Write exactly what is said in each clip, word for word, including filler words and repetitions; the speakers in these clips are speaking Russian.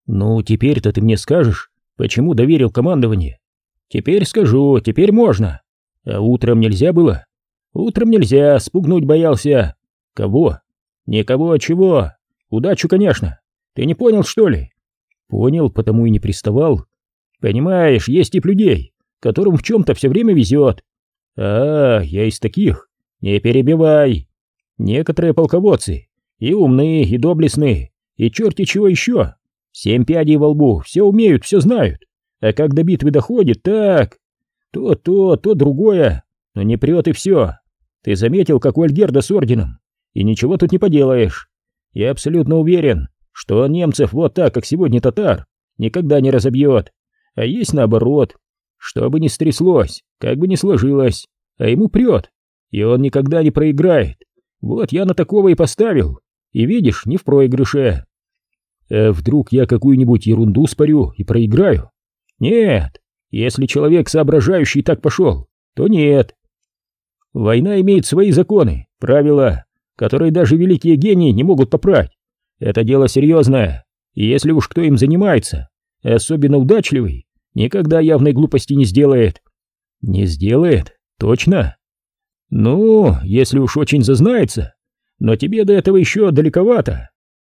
Ну, теперь-то ты мне скажешь, почему доверил командование? Теперь скажу, теперь можно. А утром нельзя было? Утром нельзя, спугнуть боялся. Кого? Никого, чего? Удачу, конечно. Ты не понял, что ли? Понял, потому и не приставал. Понимаешь, есть тип людей, которым в чем-то все время везет. А, я из таких. Не перебивай. Некоторые полководцы и умные, и доблестные, и черти чего еще. Семь пядей во лбу, все умеют, все знают. А как до битвы доходит, так... То то, то другое, но не прет и все. Ты заметил, как у Альгерда с орденом, и ничего тут не поделаешь. Я абсолютно уверен, что он немцев вот так, как сегодня татар, никогда не разобьет. А есть наоборот. Что бы ни стряслось, как бы ни сложилось, а ему прет, и он никогда не проиграет. Вот я на такого и поставил, и видишь, не в проигрыше. А вдруг я какую-нибудь ерунду спорю и проиграю? Нет, если человек соображающий так пошел, то нет. Война имеет свои законы, правила, которые даже великие гении не могут попрать. Это дело серьезное, и если уж кто им занимается, особенно удачливый, никогда явной глупости не сделает. Не сделает? Точно? Ну, если уж очень зазнается, но тебе до этого еще далековато.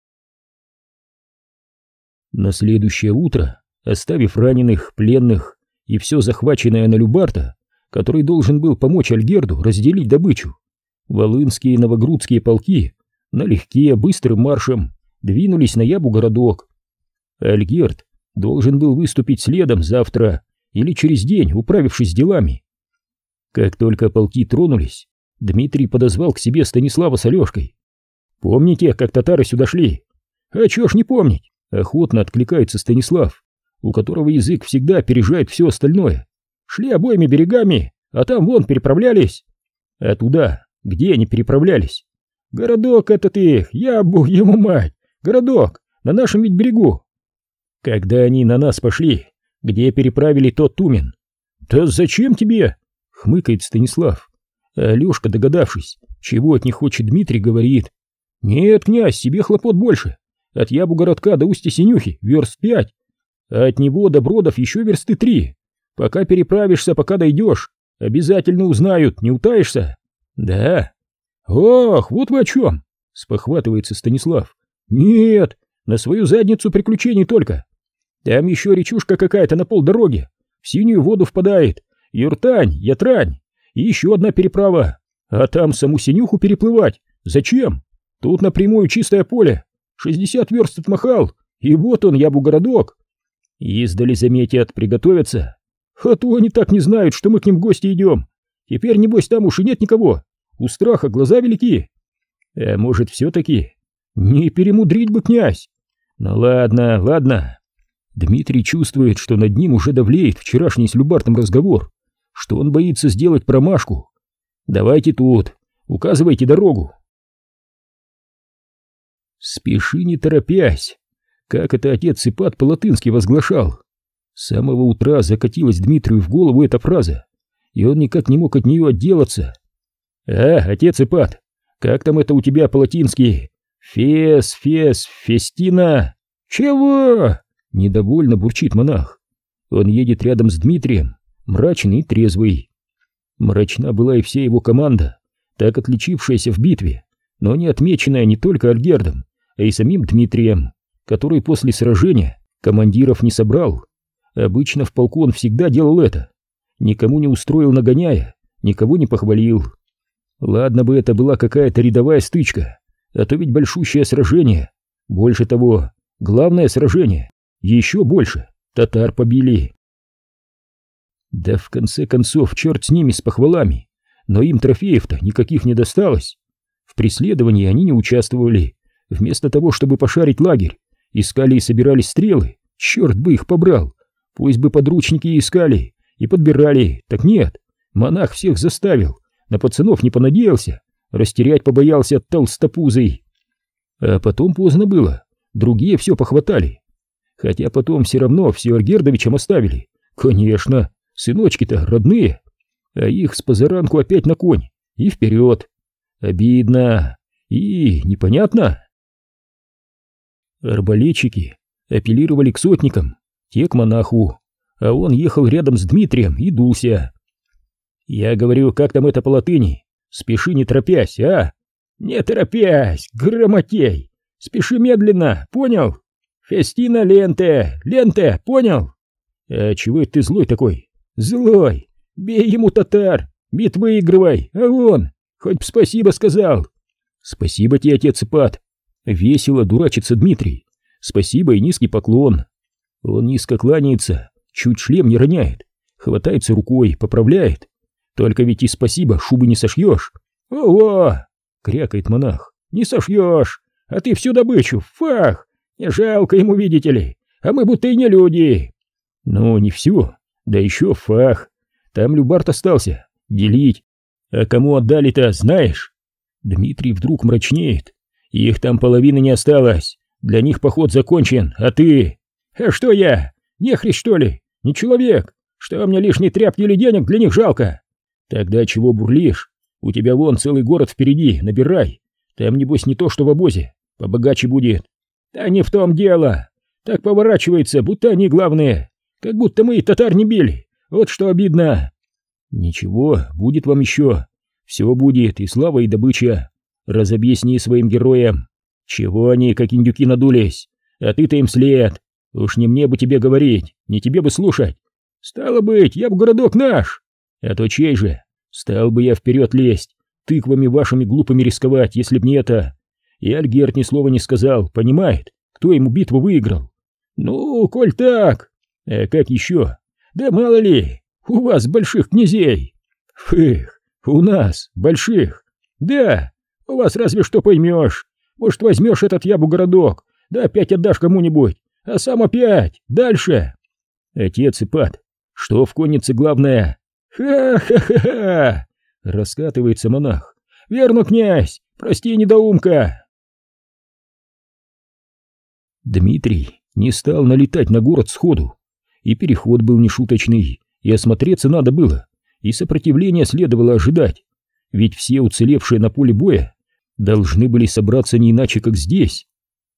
На следующее утро, оставив раненых, пленных и все захваченное на Любарта, который должен был помочь Альгерду разделить добычу, волынские и новогрудские полки налегке, быстрым маршем двинулись на Ябу-городок. Альгерд должен был выступить следом завтра или через день, управившись с делами. Как только полки тронулись, Дмитрий подозвал к себе Станислава с Алешкой. «Помните, как татары сюда шли?» «А чё ж не помнить?» — охотно откликается Станислав, у которого язык всегда опережает все остальное. «Шли обоими берегами, а там вон переправлялись». «А туда, где они переправлялись?» «Городок этот их, Ябу, ему мать! Городок, на нашем ведь берегу». «Когда они на нас пошли, где переправили тот Тумен?» «Да зачем тебе?» — хмыкает Станислав. А Алешка, догадавшись, чего от них хочет Дмитрий, говорит: «Нет, князь, себе хлопот больше. От Ябу-городка до Устья-Синюхи верст пять, а от него до Бродов еще версты три. Пока переправишься, пока дойдешь, обязательно узнают, не утаишься?» «Да». «Ох, вот вы о чем!» — спохватывается Станислав. «Нет, на свою задницу приключений только. Там еще речушка какая-то на полдороги, в синюю воду впадает, Юртань, Ятрань, и еще одна переправа. А там саму Синюху переплывать зачем? Тут напрямую чистое поле, шестьдесят верст отмахал, и вот он, Ябу-городок. Издали заметят, приготовятся. А то они так не знают, что мы к ним в гости идем. Теперь, небось, там уж и нет никого. У страха глаза велики. А может, все-таки не перемудрить бы, князь? Ну ладно, ладно». Дмитрий чувствует, что над ним уже давлеет вчерашний с Любартом разговор, что он боится сделать промашку. «Давайте тут, указывайте дорогу». «Спеши, не торопясь», как это отец Ипат по-латынски возглашал. С самого утра закатилась Дмитрию в голову эта фраза, и он никак не мог от нее отделаться. «А, отец Ипат, как там это у тебя по-латински? Фес, фес, фестина?» «Чего?» — недовольно бурчит монах. Он едет рядом с Дмитрием, мрачный и трезвый. Мрачна была и вся его команда, так отличившаяся в битве, но не отмеченная не только Альгердом, а и самим Дмитрием, который после сражения командиров не собрал. Обычно в полку он всегда делал это. Никому не устроил нагоняя, никого не похвалил. Ладно бы это была какая-то рядовая стычка, а то ведь большущее сражение. Больше того, главное сражение. Еще больше. Татар побили. Да в конце концов, черт с ними, с похвалами. Но им трофеев-то никаких не досталось. В преследовании они не участвовали. Вместо того, чтобы пошарить лагерь, искали и собирали стрелы. Черт бы их побрал. Пусть бы подручники искали и подбирали. Так нет, монах всех заставил. На пацанов не понадеялся. Растерять побоялся толстопузый. А потом поздно было. Другие все похватали. Хотя потом все равно все Альгердовичам оставили. Конечно, сыночки-то родные. А их с позаранку опять на конь. И вперед. Обидно. И непонятно. Арбалетчики апеллировали к сотникам, те к монаху, а он ехал рядом с Дмитрием и дулся. Я говорю, как там это по латыни? Спеши не торопясь, а? Не торопясь, грамотей. Спеши медленно, понял? Фестина ленте, ленте, понял? А чего это ты злой такой? Злой. Бей ему, татар, бит выигрывай, а он хоть б спасибо сказал. Спасибо тебе, отец Ипат. Весело дурачится Дмитрий. Спасибо и низкий поклон. Он низко кланяется, чуть шлем не роняет, хватается рукой, поправляет. Только ведь и спасибо шубы не сошьешь. Ого! Крякает монах. Не сошьешь, а ты всю добычу, фах! Не жалко ему, видите ли, а мы будто и не люди. Ну, не всю, да еще фах. Там любард остался, делить. А кому отдали-то, знаешь? Дмитрий вдруг мрачнеет. Их там половины не осталось. Для них поход закончен, а ты... А что я? Нехрист, что ли? Не человек? Что мне лишней тряпки или денег для них жалко? Тогда чего бурлишь? У тебя вон целый город впереди, набирай. Там, небось, не то что в обозе, побогаче будет. Да не в том дело. Так поворачивается, будто они главные. Как будто мы и татар не били. Вот что обидно. Ничего, будет вам еще. Все будет, и слава, и добыча. Разобъясни своим героям. Чего они, как индюки, надулись? А ты-то им след. Уж не мне бы тебе говорить, не тебе бы слушать. Стало быть, я в городок наш. А то чей же? Стал бы я вперед лезть, тыквами вашими глупыми рисковать, если б не это. И Альгерд ни слова не сказал, понимает, кто ему битву выиграл. Ну, коль так. А как еще? Да мало ли, у вас больших князей. Фых, у нас больших. Да, у вас разве что поймешь. Может, возьмешь этот ябу городок, да опять отдашь кому-нибудь, а сам опять, дальше. Отец Ипат, что в коннице главное? Ха-ха-ха-ха! Раскатывается монах. Верно, князь, прости, недоумка. Дмитрий не стал налетать на город сходу. И переход был нешуточный, и осмотреться надо было, и сопротивления следовало ожидать. Ведь все уцелевшие на поле боя должны были собраться не иначе, как здесь.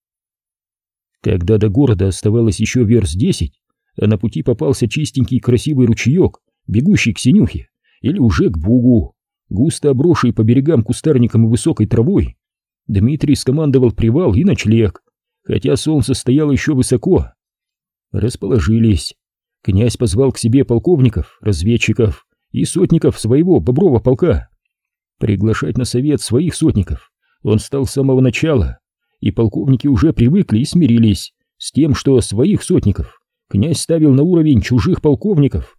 Когда до города оставалось еще верст десять, а на пути попался чистенький красивый ручеек, бегущий к Синюхе, или уже к Бугу, густо обросший по берегам кустарником и высокой травой, Дмитрий скомандовал привал и ночлег, хотя солнце стояло еще высоко. Расположились. Князь позвал к себе полковников, разведчиков и сотников своего Боброва полка. Приглашать на совет своих сотников он стал с самого начала, и полковники уже привыкли и смирились с тем, что своих сотников князь ставил на уровень чужих полковников.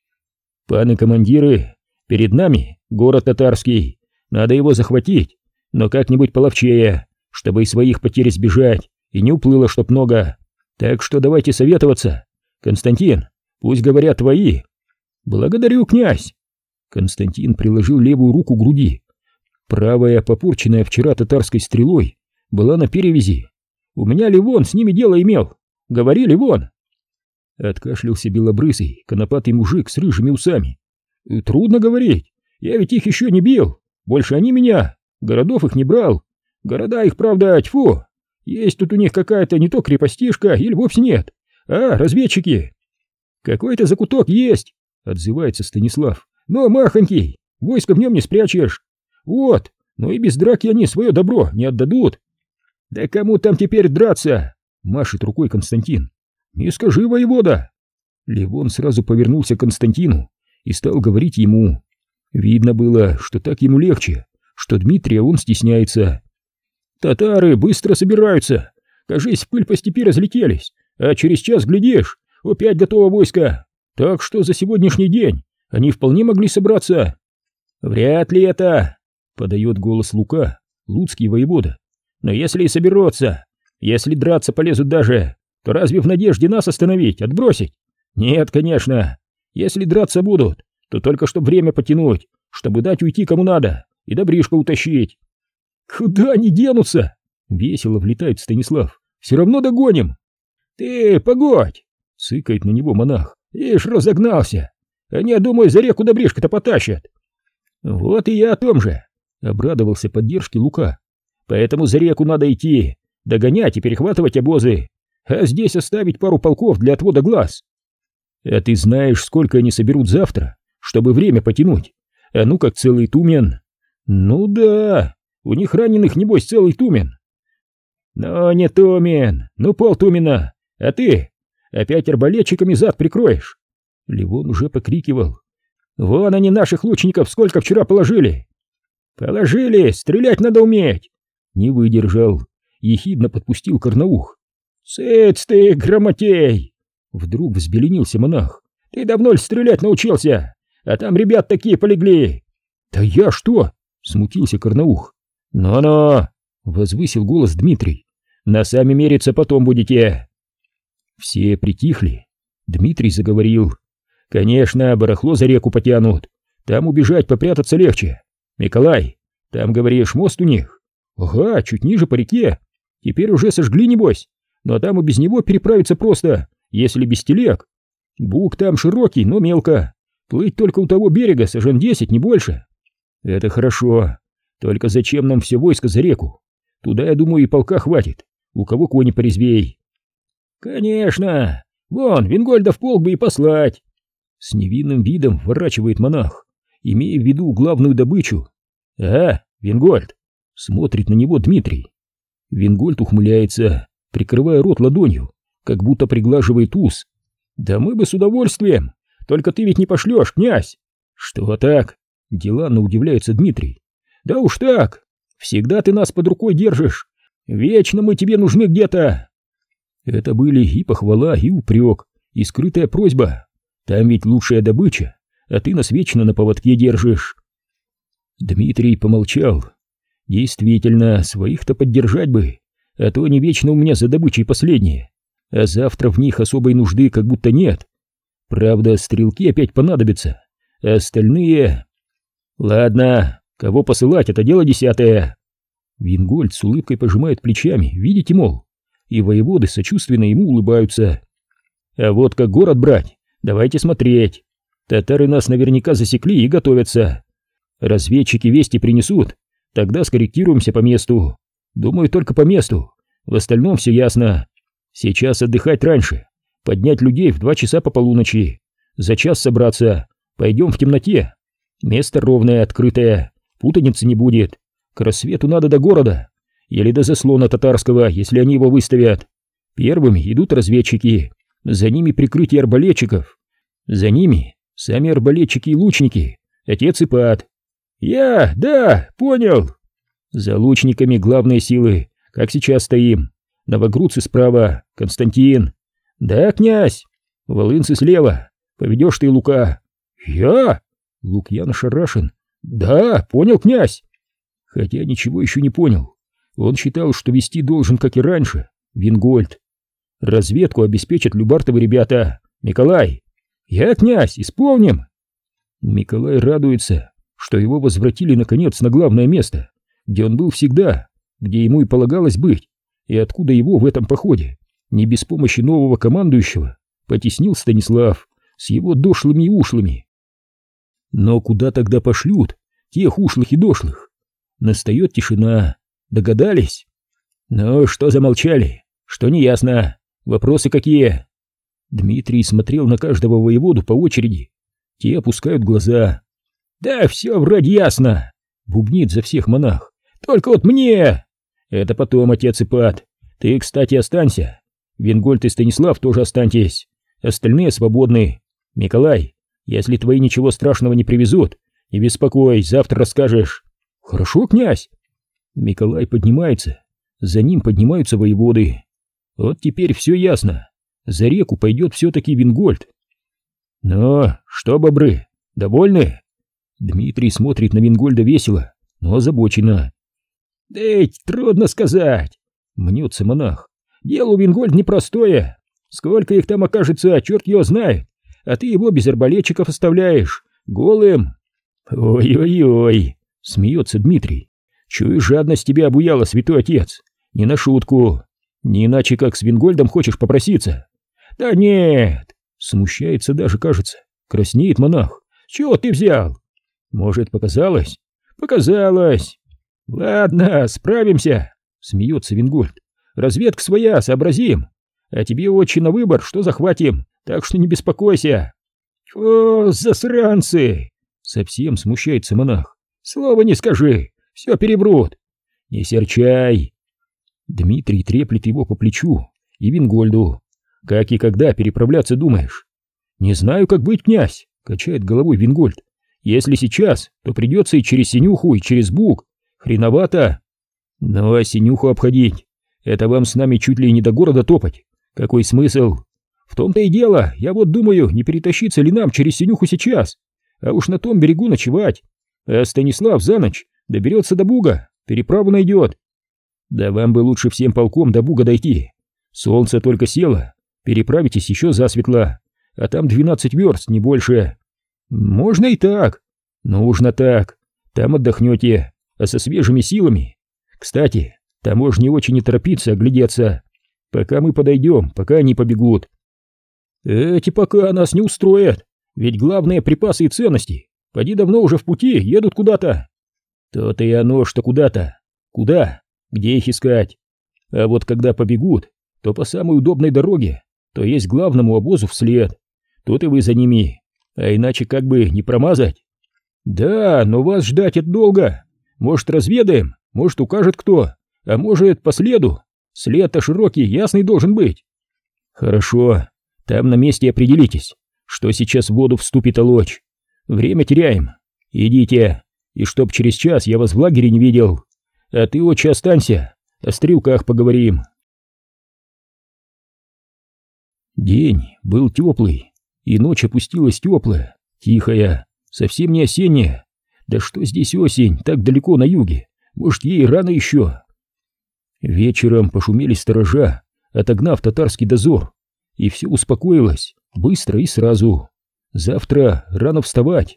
Паны командиры, перед нами город татарский, надо его захватить, но как-нибудь половчее, чтобы и своих потерь избежать, и не уплыло чтоб много. Так что давайте советоваться. Константин, пусть говорят твои. Благодарю, князь. Константин приложил левую руку к груди. Правая, попорченная вчера татарской стрелой, была на перевязи. У меня Ливон с ними дело имел. Говори, Ливон. Откашлялся белобрысый, конопатый мужик с рыжими усами. Трудно говорить. Я ведь их еще не бил. Больше они меня. Городов их не брал. Города их, правда, тьфу. Есть тут у них какая-то не то крепостишка, или вовсе нет. А, разведчики. Какой-то закуток есть, отзывается Станислав. Но махонький, войско в нем не спрячешь. Вот, но и без драки они свое добро не отдадут. Да кому там теперь драться? Машет рукой Константин. Не скажи, воевода. Левон сразу повернулся к Константину и стал говорить ему. Видно было, что так ему легче, что Дмитрия он стесняется. Татары быстро собираются. Кажись, в пыль по степи разлетелись, а через час, глядишь, опять готово войско. Так что за сегодняшний день они вполне могли собраться. Вряд ли это, подает голос Лука, луцкий воевода. Но если и соберутся, если драться полезут даже, то разве в надежде нас остановить, отбросить? Нет, конечно. Если драться будут, то только чтоб время потянуть, чтобы дать уйти кому надо и добришко утащить. Куда они денутся? Весело влетает Станислав. Все равно догоним. Ты погодь, цыкает на него монах. Ишь, разогнался. Они, думаю, за реку добришко-то потащат. Вот и я о том же, обрадовался поддержке Лука. Поэтому за реку надо идти, догонять и перехватывать обозы. а здесь оставить пару полков для отвода глаз. А ты знаешь, сколько они соберут завтра, чтобы время потянуть? А ну как целый тумен. Ну да, у них раненых небось целый тумен. Но не тумен, ну полтумена. А ты опять арбалетчиками зад прикроешь? Левон уже покрикивал. Вон они наших лучников сколько вчера положили. Положили, стрелять надо уметь. Не выдержал, ехидно подпустил Карнаух. Цыц ты, грамотей! Вдруг взбеленился монах. Ты давно ли стрелять научился? А там ребят такие полегли. Да я что? Смутился Карнаух. Ну-ну, возвысил голос Дмитрий. На сами мериться потом будете. Все притихли. Дмитрий заговорил. Конечно, барахло за реку потянут. Там убежать, попрятаться легче. Миколай, там, говоришь, мост у них? Ага, чуть ниже по реке. Теперь уже сожгли, небось. Но там и без него переправиться просто, если без телег. Буг там широкий, но мелко. Плыть только у того берега, сажен десять, не больше. Это хорошо. Только зачем нам все войско за реку? Туда, я думаю, и полка хватит. У кого кони порезвей. Конечно. Вон, Вингольда в полк бы и послать. С невинным видом ворачивает монах, имея в виду главную добычу. А, Вингольд. Смотрит на него Дмитрий. Вингольд ухмыляется, прикрывая рот ладонью, как будто приглаживает ус. Да мы бы с удовольствием. Только ты ведь не пошлешь, князь. Что так? Деланно удивляется Дмитрий. Да уж так. Всегда ты нас под рукой держишь. Вечно мы тебе нужны где-то. Это были и похвала, и упрек, и скрытая просьба. Там ведь лучшая добыча, а ты нас вечно на поводке держишь. Дмитрий помолчал. Действительно, своих-то поддержать бы, а то они вечно у меня за добычей последние, а завтра в них особой нужды как будто нет. Правда, стрелки опять понадобятся, а остальные... Ладно, кого посылать, это дело десятое. Вингольд с улыбкой пожимает плечами, видите, мол, и воеводы сочувственно ему улыбаются. А вот как город брать, давайте смотреть. Татары нас наверняка засекли и готовятся. Разведчики вести принесут, тогда скорректируемся по месту. Думаю, только по месту, в остальном все ясно. Сейчас отдыхать раньше, поднять людей в два часа по полуночи, за час собраться, пойдем в темноте. Место ровное, открытое, путаницы не будет. К рассвету надо до города, или до заслона татарского, если они его выставят. Первыми идут разведчики, за ними прикрытие арбалетчиков, за ними сами арбалетчики и лучники, отец Ипат. Я, да, понял. За лучниками главные силы, как сейчас стоим. Новогрудцы справа, Константин. Да, князь. Волынцы слева, поведешь ты, Лука. Я? Лукьян ошарашен. Да, понял, князь. Хотя ничего еще не понял. Он считал, что вести должен, как и раньше, Вингольд. Разведку обеспечат Любартовы ребята. Миколай. Я, князь, исполним. Миколай радуется, что его возвратили наконец на главное место, где он был всегда, где ему и полагалось быть, и откуда его в этом походе, не без помощи нового командующего, потеснил Станислав с его дошлыми и ушлыми. Но куда тогда пошлют тех ушлых и дошлых? Настает тишина. Догадались? Ну, что замолчали? Что неясно? Вопросы какие? Дмитрий смотрел на каждого воеводу по очереди. Те опускают глаза. Да все вроде ясно, бубнит за всех монах. Только вот мне... Это потом, отец Ипат. Ты, кстати, останься. Вингольд и Станислав тоже останьтесь. Остальные свободны. Миколай, если твои ничего страшного не привезут, не беспокой, завтра расскажешь. Хорошо, князь. Миколай поднимается. За ним поднимаются воеводы. Вот теперь все ясно. За реку пойдет все-таки Вингольд. Ну, что, бобры, довольны? Дмитрий смотрит на Вингольда весело, но озабоченно. Да ведь трудно сказать, мнется монах. Дело у Вингольда непростое. Сколько их там окажется, черт его знает. А ты его без арбалетчиков оставляешь, голым. Ой-ой-ой, смеется Дмитрий. Чую, жадность тебя обуяла, святой отец. Не на шутку. Не иначе, как с Вингольдом хочешь попроситься. Да нет, смущается даже, кажется. Краснеет монах. Чего ты взял? Может, показалось? Показалось. Ладно, справимся, смеется Вингольд. Разведка своя, сообразим. А тебе очень на выбор, что захватим, так что не беспокойся. О, засранцы! Совсем смущается монах. Слова не скажи, все переврут. Не серчай. Дмитрий треплет его по плечу и Вингольду. Как и когда переправляться думаешь? Не знаю, как быть, князь, качает головой Вингольд. Если сейчас, то придется и через Синюху, и через Буг. Хреновато. Ну а Синюху обходить, это вам с нами чуть ли не до города топать. Какой смысл? В том-то и дело, я вот думаю, не перетащиться ли нам через Синюху сейчас, а уж на том берегу ночевать. А Станислав за ночь доберется до Буга, переправу найдет. Да вам бы лучше всем полком до Буга дойти. Солнце только село, переправитесь еще засветло, а там двенадцать верст, не больше. Можно и так. Нужно так. Там отдохнете, а со свежими силами. Кстати, там можно не очень не торопиться оглядеться. Пока мы подойдем, пока они побегут. Эти пока нас не устроят, ведь главные припасы и ценности, поди давно уже в пути, едут куда-то. То-то и оно, что куда-то. Куда? Где их искать? А вот когда побегут, то по самой удобной дороге, то есть главному обозу вслед. Тут и вы за ними, а иначе как бы не промазать. Да, но вас ждать это долго. Может, разведаем, может, укажет кто, а может, по следу. След-то широкий, ясный должен быть. Хорошо, там на месте определитесь, что сейчас в воду вступит Олочь. Время теряем. Идите, и чтоб через час я вас в лагере не видел. А ты, отче, останься, о стрелках поговорим. День был теплый, и ночь опустилась теплая, тихая, совсем не осенняя. Да что здесь осень, так далеко на юге, может, ей рано еще. Вечером пошумели сторожа, отогнав татарский дозор, и все успокоилось, быстро и сразу. Завтра рано вставать.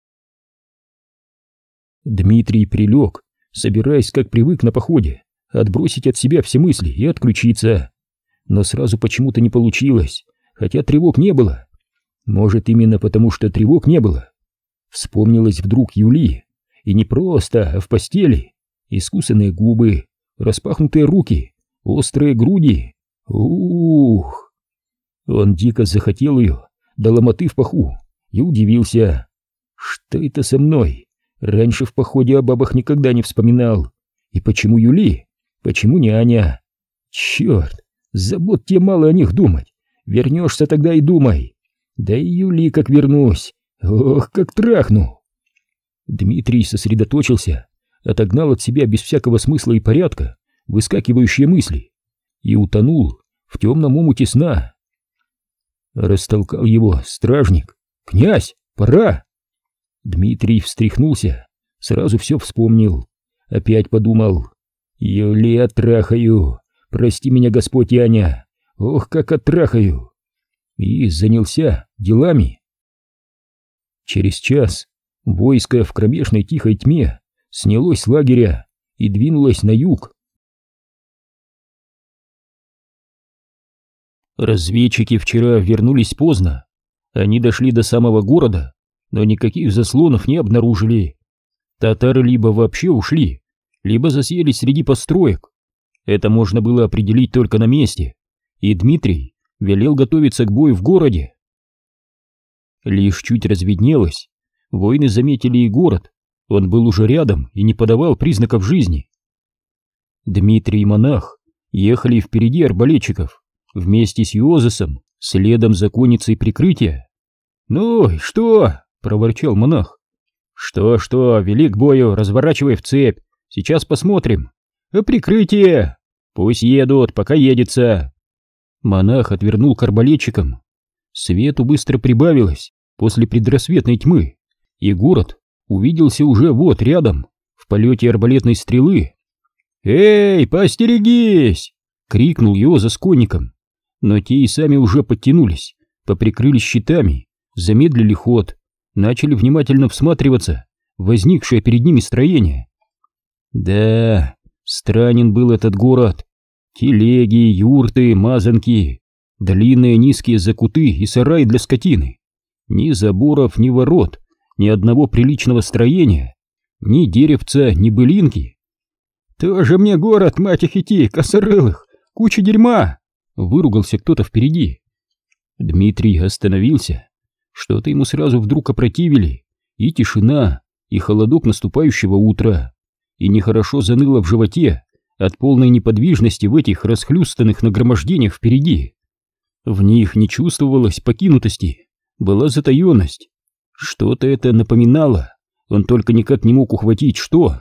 Дмитрий прилег, собираясь, как привык на походе, отбросить от себя все мысли и отключиться. Но сразу почему-то не получилось, хотя тревог не было. Может, именно потому, что тревог не было. Вспомнилась вдруг Юли, и не просто, а в постели. Искусанные губы, распахнутые руки, острые груди. Ух! Он дико захотел ее, до ломоты в паху, и удивился. Что это со мной? Раньше в походе о бабах никогда не вспоминал. И почему Юли? Почему не Аня? Черт, забот тебе мало о них думать. Вернешься тогда и думай. Да и Юли как вернусь. Ох, как трахну. Дмитрий сосредоточился, отогнал от себя без всякого смысла и порядка выскакивающие мысли и утонул в темном омуте сна. Растолкал его стражник. «Князь, пора!» Дмитрий встряхнулся, сразу все вспомнил. Опять подумал: «Юли оттрахаю, прости меня, Господь, Аня, ох, как оттрахаю!» И занялся делами. Через час войско в кромешной тихой тьме снялось с лагеря и двинулось на юг. Разведчики вчера вернулись поздно. Они дошли до самого города, но никаких заслонов не обнаружили. Татары либо вообще ушли, либо засели среди построек. Это можно было определить только на месте, и Дмитрий велел готовиться к бою в городе. Лишь чуть разведнелось, воины заметили и город. Он был уже рядом и не подавал признаков жизни. Дмитрий и монах ехали впереди арбалетчиков, вместе с Йозесом, следом за конницей прикрытия. «Ну, что?» — проворчал монах. «Что-что, вели к бою, разворачивай в цепь, сейчас посмотрим. А прикрытие? Пусть едут, пока едется». Монах отвернул к арбалетчикам. Свету быстро прибавилось после предрассветной тьмы, и город увиделся уже вот рядом, в полете арбалетной стрелы. «Эй, поостерегись!» — крикнул Йоза с конником, но те и сами уже подтянулись, поприкрылись щитами, замедлили ход, начали внимательно всматриваться в возникшее перед ними строение. Да, странен был этот город. Телеги, юрты, мазанки, длинные низкие закуты и сараи для скотины. Ни заборов, ни ворот, ни одного приличного строения, ни деревца, ни былинки. «Тоже мне город, мать их идти, косорылых, куча дерьма!» выругался кто-то впереди. Дмитрий остановился. Что-то ему сразу вдруг опротивили. И тишина, и холодок наступающего утра. И нехорошо заныло в животе от полной неподвижности в этих расхлюстанных нагромождениях впереди. В них не чувствовалось покинутости, была затаенность. Что-то это напоминало, он только никак не мог ухватить, что.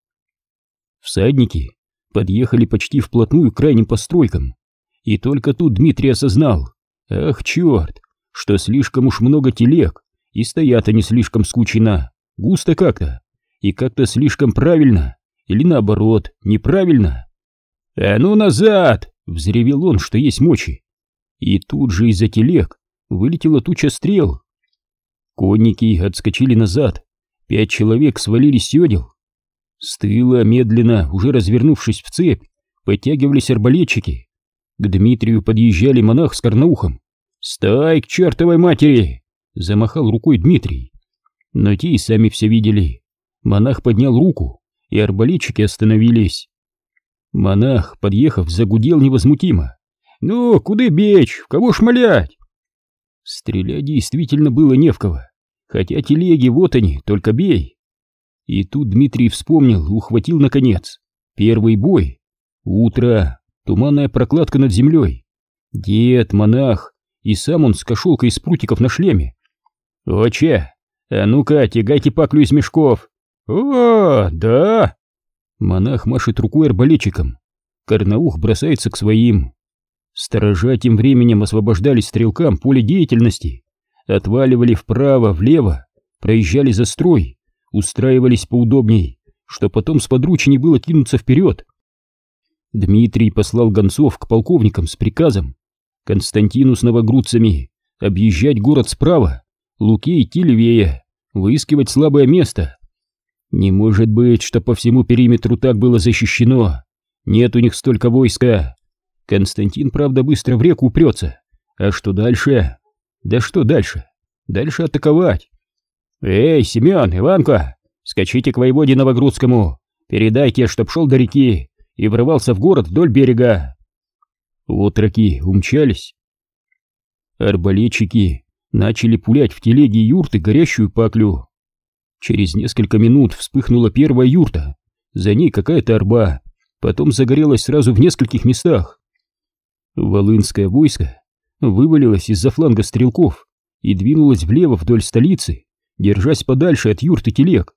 Всадники подъехали почти вплотную к крайним постройкам, и только тут Дмитрий осознал, ах, черт, что слишком уж много телег, и стоят они слишком скучно, густо как-то, и как-то слишком правильно, или наоборот, неправильно. «А ну назад!» — взревел он, что есть мочи. И тут же из-за телег вылетела туча стрел. Конники отскочили назад, пять человек свалились с седел. С тыла, медленно, уже развернувшись в цепь, подтягивались арбалетчики. К Дмитрию подъезжали монах с карнаухом. «Стой, к чертовой матери!» — замахал рукой Дмитрий. Но те и сами все видели. Монах поднял руку, и арбалетчики остановились. Монах, подъехав, загудел невозмутимо. «Ну, куда бечь? В кого шмалять?» Стрелять действительно было не в кого, хотя телеги, вот они, только бей. И тут Дмитрий вспомнил, ухватил наконец. Первый бой. Утро, туманная прокладка над землей. Дед, монах, и сам он с кошелкой из прутиков на шлеме. «Отче, а ну-ка, тягайте паклю из мешков!» «О, да!» Монах машет рукой арбалетчиком. Карнаух бросается к своим. Сторожа тем временем освобождали стрелкам поле деятельности, отваливали вправо, влево, проезжали за строй, устраивались поудобней, что потом сподручней было кинуться вперед. Дмитрий послал гонцов к полковникам с приказом Константину с новогрудцами объезжать город справа, Луке идти левее, выискивать слабое место. Не может быть, что по всему периметру так было защищено. Нет у них столько войска. Константин, правда, быстро в реку упрется. А что дальше? Да что дальше? Дальше атаковать. «Эй, Семен, Иванка, скачите к воеводе Новогрудскому, передайте, чтоб шел до реки и врывался в город вдоль берега». Отроки умчались. Арбалетчики начали пулять в телеги и юрты горящую паклю. Через несколько минут вспыхнула первая юрта, за ней какая-то арба, потом загорелась сразу в нескольких местах. Волынское войско вывалилось из-за фланга стрелков и двинулось влево вдоль столицы, держась подальше от юрт и телег.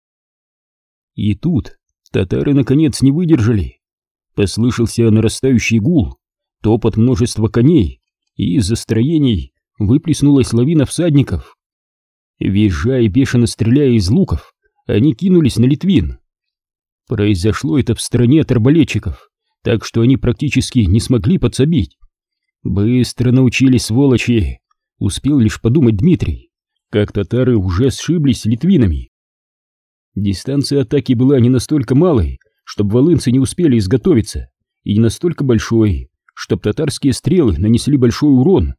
И тут татары наконец не выдержали. Послышался нарастающий гул, топот множества коней, и из-за строений выплеснулась лавина всадников. Визжа и бешено стреляя из луков, они кинулись на Литвин. Произошло это в стороне от арбалетчиков, так что они практически не смогли подсобить. Быстро научились, сволочи, успел лишь подумать Дмитрий, как татары уже сшиблись с литвинами. Дистанция атаки была не настолько малой, чтобы волынцы не успели изготовиться, и не настолько большой, чтобы татарские стрелы нанесли большой урон.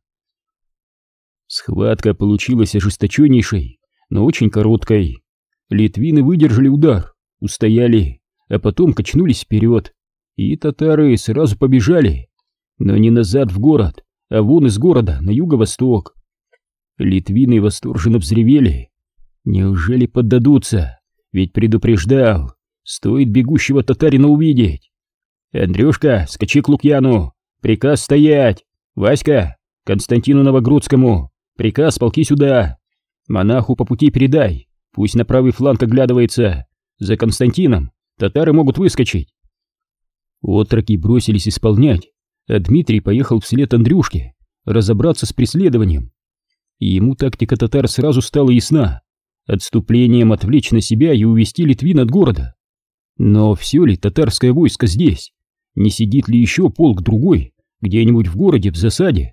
Схватка получилась ожесточеннейшей, но очень короткой. Литвины выдержали удар, устояли, а потом качнулись вперед, и татары сразу побежали, но не назад в город, а вон из города на юго-восток. Литвины восторженно взревели. Неужели поддадутся? Ведь предупреждал, стоит бегущего татарина увидеть. «Андрюшка, скачи к Лукьяну, приказ стоять! Васька, Константину Новогрудскому, приказ полки сюда! Монаху по пути передай, пусть на правый фланг оглядывается, за Константином татары могут выскочить». Отроки бросились исполнять, а Дмитрий поехал вслед Андрюшке разобраться с преследованием. И ему тактика татар сразу стала ясна: отступлением отвлечь на себя и увести Литвин от города. Но все ли татарское войско здесь? Не сидит ли еще полк другой где-нибудь в городе в засаде?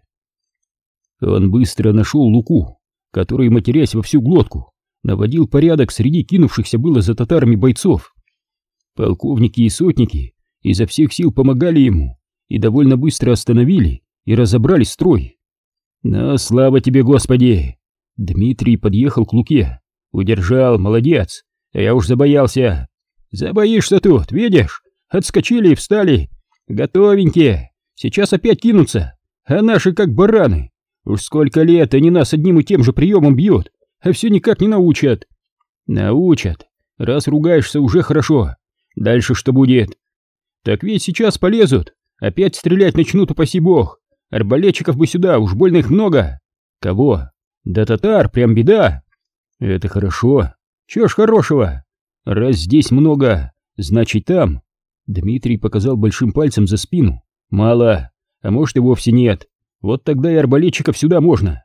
Он быстро нашел Луку, который, матерясь во всю глотку, наводил порядок среди кинувшихся было за татарами бойцов. Полковники и сотники изо всех сил помогали ему и довольно быстро остановили и разобрали строй. «Но слава тебе, Господи!» Дмитрий подъехал к Луке. «Удержал, молодец! Я уж забоялся!» «Забоишься тут, видишь? Отскочили и встали! Готовенькие! Сейчас опять кинутся, а наши как бараны. Уж сколько лет они нас одним и тем же приемом бьют, а все никак не научат. Научат. Раз ругаешься, уже хорошо. Дальше что будет? Так ведь сейчас полезут. Опять стрелять начнут, упаси бог. Арбалетчиков бы сюда, уж больно их много. Кого? Да татар, прям беда. Это хорошо. Чего ж хорошего? Раз здесь много, значит там. Дмитрий показал большим пальцем за спину. Мало, а может и вовсе нет. Вот тогда и арбалетчиков сюда можно.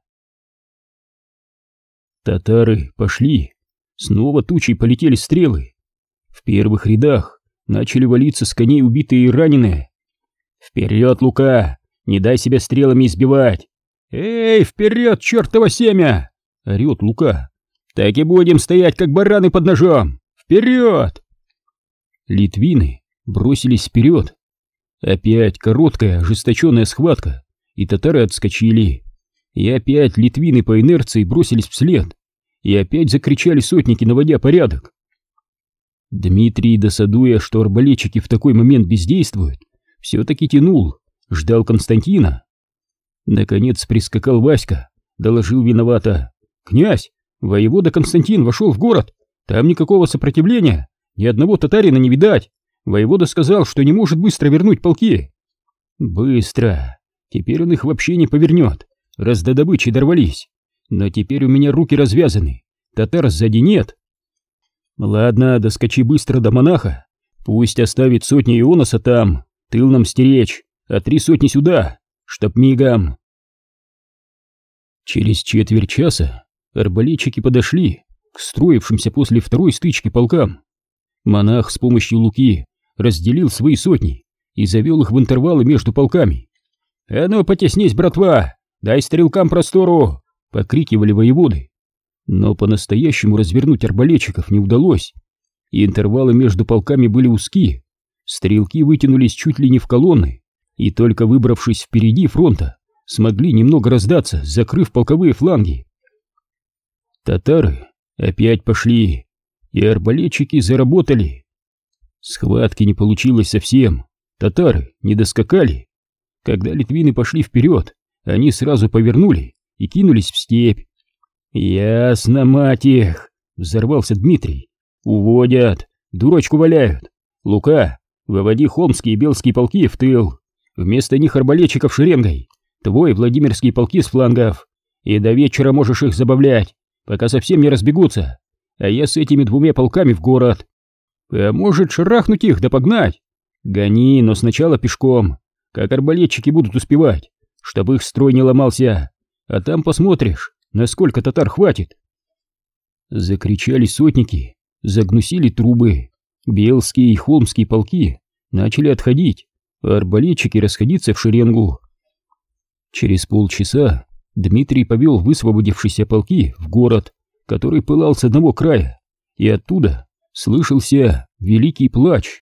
Татары пошли. Снова тучей полетели стрелы. В первых рядах начали валиться с коней убитые и раненые. «Вперед, Лука! Не дай себя стрелами избивать!» «Эй, вперед, чертово семя!» — орет Лука. «Так и будем стоять, как бараны под ножом! Вперед!» Литвины бросились вперед. Опять короткая, ожесточенная схватка, и татары отскочили. И опять литвины по инерции бросились вслед. И опять закричали сотники, наводя порядок. Дмитрий, досадуя, что арбалетчики в такой момент бездействуют, все-таки тянул, ждал Константина. Наконец прискакал Васька, доложил виновато: «Князь, воевода Константин вошел в город, там никакого сопротивления, ни одного татарина не видать. Воевода сказал, что не может быстро вернуть полки». «Быстро. Теперь он их вообще не повернет, раз до добычи дорвались. Но теперь у меня руки развязаны, татар сзади нет». «Ладно, доскочи быстро до монаха, пусть оставит сотни Ионоса там, тыл нам стеречь, а три сотни сюда, чтоб мигом». Через четверть часа арбалетчики подошли к строившимся после второй стычки полкам. Монах с помощью луки разделил свои сотни и завел их в интервалы между полками. «А ну, потеснись, братва! Дай стрелкам простору!» — покрикивали воеводы. Но по-настоящему развернуть арбалетчиков не удалось. И интервалы между полками были узки. Стрелки вытянулись чуть ли не в колонны, и только выбравшись впереди фронта, смогли немного раздаться, закрыв полковые фланги. Татары опять пошли, и арбалетчики заработали. Схватки не получилось совсем, татары не доскакали. Когда литвины пошли вперед, они сразу повернули и кинулись в степь. «Ясно, мать их!» — взорвался Дмитрий. «Уводят, дурочку валяют. Лука, выводи холмские и белские полки в тыл. Вместо них арбалетчиков шеренгой, твой Владимирские полки с флангов. И до вечера можешь их забавлять, пока совсем не разбегутся. А я с этими двумя полками в город. А может, шарахнуть их да погнать? Гони, но сначала пешком, как арбалетчики будут успевать, чтобы их строй не ломался. А там посмотришь, насколько татар хватит». Закричали сотники, загнусили трубы. Белские и холмские полки начали отходить, а арбалетчики расходиться в шеренгу. Через полчаса Дмитрий повел высвободившиеся полки в город, который пылал с одного края, и оттуда слышался великий плач.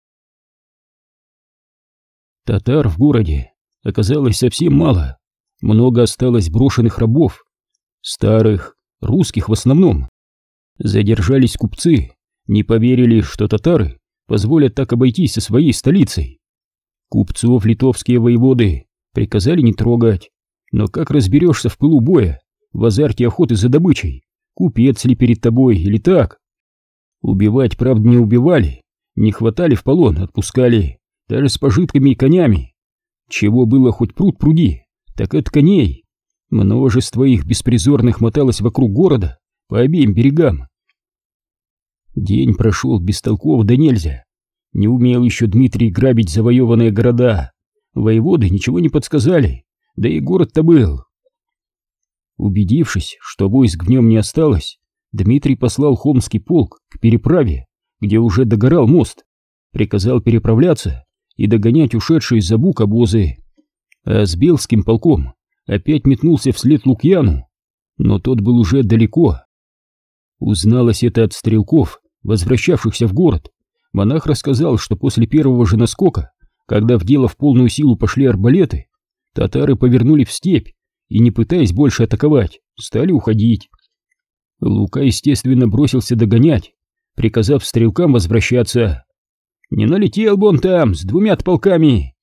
Татар в городе оказалось совсем мало, много осталось брошенных рабов, старых, русских в основном. Задержались купцы, не поверили, что татары позволят так обойтись со своей столицей. Купцов литовские воеводы приказали не трогать, но как разберешься в пылу боя, в азарте охоты за добычей, купец ли перед тобой или так? Убивать, правда, не убивали, не хватали в полон, отпускали, даже с пожитками и конями. Чего было хоть пруд пруди, так это коней. Множество их беспризорных моталось вокруг города, по обеим берегам. День прошел бестолково да нельзя. Не умел еще Дмитрий грабить завоеванные города. Воеводы ничего не подсказали, да и город-то был. Убедившись, что войск в нем не осталось, Дмитрий послал холмский полк к переправе, где уже догорал мост, приказал переправляться и догонять ушедшие из-за бук обозы. А с Белским полком опять метнулся вслед Лукьяну, но тот был уже далеко. Узналось это от стрелков, возвращавшихся в город. Монах рассказал, что после первого же наскока, когда в дело в полную силу пошли арбалеты, татары повернули в степь и, не пытаясь больше атаковать, стали уходить. Лука, естественно, бросился догонять, приказав стрелкам возвращаться. «Не налетел бы он там с двумя полками!»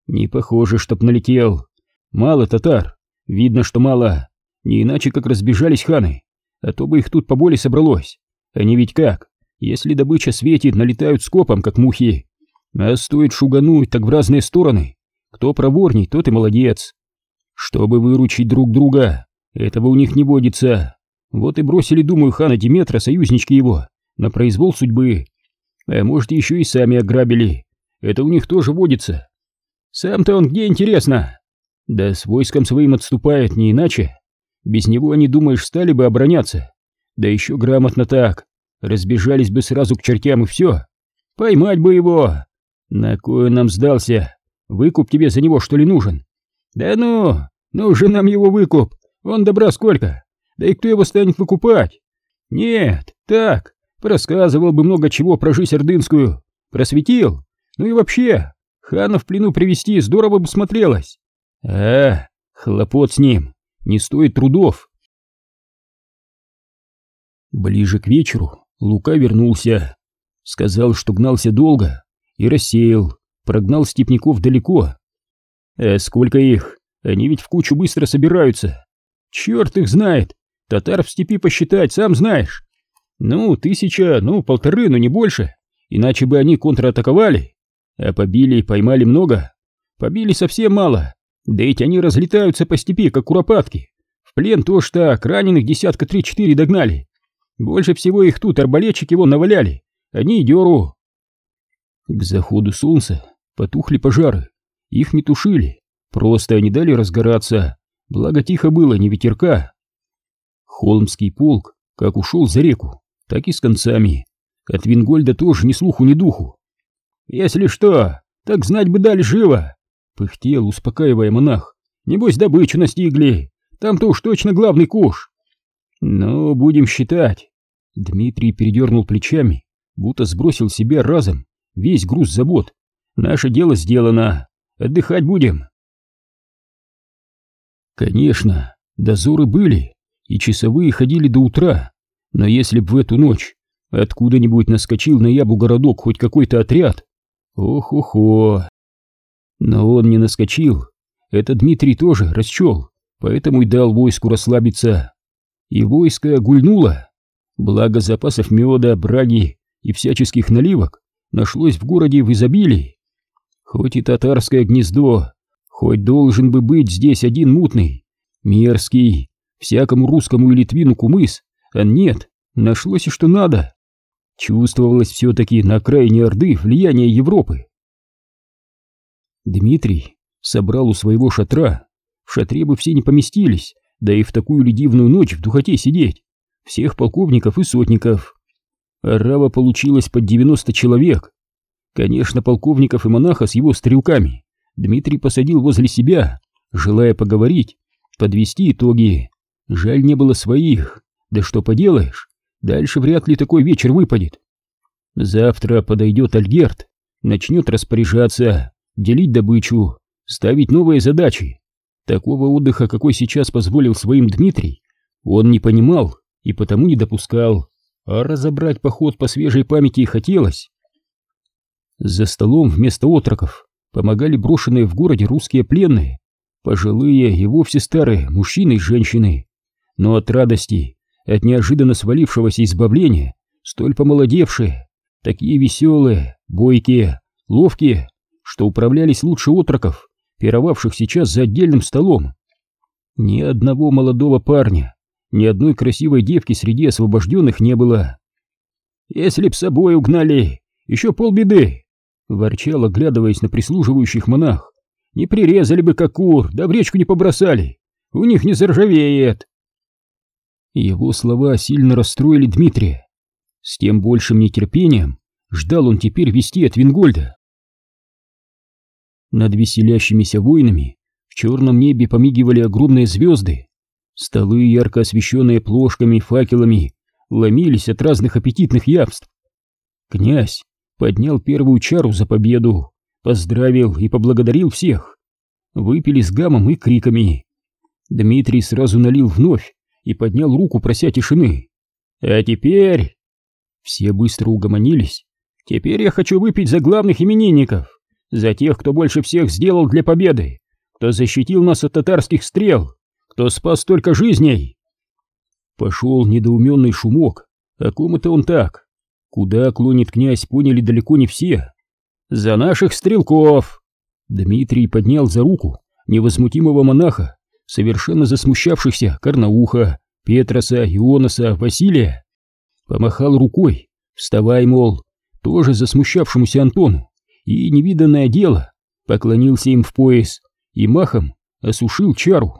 Не похоже, чтоб налетел. Мало татар, видно, что мало. Не иначе, как разбежались ханы, а то бы их тут поболее собралось. Они ведь как, если добыча светит, налетают скопом, как мухи. А стоит шугануть, так в разные стороны. Кто проворней, тот и молодец. Чтобы выручить друг друга, этого у них не водится. Вот и бросили, думаю, хана Диметра, союзнички его, на произвол судьбы. А может, еще и сами ограбили. Это у них тоже водится. Сам-то он где, интересно? Да с войском своим отступает, не иначе. Без него, не думаешь, стали бы обороняться. Да еще грамотно так. Разбежались бы сразу к чертям и все. Поймать бы его. На кой он нам сдался? Выкуп тебе за него, что ли, нужен? Да ну, нужен нам его выкуп. Он добра сколько. Да и кто его станет выкупать? Нет, так, порассказывал бы много чего про жизнь ордынскую. Просветил. Ну и вообще, хана в плену привести здорово бы смотрелось. А, хлопот с ним. Не стоит трудов. Ближе к вечеру Лука вернулся. Сказал, что гнался долго и рассеял, прогнал степняков далеко. А сколько их? Они ведь в кучу быстро собираются. Черт их знает. Татар в степи посчитать, сам знаешь. Ну, тысяча, ну, полторы, но не больше. Иначе бы они контратаковали. А побили и поймали много. Побили совсем мало. Да ведь они разлетаются по степи, как куропатки. В плен тоже так, раненых десятка три-четыре догнали. Больше всего их тут арбалетчики вон наваляли. Они и дёру. К заходу солнца потухли пожары. Их не тушили, просто не дали разгораться. Благо тихо было, не ветерка. Холмский полк как ушел за реку, так и с концами. От Вингольда тоже ни слуху, ни духу. Если что, так знать бы дали живо, пыхтел, успокаивая монах. Небось добычу настигли. Там-то уж точно главный куш. Ну, будем считать. Дмитрий передернул плечами, будто сбросил с себя разом весь груз забот. Наше дело сделано. Отдыхать будем. Конечно, дозоры были, и часовые ходили до утра. Но если б в эту ночь откуда-нибудь наскочил на Ябу городок хоть какой-то отряд, ох-охо. Но он не наскочил. Это Дмитрий тоже расчел, поэтому и дал войску расслабиться. И войско гульнуло. Благо запасов меда, браги и всяческих наливок нашлось в городе в изобилии. Хоть и татарское гнездо, хоть должен бы быть здесь один мутный, мерзкий, всякому русскому и литвину кумыс, а нет, нашлось и что надо. Чувствовалось все-таки на окраине Орды влияние Европы. Дмитрий собрал у своего шатра. В шатре бы все не поместились, да и в такую ли дивную ночь в духоте сидеть. Всех полковников и сотников. Орава получилась под девяносто человек. Конечно, полковников и монаха с его стрелками Дмитрий посадил возле себя, желая поговорить, подвести итоги. Жаль, не было своих. Да что поделаешь, дальше вряд ли такой вечер выпадет. Завтра подойдет Альгерд, начнет распоряжаться, делить добычу, ставить новые задачи. Такого отдыха, какой сейчас позволил своим Дмитрий, он не понимал и потому не допускал, а разобрать поход по свежей памяти хотелось. За столом вместо отроков помогали брошенные в городе русские пленные, пожилые и вовсе старые мужчины и женщины. Но от радости, от неожиданно свалившегося избавления, столь помолодевшие, такие веселые, бойкие, ловкие, что управлялись лучше отроков, пировавших сейчас за отдельным столом. Ни одного молодого парня, ни одной красивой девки среди освобожденных не было. «Если б с собой угнали, еще полбеды!» — ворчал, оглядываясь на прислуживающих монах. «Не прирезали бы, как кур, да в речку не побросали. У них не заржавеет!» Его слова сильно расстроили Дмитрия. С тем большим нетерпением ждал он теперь вести от Вингольда. Над веселящимися воинами в черном небе помигивали огромные звезды. Столы, ярко освещенные плошками, факелами, ломились от разных аппетитных явств. Князь поднял первую чару за победу, поздравил и поблагодарил всех. Выпили с гамом и криками. Дмитрий сразу налил вновь и поднял руку, прося тишины. «А теперь...» Все быстро угомонились. «Теперь я хочу выпить за главных именинников, За тех, кто больше всех сделал для победы, кто защитил нас от татарских стрел, кто спас столько жизней. Пошел недоуменный шумок. О ком это он так? Куда клонит князь, поняли далеко не все. За наших стрелков! Дмитрий поднял за руку невозмутимого монаха, совершенно засмущавшихся Карнауха, Петроса, Ионоса, Василия. Помахал рукой, вставай, мол, тоже засмущавшемуся Антону, и невиданное дело, поклонился им в пояс и махом осушил чару.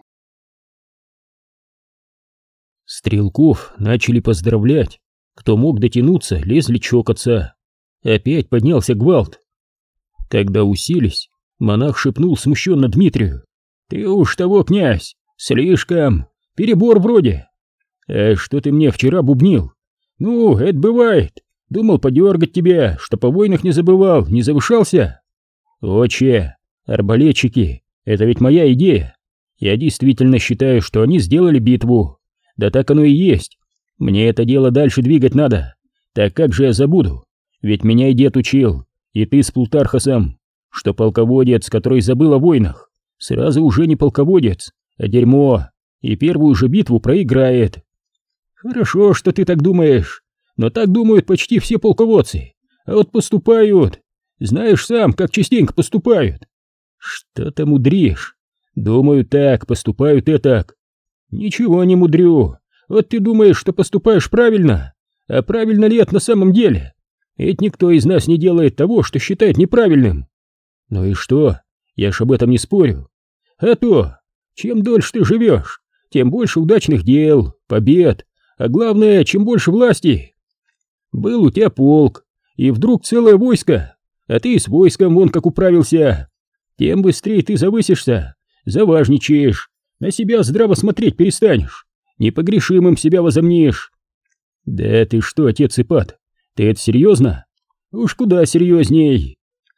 Стрелков начали поздравлять. Кто мог дотянуться, лезли чокаться. Опять поднялся гвалт. Когда уселись, монах шепнул смущенно Дмитрию: «Ты уж того, князь, слишком, перебор вроде». «А что ты мне вчера бубнил?» «Ну, это бывает. Думал подергать тебя, что по войнах не забывал, не завышался». «Отче, арбалетчики, это ведь моя идея. Я действительно считаю, что они сделали битву. Да так оно и есть. Мне это дело дальше двигать надо. Так как же я забуду? Ведь меня и дед учил, и ты с Плутархосом, что полководец, который забыл о войнах, сразу уже не полководец, а дерьмо, и первую же битву проиграет». «Хорошо, что ты так думаешь, но так думают почти все полководцы, а вот поступают, знаешь сам, как частенько поступают». «Что ты мудришь? Думаю так, поступают и так». «Ничего не мудрю. Вот ты думаешь, что поступаешь правильно, а правильно ли это на самом деле? Ведь никто из нас не делает того, что считает неправильным». «Ну и что? Я ж об этом не спорю. А то, чем дольше ты живешь, тем больше удачных дел, побед, а главное, чем больше власти. Был у тебя полк, и вдруг целое войско, а ты с войском вон как управился. Тем быстрее ты завысишься, заважничаешь, на себя здраво смотреть перестанешь, непогрешимым себя возомнишь». «Да ты что, отец Ипат, ты это серьезно?» «Уж куда серьезней».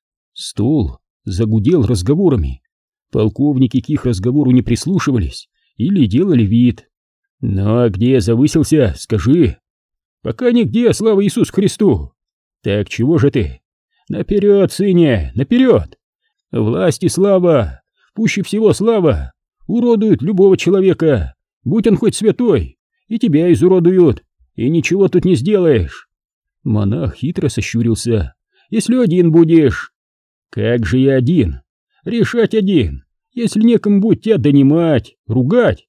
Стол загудел разговорами. Полковники к их разговору не прислушивались или делали вид. «Ну а где завысился, скажи?» «Пока нигде, слава Иисусу Христу». «Так чего же ты?» «Наперед, сыне, наперед! Власть и слава, пуще всего слава, уродуют любого человека, будь он хоть святой, и тебя изуродуют, и ничего тут не сделаешь». Монах хитро сощурился. «Если один будешь». «Как же я один? Решать один, если некому будет тебя донимать, ругать».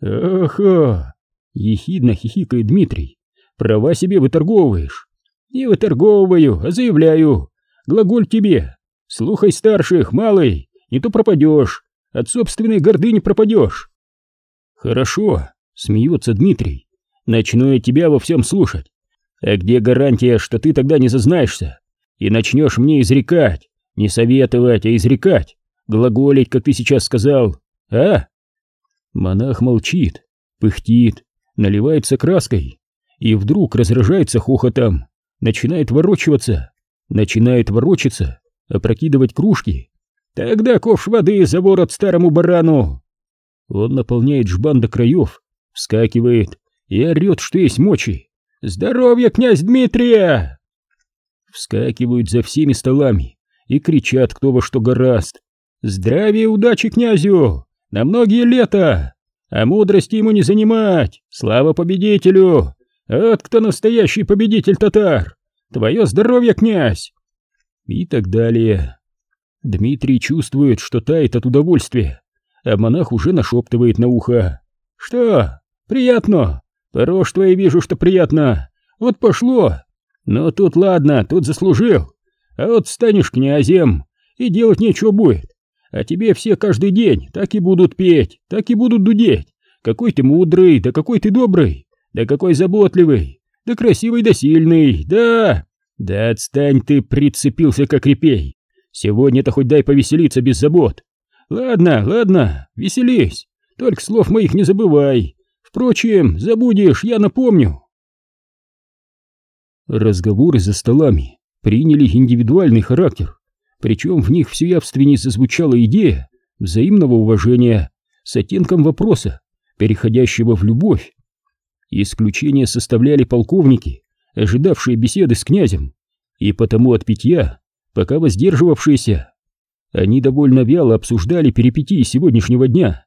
«Ах-ах!» — ехидно хихикает Дмитрий. «Права себе выторговываешь». «Не выторговываю, а заявляю. Глаголь тебе. Слухай старших, малый, не то пропадешь, от собственной гордыни пропадешь». «Хорошо», — смеется Дмитрий. «Начну я тебя во всем слушать. А где гарантия, что ты тогда не зазнаешься и начнешь мне изрекать, не советовать, а изрекать, глаголить, как ты сейчас сказал, а?» Монах молчит, пыхтит, наливается краской и вдруг разражается хохотом, начинает ворочаться, начинает ворочаться, опрокидывать кружки. «Тогда ковш воды за ворот старому барану!» Он наполняет жбан до краев, вскакивает и орет, что есть мочи. «Здоровья, князь Дмитрия!» Вскакивают за всеми столами и кричат, кто во что горазд. «Здравия и удачи князю! На многие лета! А мудрости ему не занимать! Слава победителю! Вот кто настоящий победитель татар! Твое здоровье, князь!» И так далее. Дмитрий чувствует, что тает от удовольствия, а монах уже нашептывает на ухо. «Что? Приятно? По рожь твоей вижу, что приятно. Вот пошло. Но тут ладно, тут заслужил. А вот станешь князем, и делать нечего будет. А тебе все каждый день так и будут петь, так и будут дудеть. Какой ты мудрый, да какой ты добрый, да какой заботливый, да красивый, да сильный, да... Да отстань ты, прицепился как репей. Сегодня-то хоть дай повеселиться без забот. Ладно, ладно, веселись, только слов моих не забывай. Впрочем, забудешь, я напомню». Разговоры за столами приняли индивидуальный характер, причем в них все явственнее зазвучала идея взаимного уважения с оттенком вопроса, переходящего в любовь. Исключение составляли полковники, ожидавшие беседы с князем, и потому от питья пока воздерживавшиеся. Они довольно вяло обсуждали перипетии сегодняшнего дня.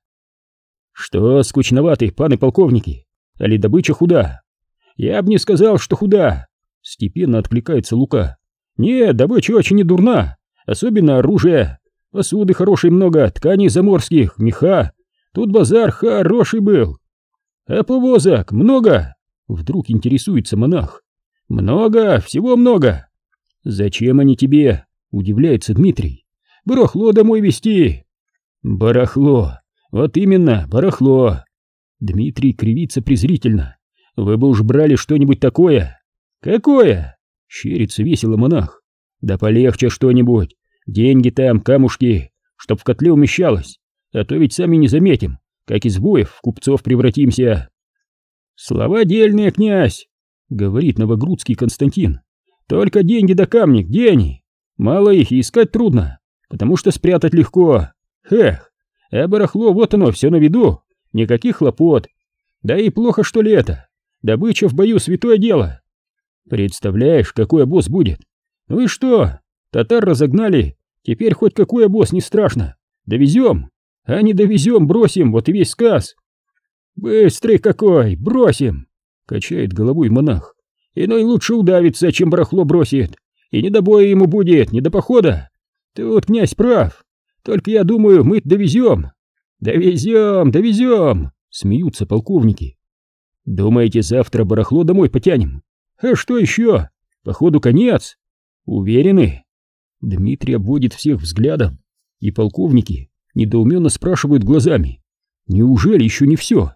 «Что, скучноватый, паны полковники? Али добыча худа?» «Я бы не сказал, что худа», — степенно откликается Лука. «Нет, добыча очень недурна, особенно оружие. Посуды хорошей много, тканей заморских, меха. Тут базар хороший был. А повозок много?» Вдруг интересуется монах. «Много, всего много». «Зачем они тебе?» — удивляется Дмитрий. «Барахло домой везти». «Барахло, вот именно, барахло». Дмитрий кривится презрительно. «Вы бы уж брали что-нибудь такое». «Какое?» — щерится весело монах. «Да полегче что-нибудь. Деньги там, камушки, чтоб в котле умещалось. А то ведь сами не заметим, как из воев в купцов превратимся». «Слова дельные, князь», — говорит новогрудский Константин. «Только деньги да камни, где они? Мало их и искать трудно, потому что спрятать легко. Эх, а барахло вот оно, все на виду, никаких хлопот. Да и плохо, что ли это? Добыча в бою святое дело. Представляешь, какой обоз будет? Ну и что? Татар разогнали, теперь хоть какой обоз не страшно. Довезем, а не довезем, бросим, вот и весь сказ». «Быстрый какой, бросим!» — качает головой монах. «Иной лучше удавится, чем барахло бросит, и не до боя ему будет, не до похода. Тут князь прав, только я думаю, мы довезем». «Довезем, довезем!» — смеются полковники. «Думаете, завтра барахло домой потянем? А что еще? Походу конец. Уверены?» Дмитрий обводит всех взглядом, и полковники недоуменно спрашивают глазами. «Неужели еще не все?»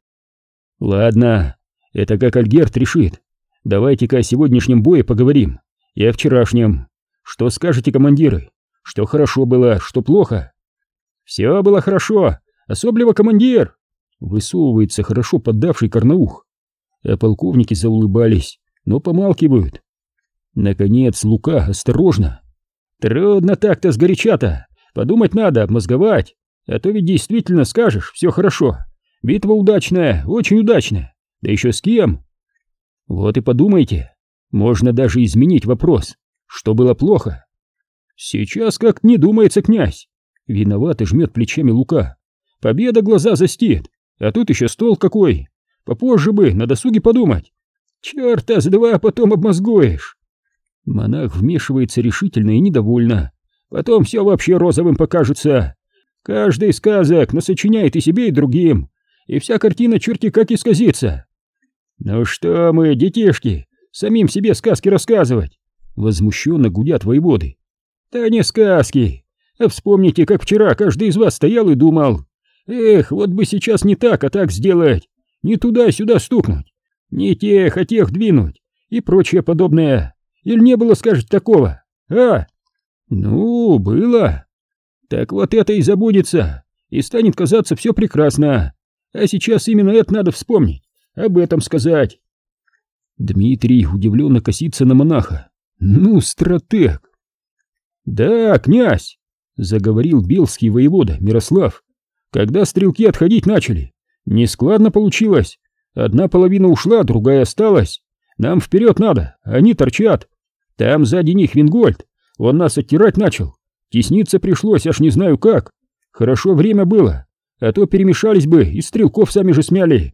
«Ладно, это как Альгерт решит. Давайте-ка о сегодняшнем бое поговорим, и о вчерашнем. Что скажете, командиры? Что хорошо было, что плохо?» «Все было хорошо, особливо командир!» Высовывается хорошо поддавший Карнаух. А полковники заулыбались, но помалкивают. Наконец Лука осторожно. «Трудно так-то сгоряча-то, подумать надо, обмозговать, а то ведь действительно скажешь, все хорошо. Битва удачная, очень удачная, да еще с кем?» «Вот и подумайте, можно даже изменить вопрос, что было плохо». «Сейчас как-то не думается, князь», — виновато жмет плечами Лука. «Победа глаза застит, а тут еще стол какой, попозже бы, на досуге подумать. Черта с два потом обмозгуешь». Монах вмешивается решительно и недовольно. «Потом все вообще розовым покажется. Каждый сказок насочиняет и себе, и другим, и вся картина черти как исказится». «Ну что мы, детишки, самим себе сказки рассказывать?» Возмущенно гудят воеводы. «Да не сказки, а вспомните, как вчера каждый из вас стоял и думал. Эх, вот бы сейчас не так, а так сделать, не туда-сюда стукнуть, не тех, а тех двинуть и прочее подобное. Или не было, скажете, такого, а?» «Ну, было. Так вот это и забудется, и станет казаться все прекрасно. А сейчас именно это надо вспомнить, об этом сказать». Дмитрий удивленно косится на монаха. «Ну, стратег!» «Да, князь!» — заговорил белский воевода Мирослав. «Когда стрелки отходить начали, нескладно получилось. Одна половина ушла, другая осталась. Нам вперед надо, они торчат. Там сзади них Вингольд, он нас оттирать начал. Тесниться пришлось, аж не знаю как. Хорошо время было, а то перемешались бы и стрелков сами же смяли».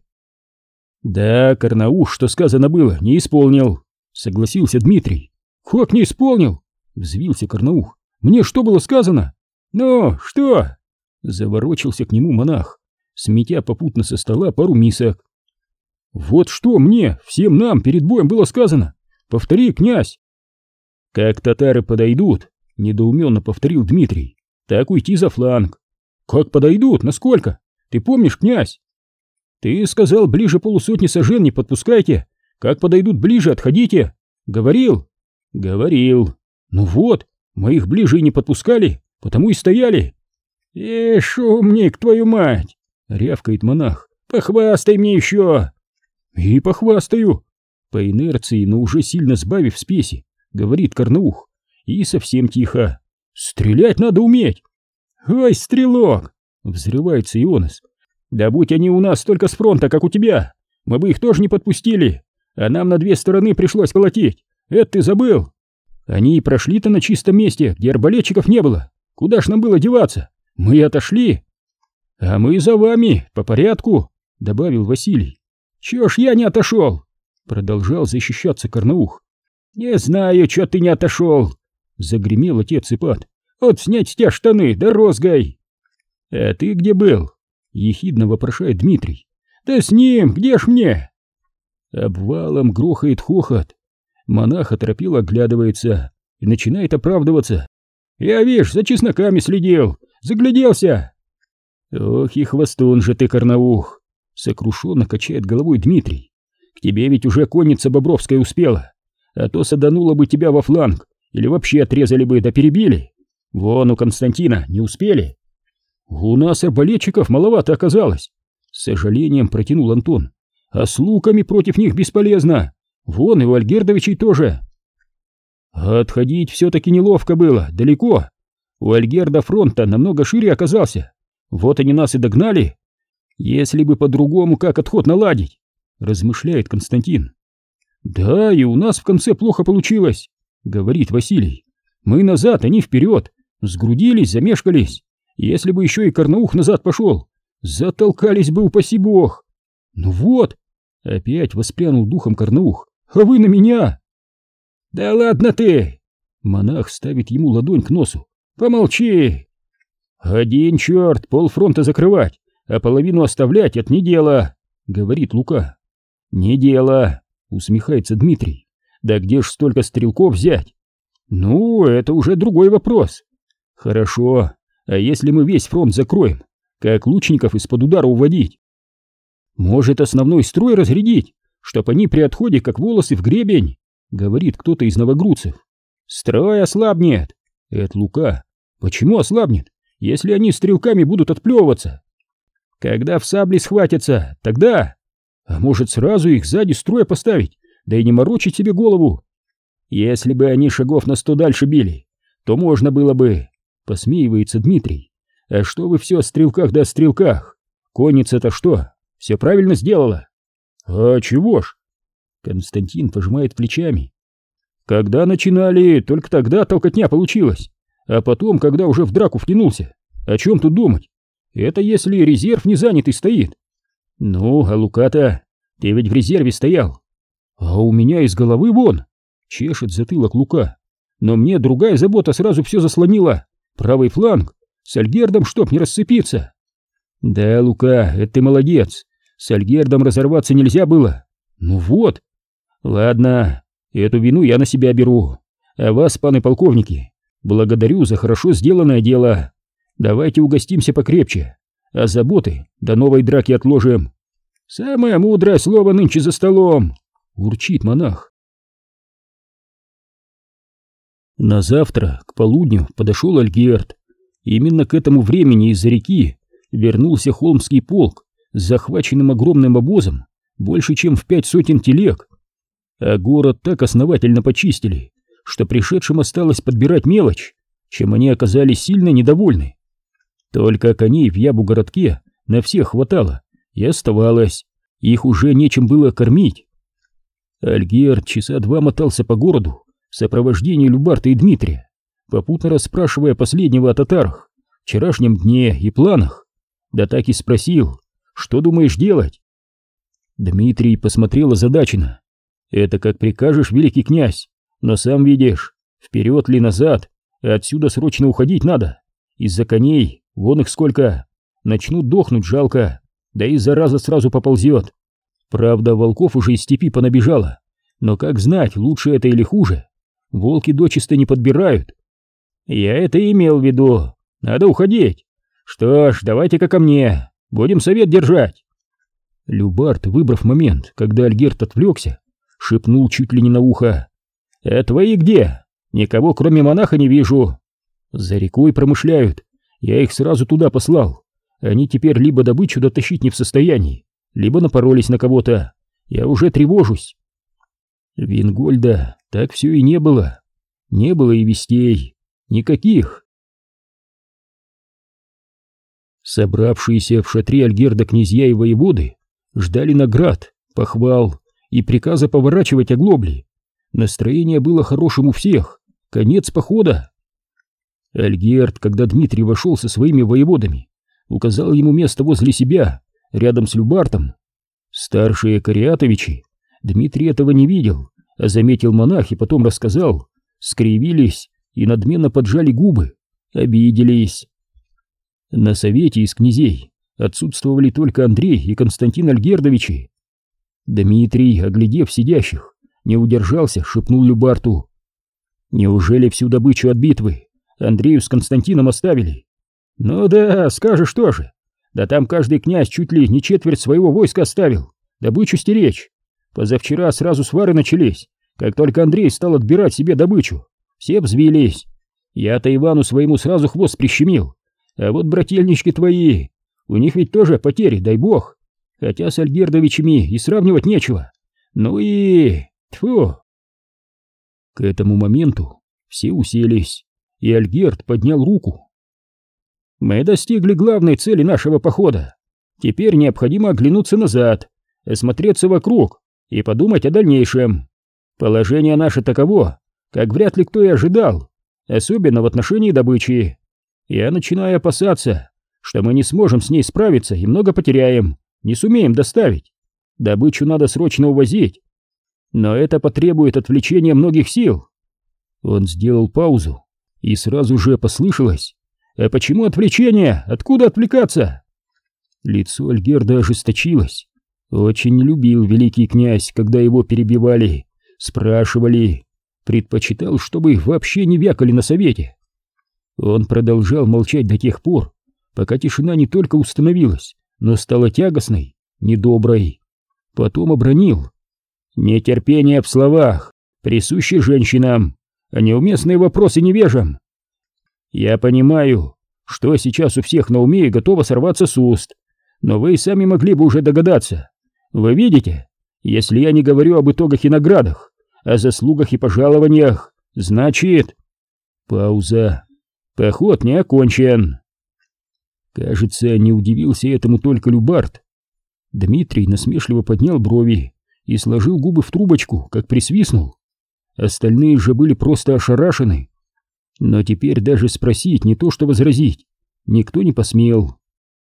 «Да, Карнаух, что сказано было, не исполнил», — согласился Дмитрий. «Как не исполнил?» — взвился Карнаух. «Мне что было сказано?» «Ну, что?» — заворочился к нему монах, сметя попутно со стола пару мисок. «Вот что мне, всем нам перед боем было сказано. Повтори, князь». «Как татары подойдут», — недоуменно повторил Дмитрий, — «так уйти за фланг». «Как подойдут? Насколько? Ты помнишь, князь?» «Ты сказал, ближе полусотни сажен не подпускайте. Как подойдут ближе, отходите. Говорил?» «Говорил. Ну вот, мы их ближе и не подпускали, потому и стояли». «Ишь, умник, твою мать!» — рявкает монах. «Похвастай мне еще!» «И похвастаю!» По инерции, но уже сильно сбавив спеси, говорит Карнаух. И совсем тихо. «Стрелять надо уметь!» «Ой, стрелок!» — взрывается Ионас. «Да будь они у нас только с фронта, как у тебя, мы бы их тоже не подпустили, а нам на две стороны пришлось колотить. Это ты забыл? Они и прошли-то на чистом месте, где арбалетчиков не было. Куда ж нам было деваться? Мы отошли. А мы за вами, по порядку, добавил Василий. Чё ж я не отошел? Продолжал защищаться Карнаух. Не знаю, чё ты не отошел, загремел отец Ипат. Вот снять с тебя штаны, да розгай. А ты где был? Ехидно вопрошает Дмитрий. Да с ним, где ж мне? Обвалом грохает хохот. Монах оторопело оглядывается и начинает оправдываться. Я, вишь, за чесноками следил, загляделся. Ох и хвостун же ты, Карнаух, сокрушенно качает головой Дмитрий. К тебе ведь уже конница Бобровская успела, а то саданула бы тебя во фланг или вообще отрезали бы да перебили. Вон у Константина не успели. У нас арбалетчиков маловато оказалось, с сожалением протянул Антон. А с луками против них бесполезно. Вон и у Альгердовичей тоже. Отходить все-таки неловко было, далеко. У Альгерда фронт-то намного шире оказался. Вот они нас и догнали. Если бы по-другому как отход наладить, размышляет Константин. Да, и у нас в конце плохо получилось, говорит Василий. Мы назад, они вперед. Сгрудились, замешкались. Если бы еще и Карнаух назад пошел, затолкались бы, упаси бог. Ну вот, опять воспрянул духом Карнаух. А вы на меня? Да ладно ты! Монах ставит ему ладонь к носу. Помолчи! Один черт полфронта закрывать, а половину оставлять — это не дело, говорит Лука. Не дело, усмехается Дмитрий. Да где ж столько стрелков взять? Ну, это уже другой вопрос. Хорошо, а если мы весь фронт закроем, как лучников из-под удара уводить? Может, основной строй разрядить, чтоб они при отходе как волосы в гребень, говорит кто-то из новогрудцев. Строй ослабнет. Это Лука. Почему ослабнет, если они стрелками будут отплевываться? Когда в сабли схватятся, тогда... А может, сразу их сзади строя поставить, да и не морочить себе голову? Если бы они шагов на сто дальше били, то можно было бы... Посмеивается Дмитрий. А что вы все о стрелках да о стрелках? Конница-то что, все правильно сделала? А чего ж? Константин пожимает плечами. Когда начинали, только тогда толкотня получилась. А потом, когда уже в драку втянулся, о чем тут думать? Это если резерв не занятый стоит. Ну, а Лука-то, ты ведь в резерве стоял. А у меня из головы вон, чешет затылок Лука. Но мне другая забота сразу все заслонила. Правый фланг, с Альгердом чтоб не рассыпиться. Да, Лука, это ты молодец. С Альгердом разорваться нельзя было. Ну вот. Ладно, эту вину я на себя беру. А вас, паны полковники, благодарю за хорошо сделанное дело. Давайте угостимся покрепче, а заботы до новой драки отложим. Самое мудрое слово нынче за столом, урчит монах. На завтра, к полудню, подошел Альгерд. Именно к этому времени из-за реки вернулся холмский полк с захваченным огромным обозом, больше чем в пять сотен телег. А город так основательно почистили, что пришедшим осталось подбирать мелочь, чем они оказались сильно недовольны. Только коней в Ябу-городке на всех хватало, и оставалось, их уже нечем было кормить. Альгерд часа два мотался по городу в сопровождении Любарта и Дмитрия, попутно расспрашивая последнего о татарах, вчерашнем дне и планах. Да так и спросил, что думаешь делать? Дмитрий посмотрел озадаченно. Это как прикажешь, великий князь, но сам видишь, вперед ли назад, отсюда срочно уходить надо. Из-за коней, вон их сколько, начнут дохнуть жалко, да и зараза сразу поползет. Правда, волков уже из степи понабежало, но как знать, лучше это или хуже. Волки дочисто не подбирают. Я это и имел в виду. Надо уходить. Что ж, давайте-ка ко мне. Будем совет держать. Любарт, выбрав момент, когда Альгерд отвлекся, шепнул чуть ли не на ухо. А твои где? Никого, кроме монаха, не вижу. За рекой промышляют. Я их сразу туда послал. Они теперь либо добычу дотащить не в состоянии, либо напоролись на кого-то. Я уже тревожусь. Вингольда так все и не было. Не было и вестей. Никаких. Собравшиеся в шатре Альгерда князья и воеводы ждали наград, похвал и приказа поворачивать оглобли. Настроение было хорошим у всех. Конец похода. Альгерд, когда Дмитрий вошел со своими воеводами, указал ему место возле себя, рядом с Любартом. Старшие Кариатовичи, Дмитрий этого не видел, а заметил монах и потом рассказал, скривились и надменно поджали губы, обиделись. На совете из князей отсутствовали только Андрей и Константин Альгердовичи. Дмитрий, оглядев сидящих, не удержался, шепнул Любарту: «Неужели всю добычу от битвы Андрею с Константином оставили?» «Ну да, скажешь тоже. Да там каждый князь чуть ли не четверть своего войска оставил, добычу стеречь. Позавчера сразу свары начались, как только Андрей стал отбирать себе добычу. Все взвились. Я-то Ивану своему сразу хвост прищемил. А вот брательнички твои, у них ведь тоже потери, дай бог. Хотя с Альгердовичами и сравнивать нечего. Ну и... тьфу!» К этому моменту все уселись, и Альгерд поднял руку. «Мы достигли главной цели нашего похода. Теперь необходимо оглянуться назад, осмотреться вокруг и подумать о дальнейшем. Положение наше таково, как вряд ли кто и ожидал, особенно в отношении добычи. Я начинаю опасаться, что мы не сможем с ней справиться и много потеряем, не сумеем доставить. Добычу надо срочно увозить. Но это потребует отвлечения многих сил». Он сделал паузу, и сразу же послышалось: «А почему отвлечение? Откуда отвлекаться?» Лицо Альгерда ожесточилось. Очень любил великий князь, когда его перебивали, спрашивали, предпочитал, чтобы вообще не вякали на совете. Он продолжал молчать до тех пор, пока тишина не только установилась, но стала тягостной, недоброй. Потом обронил: «Нетерпение в словах присуще женщинам, а неуместные вопросы невежам. Я понимаю, что сейчас у всех на уме и готово сорваться с уст, но вы и сами могли бы уже догадаться. Вы видите, если я не говорю об итогах и наградах, о заслугах и пожалованиях, значит...» Пауза. «Поход не окончен». Кажется, не удивился этому только Любарт. Дмитрий насмешливо поднял брови и сложил губы в трубочку, как присвистнул. Остальные же были просто ошарашены. Но теперь даже спросить, не то что возразить, никто не посмел.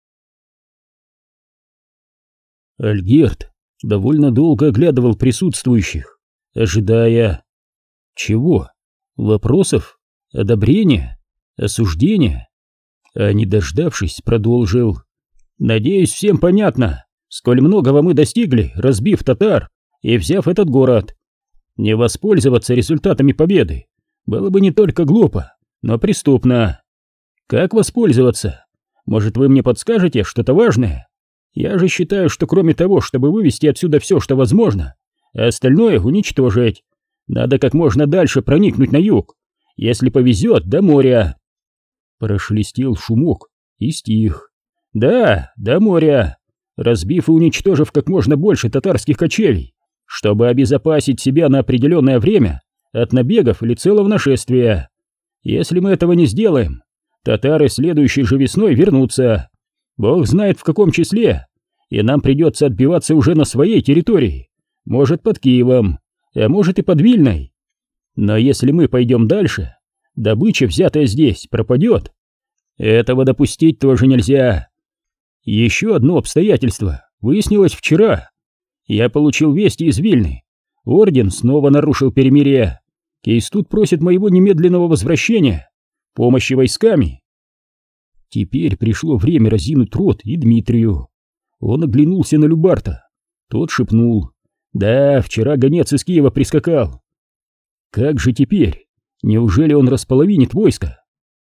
Альгерд довольно долго оглядывал присутствующих, ожидая... чего? Вопросов? Одобрения? Осуждения? А не дождавшись, продолжил: «Надеюсь, всем понятно, сколь многого мы достигли, разбив татар и взяв этот город. Не воспользоваться результатами победы было бы не только глупо, но преступно. Как воспользоваться? Может, вы мне подскажете что-то важное? Я же считаю, что кроме того, чтобы вывести отсюда все, что возможно, а остальное уничтожить, надо как можно дальше проникнуть на юг, если повезет, до моря». Прошелестел шумок и стих. «Да, до моря, разбив и уничтожив как можно больше татарских кочевий, чтобы обезопасить себя на определенное время от набегов или целого нашествия. Если мы этого не сделаем, татары следующей же весной вернутся, бог знает в каком числе, и нам придется отбиваться уже на своей территории, может под Киевом, а может и под Вильной. Но если мы пойдем дальше, добыча, взятая здесь, пропадет. Этого допустить тоже нельзя. Еще одно обстоятельство выяснилось вчера. Я получил вести из Вильны. Орден снова нарушил перемирие. Кейстут просит моего немедленного возвращения, помощи войсками». Теперь пришло время разинуть рот и Дмитрию. Он оглянулся на Любарта. Тот шепнул: «Да, вчера гонец из Киева прискакал». Как же теперь? Неужели он располовинит войско?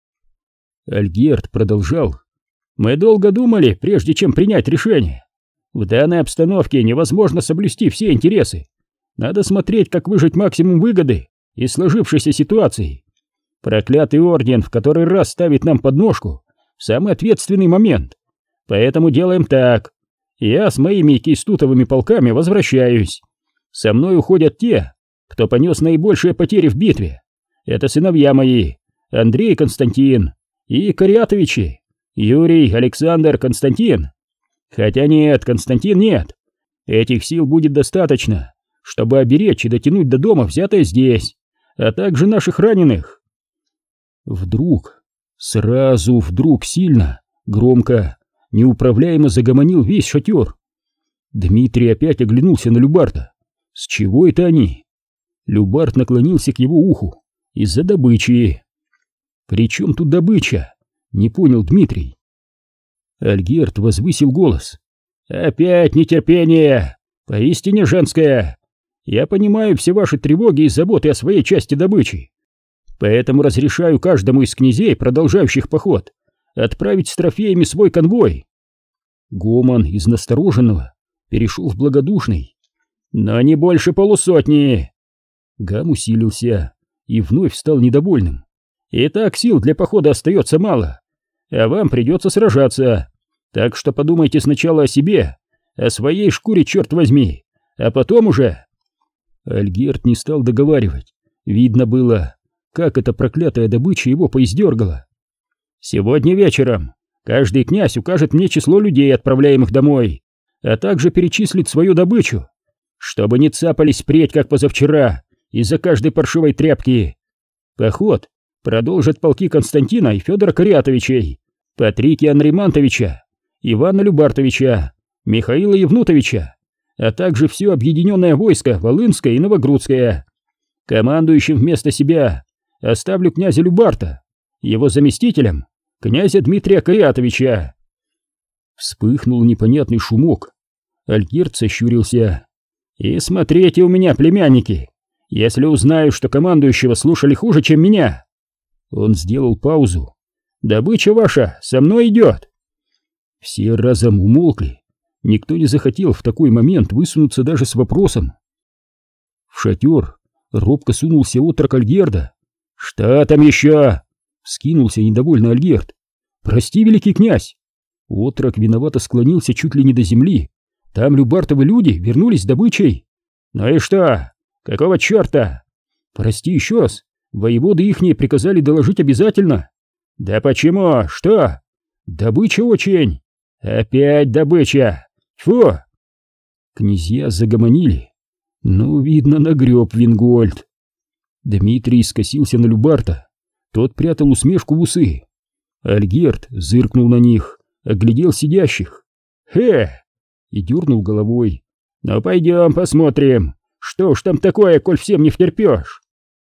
Альгерд продолжал: «Мы долго думали, прежде чем принять решение. В данной обстановке невозможно соблюсти все интересы. Надо смотреть, как выжать максимум выгоды из сложившейся ситуации. Проклятый орден в который раз ставит нам подножку в самый ответственный момент. Поэтому делаем так. Я с моими кейстутовыми полками возвращаюсь. Со мной уходят те, кто понес наибольшие потери в битве. Это сыновья мои, Андрей и Константин, и Кариатовичи, Юрий, Александр, Константин. Хотя нет, Константин нет. Этих сил будет достаточно, чтобы оберечь и дотянуть до дома взятое здесь, а также наших раненых». Вдруг Сразу вдруг сильно, громко, неуправляемо загомонил весь шатер. Дмитрий опять оглянулся на Любарта. С чего это они? Любарт наклонился к его уху. Из-за добычи. «При чем тут добыча?» — не понял Дмитрий. Альгерд возвысил голос. «Опять нетерпение! Поистине женское! Я понимаю все ваши тревоги и заботы о своей части добычи. Поэтому разрешаю каждому из князей, продолжающих поход, отправить с трофеями свой конвой». Гомон из настороженного перешел в благодушный. «Но не больше полусотни!» Гам усилился и вновь стал недовольным. «И так сил для похода остается мало, а вам придется сражаться. Так что подумайте сначала о себе, о своей шкуре, черт возьми, а потом уже...» Альгерд не стал договаривать. Видно было, как эта проклятая добыча его поиздергала. «Сегодня вечером каждый князь укажет мне число людей, отправляемых домой, а также перечислит свою добычу, чтобы не цапались впредь, как позавчера, из-за каждой паршивой тряпки. Поход продолжат полки Константина и Федора Кариатовичей, Патрикия Анримантовича, Ивана Любартовича, Михаила Евнутовича, а также все объединенное войско Волынское и Новогрудское. Командующим вместо себя оставлю князя Любарта, его заместителем князя Дмитрия Кариатовича». Вспыхнул непонятный шумок. Альгерд сощурился. «И смотрите у меня, племянники, если узнаю, что командующего слушали хуже, чем меня». Он сделал паузу. «Добыча ваша со мной идет». Все разом умолкли. Никто не захотел в такой момент высунуться даже с вопросом. В шатер робко сунулся отрок Альгерда. «Что там еще?» — вскинулся недовольно Альгерд. «Прости, великий князь!» Отрок виновато склонился чуть ли не до земли. «Там Любартовы люди вернулись с добычей». «Ну и что? Какого черта?» «Прости еще раз. Воеводы ихние приказали доложить обязательно». «Да почему? Что?» «Добыча очень». «Опять добыча! Тьфу!» Князья загомонили. «Ну, видно, нагреб Вингольд». Дмитрий скосился на Любарта. Тот прятал усмешку в усы. Альгерд зыркнул на них, оглядел сидящих. «Хе!» И дернул головой. «Ну, пойдем посмотрим, что ж там такое, коль всем не втерпешь».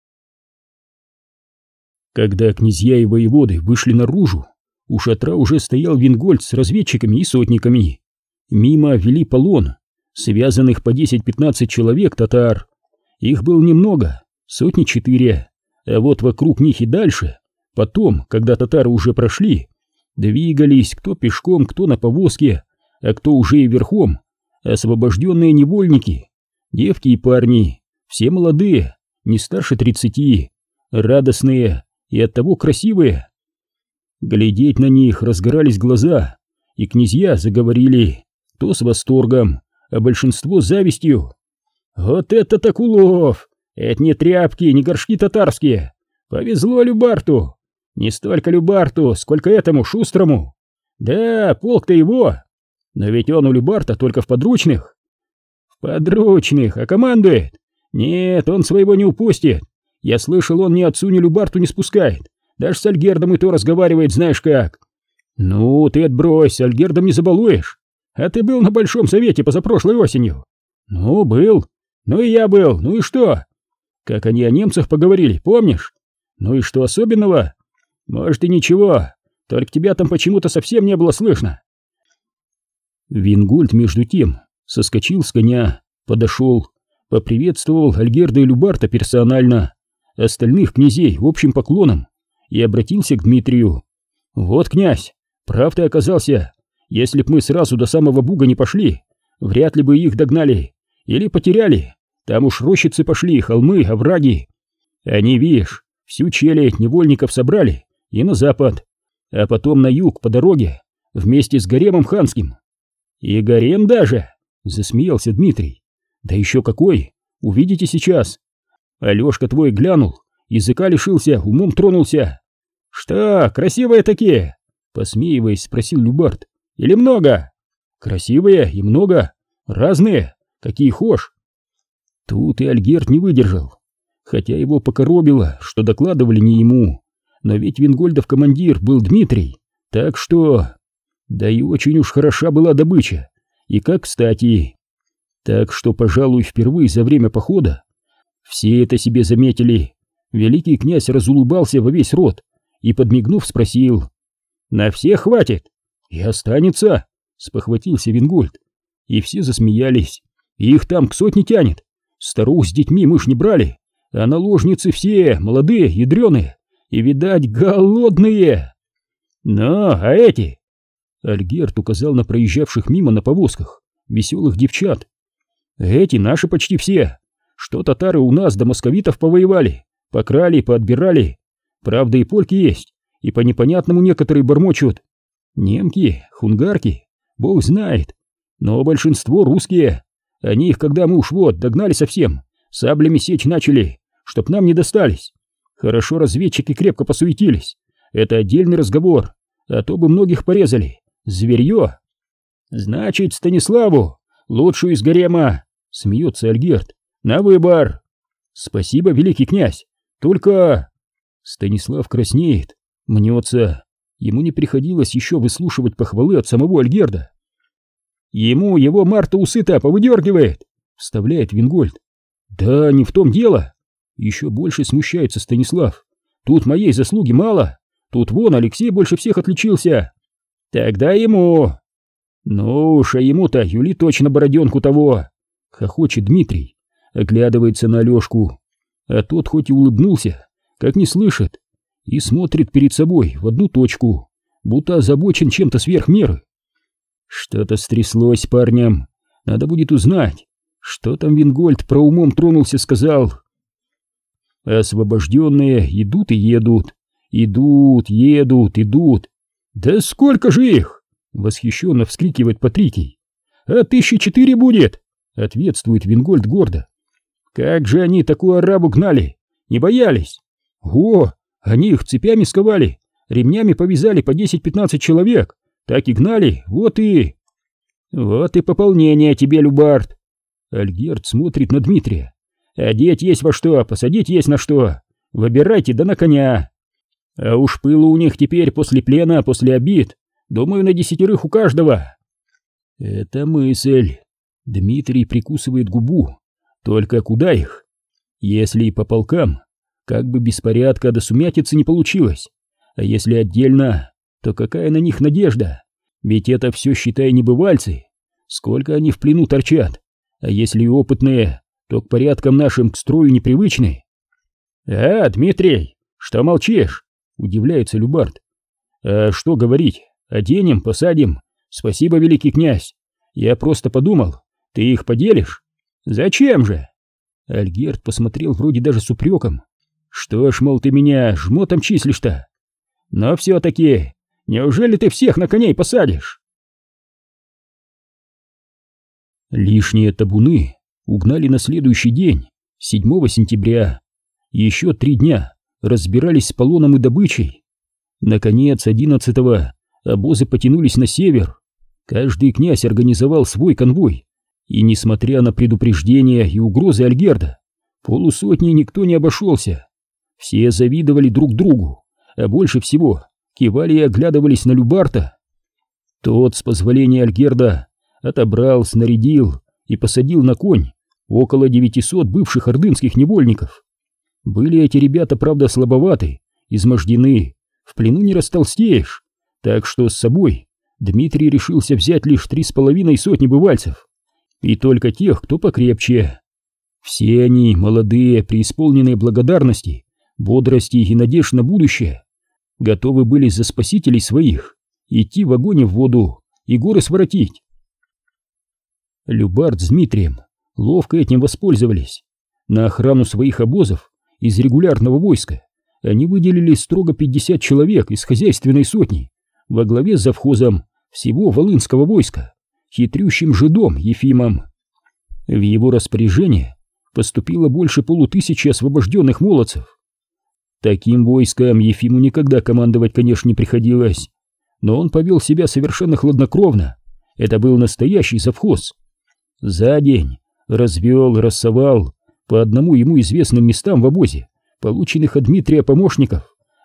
Когда князья и воеводы вышли наружу, у шатра уже стоял Вингольд с разведчиками и сотниками. Мимо вели полон, связанных по десять-пятнадцать человек татар. Их было немного, сотни четыре, а вот вокруг них и дальше, потом, когда татары уже прошли, двигались кто пешком, кто на повозке, а кто уже и верхом, освобожденные невольники, девки и парни, все молодые, не старше тридцати, радостные и оттого красивые. Глядеть на них разгорались глаза, и князья заговорили, то с восторгом, а большинство с завистью. «Вот это так улов! Это не тряпки, не горшки татарские! Повезло Любарту! Не столько Любарту, сколько этому шустрому! Да, полк-то его! Но ведь он у Любарта только в подручных!» «В подручных, а командует? Нет, он своего не упустит! Я слышал, он ни отцу, ни Любарту не спускает! Даже с Альгердом и то разговаривает, знаешь как!» «Ну, ты отбрось, с Альгердом не забалуешь! А ты был на Большом Совете позапрошлой осенью?» «Ну, был. Ну и я был. Ну и что? Как они о немцах поговорили, помнишь? Ну и что особенного? Может и ничего, только тебя там почему-то совсем не было слышно». Вингольд, между тем, соскочил с коня, подошел, поприветствовал Альгерда и Любарта персонально, остальных князей общим поклоном, и обратился к Дмитрию. «Вот, князь, прав ты оказался. Если б мы сразу до самого Буга не пошли, вряд ли бы их догнали или потеряли. Там уж рощицы пошли, холмы, овраги. Они, видишь, всю челядь невольников собрали и на запад, а потом на юг по дороге, вместе с гаремом ханским». «И гарем даже?» — засмеялся Дмитрий. «Да еще какой! Увидите сейчас. Алешка твой глянул, языка лишился, умом тронулся». «Что, красивые такие?» — посмеиваясь, спросил Любарт. «Или много?» «Красивые и много. Разные, какие хошь». Тут и Альгерд не выдержал, хотя его покоробило, что докладывали не ему, но ведь Вингольдов командир был Дмитрий, так что... Да и очень уж хороша была добыча, и как кстати. Так что, пожалуй, впервые за время похода все это себе заметили. Великий князь разулыбался во весь рот и, подмигнув, спросил: «На всех хватит?» «И останется», — спохватился Вингольд. И все засмеялись. «Их там к сотне тянет. Старух с детьми мы ж не брали, а наложницы все молодые, ядреные и, видать, голодные». «Ну, а эти?» Альгерд указал на проезжавших мимо на повозках веселых девчат. «Эти наши почти все. Что татары у нас до московитов повоевали, покрали, поотбирали. Правда, и польки есть, и по непонятному некоторые бормочут. Немки, хунгарки, бог знает. Но большинство русские. Они их, когда мы уж вот догнали совсем, саблями сечь начали, чтоб нам не достались. Хорошо разведчики крепко посуетились. Это отдельный разговор, а то бы многих порезали. Зверье». «Значит, Станиславу, лучшую из гарема», — смеется Альгерд, — «на выбор». «Спасибо, великий князь, только...» Станислав краснеет, мнется. Ему не приходилось еще выслушивать похвалы от самого Альгерда. «Ему его Марта усы-то повыдергивает», — вставляет Вингольд. «Да не в том дело». Еще больше смущается Станислав. «Тут моей заслуги мало. Тут вон Алексей больше всех отличился». «Тогда ему». «Ну уж, а ему-то Юли точно бороденку того», — хохочет Дмитрий, оглядывается на Алешку. А тот хоть и улыбнулся, как не слышит, и смотрит перед собой в одну точку, будто озабочен чем-то сверх меры. Что-то стряслось парням, надо будет узнать, что там Вингольд про умом тронулся сказал. Освобожденные идут и едут, идут, едут, идут. «Да сколько же их!» — восхищенно вскрикивает Патрикий. «А тысячи четыре будет!» — ответствует Вингольд гордо. «Как же они такую арабу гнали! Не боялись! О, они их цепями сковали, ремнями повязали по десять-пятнадцать человек, так и гнали, вот и...» «Вот и пополнение тебе, Любард!» Альгерд смотрит на Дмитрия. «Одеть есть во что, посадить есть на что. Выбирайте, да на коня. А уж пылу у них теперь после плена, после обид, думаю, на десятерых у каждого». «Это мысль». Дмитрий прикусывает губу. «Только куда их? Если и по полкам, как бы беспорядка до сумятицы не получилось. А если отдельно, то какая на них надежда? Ведь это все, считай, небывальцы. Сколько они в плену торчат. А если и опытные, то к порядкам нашим, к строю непривычны». «А, Дмитрий, что молчишь?» — удивляется Любард. «А что говорить? Оденем, посадим. Спасибо, великий князь. Я просто подумал, ты их поделишь?» «Зачем же?» Альгерд посмотрел вроде даже с упреком. «Что ж, мол, ты меня жмотом числишь-то? Но все-таки, неужели ты всех на коней посадишь?» Лишние табуны угнали на следующий день, седьмого сентября. Еще три дня разбирались с полоном и добычей. Наконец, одиннадцатого обозы потянулись на север. Каждый князь организовал свой конвой, и, несмотря на предупреждения и угрозы Альгерда, полусотни никто не обошелся. Все завидовали друг другу, а больше всего кивали и оглядывались на Любарта. Тот, с позволения Альгерда, отобрал, снарядил и посадил на конь около девятисот бывших ордынских невольников. Были эти ребята, правда, слабоваты, измождены, в плену не растолстеешь, так что с собой Дмитрий решился взять лишь три с половиной сотни бывальцев, и только тех, кто покрепче. Все они, молодые, преисполненные благодарности, бодрости и надежд на будущее, готовы были за спасителей своих идти в огонь и в воду и горы своротить. Любард с Дмитрием ловко этим воспользовались. На охрану своих обозов из регулярного войска они выделили строго пятьдесят человек из хозяйственной сотни во главе с завхозом всего волынского войска, хитрющим жидом Ефимом. В его распоряжение поступило больше полутысячи освобожденных молодцев. Таким войском Ефиму никогда командовать, конечно, не приходилось, но он повел себя совершенно хладнокровно. Это был настоящий завхоз. За день развел и рассовал по одному ему известным местам в обозе полученных от Дмитрия помощников,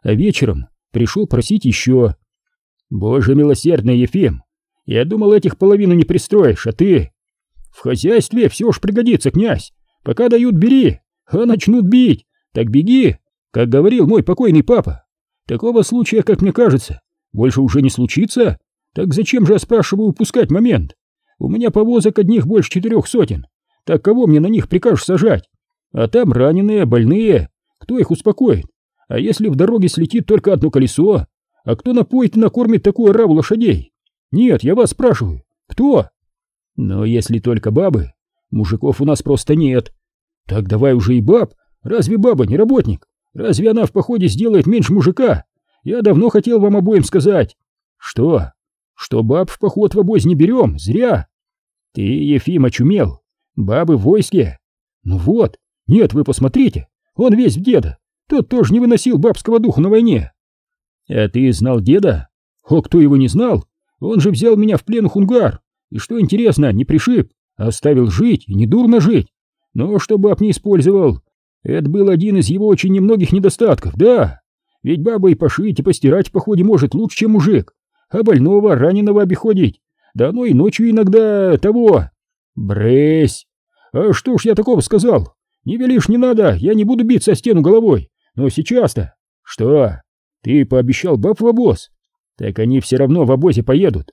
а вечером пришел просить еще. Боже милосердный, Ефим, я думал, этих половину не пристроишь, а ты... В хозяйстве все уж пригодится, князь, пока дают, бери, а начнут бить, так беги, как говорил мой покойный папа. Такого случая, как мне кажется, больше уже не случится, так зачем же, я спрашиваю, упускать момент? У меня повозок одних больше четырех сотен, так кого мне на них прикажешь сажать? А там раненые, больные, кто их успокоит? А если в дороге слетит только одно колесо? А кто напоит и накормит такую ораву лошадей? Нет, я вас спрашиваю, кто? Но если только бабы, мужиков у нас просто нет. Так давай уже и баб, разве баба не работник? Разве она в походе сделает меньше мужика? Я давно хотел вам обоим сказать. Что? Что баб в поход в обоз не берем, зря. Ты, Ефим, очумел, бабы в войске. Ну вот, нет, вы посмотрите, он весь в деда, тот тоже не выносил бабского духа на войне. А ты знал деда? О, кто его не знал? Он же взял меня в плен хунгар, и что интересно, не пришиб, а оставил жить, и недурно жить. Но что баб не использовал, это был один из его очень немногих недостатков, да. Ведь баба и пошить, и постирать в походе может лучше, чем мужик, а больного, раненого обиходить, да оно и ночью иногда того. Брысь! А что ж я такого сказал? Не велишь, не надо, я не буду биться о стену головой, но сейчас-то... Что? Ты пообещал баб в обоз? Так они все равно в обозе поедут.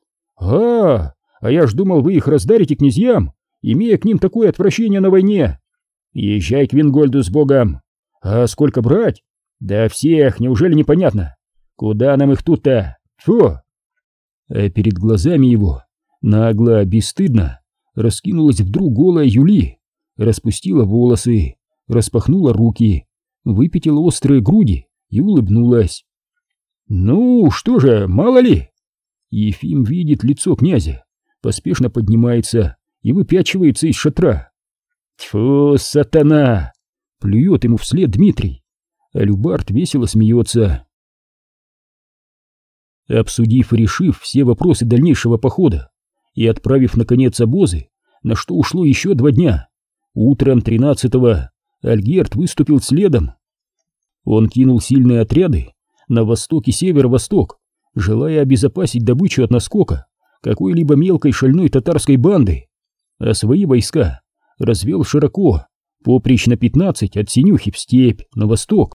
А, а я ж думал, вы их раздарите князьям, имея к ним такое отвращение на войне. Езжай к Вингольду с Богом. А сколько брать? Да всех, неужели непонятно? Куда нам их тут-то? Фу! А перед глазами его, нагло, бесстыдно, раскинулась вдруг голая Юли, распустила волосы, распахнула руки, выпятила острые груди и улыбнулась. Ну, что же, мало ли? Ефим видит лицо князя, поспешно поднимается и выпячивается из шатра. Тьфу, сатана! Плюет ему вслед Дмитрий, а Любард весело смеется. Обсудив и решив все вопросы дальнейшего похода и отправив, наконец, обозы, на что ушло еще два дня, утром тринадцатого Альгерд выступил следом. Он кинул сильные отряды на восток и северо-восток, желая обезопасить добычу от наскока какой-либо мелкой шальной татарской банды, а свои войска развел широко, поприщ на пятнадцать от Синюхи в степь на восток.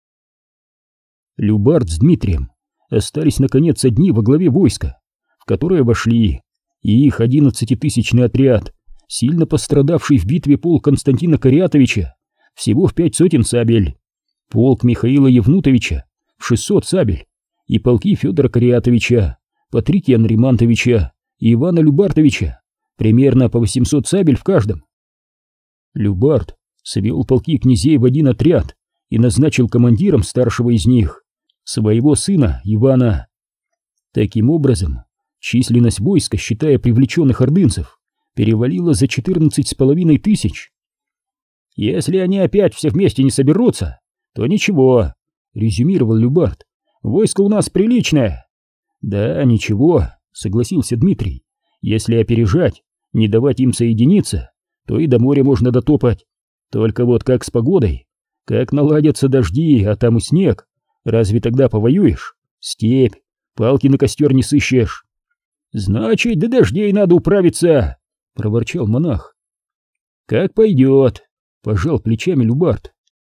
Любард с Дмитрием остались наконец одни во главе войска, в которое вошли и их одиннадцатитысячный отряд, сильно пострадавший в битве полк Константина Кариатовича, всего в пять сотен сабель, полк Михаила Евнутовича в шестьсот сабель и полки Федора Кариатовича, Патрикия Наримантовича и Ивана Любартовича, примерно по восемьсот сабель в каждом. Любард свел полки князей в один отряд и назначил командиром старшего из них своего сына Ивана. Таким образом, численность войска, считая привлеченных ордынцев, перевалила за четырнадцать с половиной тысяч. «Если они опять все вместе не соберутся, то ничего», — резюмировал Любард. «Войско у нас приличное». «Да, ничего», — согласился Дмитрий. «Если опережать, не давать им соединиться, то и до моря можно дотопать. Только вот как с погодой? Как наладятся дожди, а там и снег? Разве тогда повоюешь? Степь, палки на костер не сыщешь». «Значит, до дождей надо управиться», — проворчал монах. «Как пойдет», — пожал плечами Любард.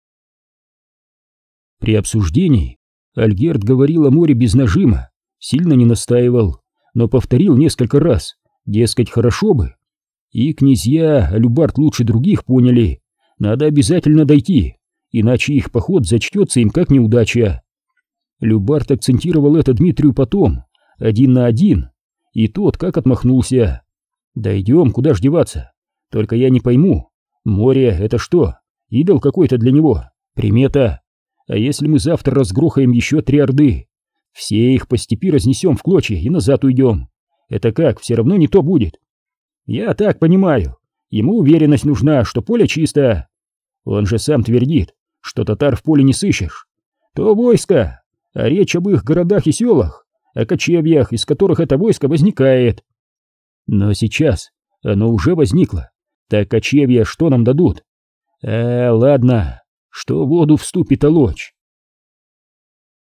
При обсуждении Альгерд говорил о море без нажима, сильно не настаивал, но повторил несколько раз, дескать, хорошо бы. И князья, а Любард лучше других, поняли, надо обязательно дойти, иначе их поход зачтется им как неудача. Любард акцентировал это Дмитрию потом, один на один, и тот как отмахнулся. «Дойдем, куда ж деваться? Только я не пойму, море — это что, идол какой-то для него, примета? А если мы завтра разгрохаем еще три орды, все их по степи разнесем в клочья и назад уйдем, это как, все равно не то будет? Я так понимаю, ему уверенность нужна, что поле чисто. Он же сам твердит, что татар в поле не сыщешь. То войско, а речь об их городах и селах, о кочевьях, из которых это войско возникает. Но сейчас оно уже возникло, так кочевья что нам дадут? А, ладно, что воду вступит толочь.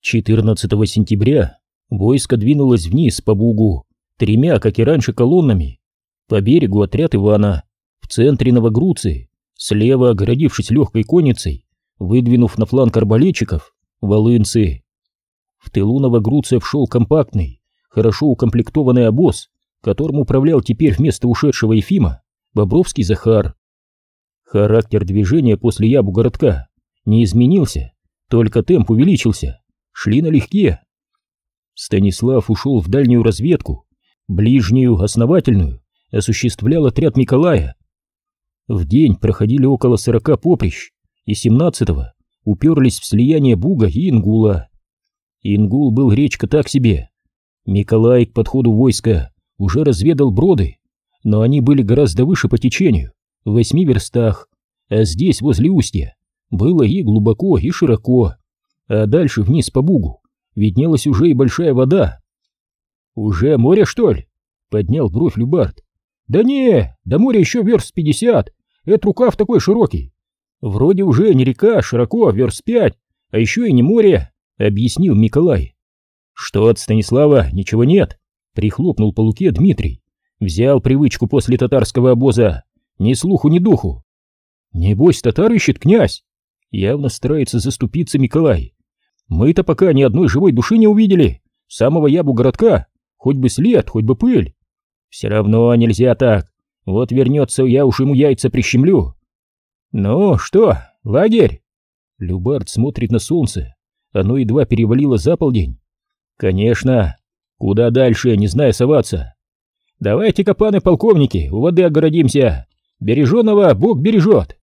четырнадцатого сентября войско двинулось вниз по Бугу тремя, как и раньше, колоннами. По берегу отряд Ивана, в центре Новогрудцы, слева, огородившись легкой конницей, выдвинув на фланг арбалетчиков, волынцы. В тылу новогрудцев шел компактный, хорошо укомплектованный обоз, которым управлял теперь вместо ушедшего Ефима Бобровский Захар. Характер движения после Ябу-городка не изменился, только темп увеличился, шли налегке. Станислав ушел в дальнюю разведку, ближнюю, основательную, осуществлял отряд Николая. В день проходили около сорока поприщ, и семнадцатого уперлись в слияние Буга и Ингула. Ингул был речка так себе. Николай к подходу войска уже разведал броды, но они были гораздо выше по течению, в восьми верстах, а здесь, возле устья, было и глубоко, и широко, а дальше вниз по Бугу виднелась уже и большая вода. «Уже море, что ли?» — поднял бровь Любард. «Да не, до моря еще верст пятьдесят, это рукав такой широкий. Вроде уже не река, широко, верст пять, а еще и не море», — объяснил Николай. «Что от Станислава, ничего нет», — прихлопнул по луке Дмитрий. «Взял привычку после татарского обоза, ни слуху, ни духу». «Небось, татар ищет, князь?» — явно старается заступиться Николай. «Мы-то пока ни одной живой души не увидели, самого Ябу-городка, хоть бы след, хоть бы пыль. Все равно нельзя так, вот вернется, я уж ему яйца прищемлю». «Ну что, лагерь?» Любард смотрит на солнце, оно едва перевалило за полдень. «Конечно, куда дальше, не зная соваться. Давайте-ка, паны полковники, у воды огородимся, береженого Бог бережет».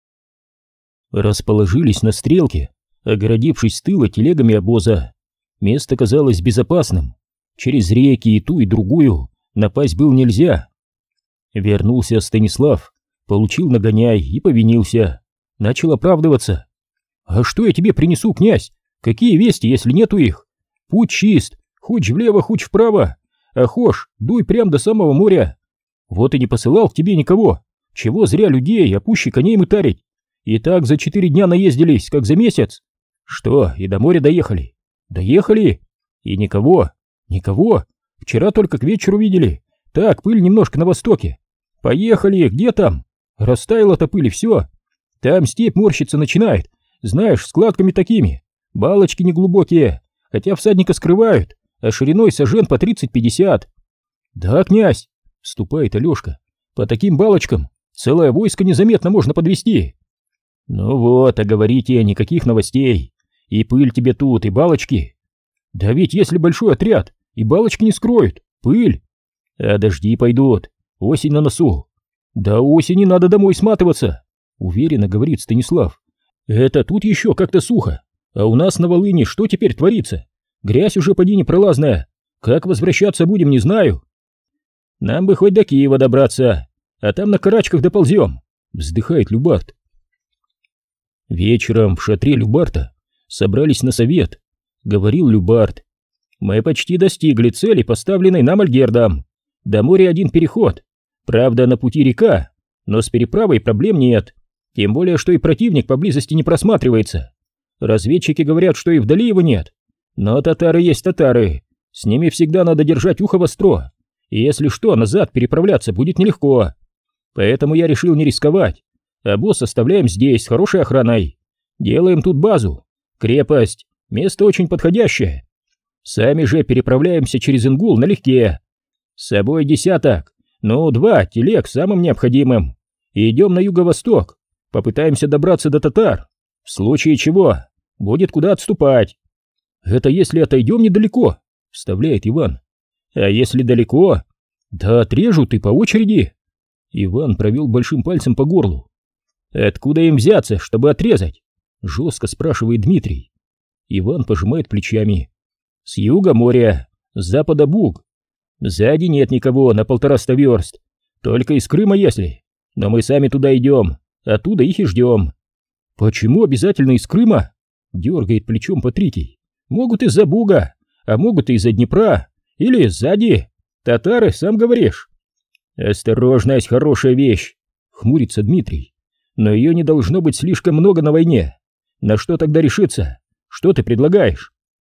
Расположились на стрелке, огородившись с тыла телегами обоза. Место казалось безопасным, через реки и ту, и другую напасть было нельзя. Вернулся Станислав, получил нагоняй и повинился, начал оправдываться. «А что я тебе принесу, князь? Какие вести, если нету их? Путь чист, хоть влево, хоть вправо, а хошь, дуй прям до самого моря. Вот и не посылал к тебе никого, чего зря людей, а пуще коней мытарить. И так за четыре дня наездились, как за месяц. Что, и до моря доехали? Доехали? И никого, никого, вчера только к вечеру видели, так, пыль немножко на востоке. Поехали, где там? Растаяла-то пыль и все. Там степь морщиться начинает, знаешь, складками такими, балочки неглубокие, хотя всадника скрывают, а шириной сажен по тридцать-пятьдесят. Да, князь, вступает Алешка, по таким балочкам целое войско незаметно можно подвести. Ну вот, а говорите, никаких новостей, и пыль тебе тут, и балочки. Да ведь если большой отряд, и балочки не скроют, пыль. А дожди пойдут, осень на носу. До осени надо домой сматываться, уверенно говорит Станислав. Это тут еще как-то сухо, а у нас на Волыни что теперь творится? Грязь уже поди непролазная, как возвращаться будем, не знаю. Нам бы хоть до Киева добраться, а там на карачках доползем, вздыхает Любард. Вечером в шатре Любарта собрались на совет. Говорил Любард: «Мы почти достигли цели, поставленной нам Альгердом. До моря один переход. Правда, на пути река, но с переправой проблем нет. Тем более, что и противник поблизости не просматривается. Разведчики говорят, что и вдали его нет. Но татары есть татары. С ними всегда надо держать ухо востро. И если что, назад переправляться будет нелегко. Поэтому я решил не рисковать. Обоз оставляем здесь с хорошей охраной. Делаем тут базу. Крепость. Место очень подходящее. Сами же переправляемся через Ингул налегке. С собой десяток, ну, два телег самым необходимым. И идем на юго-восток. Попытаемся добраться до татар. В случае чего, будет куда отступать». «Это если отойдем недалеко», — вставляет Иван. «А если далеко? Да отрежут и по очереди». Иван провел большим пальцем по горлу. «Откуда им взяться, чтобы отрезать?» — жестко спрашивает Дмитрий. Иван пожимает плечами. «С юга моря, с запада Буг. Сзади нет никого на полтораста верст, только из Крыма если. Но мы сами туда идем, оттуда их и ждем». «Почему обязательно из Крыма?» — дергает плечом Патрикий. «Могут из-за Буга, а могут и из-за Днепра, или сзади. Татары, сам говоришь». «Осторожность — хорошая вещь», — хмурится Дмитрий. «Но ее не должно быть слишком много на войне. На что тогда решиться? Что ты предлагаешь?»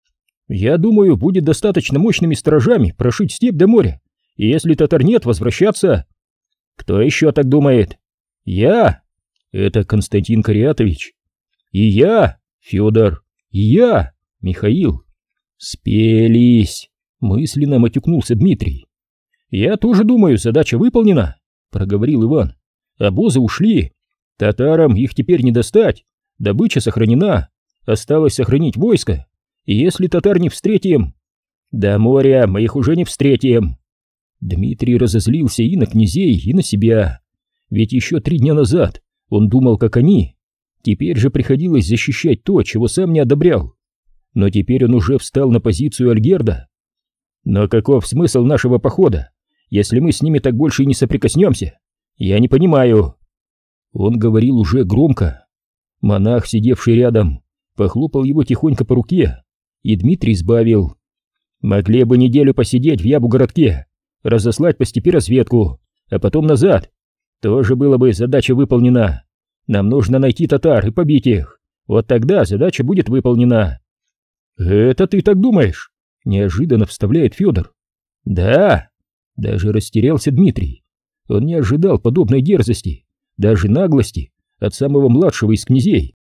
Я думаю, будет достаточно мощными сторожами прошить степь до моря, и если татар нет, возвращаться. Кто еще так думает? Я. Это Константин Кариатович. И я, Федор. И я, Михаил. Спелись. Мысленно матюкнулся Дмитрий. Я тоже думаю, задача выполнена, проговорил Иван. Обозы ушли. Татарам их теперь не достать. Добыча сохранена. Осталось сохранить войско. И если татар не встретим... До моря мы их уже не встретим. Дмитрий разозлился и на князей, и на себя. Ведь еще три дня назад он думал, как они. Теперь же приходилось защищать то, чего сам не одобрял. Но теперь он уже встал на позицию Альгерда. Но каков смысл нашего похода, если мы с ними так больше и не соприкоснемся? Я не понимаю. Он говорил уже громко. Монах, сидевший рядом, похлопал его тихонько по руке, и Дмитрий сбавил. Могли бы неделю посидеть в Ябу-городке, разослать по степи разведку, а потом назад. Тоже было бы задача выполнена. Нам нужно найти татар и побить их. Вот тогда задача будет выполнена. Это ты так думаешь? Неожиданно вставляет Федор. Да. Даже растерялся Дмитрий. Он не ожидал подобной дерзости, даже наглости от самого младшего из князей.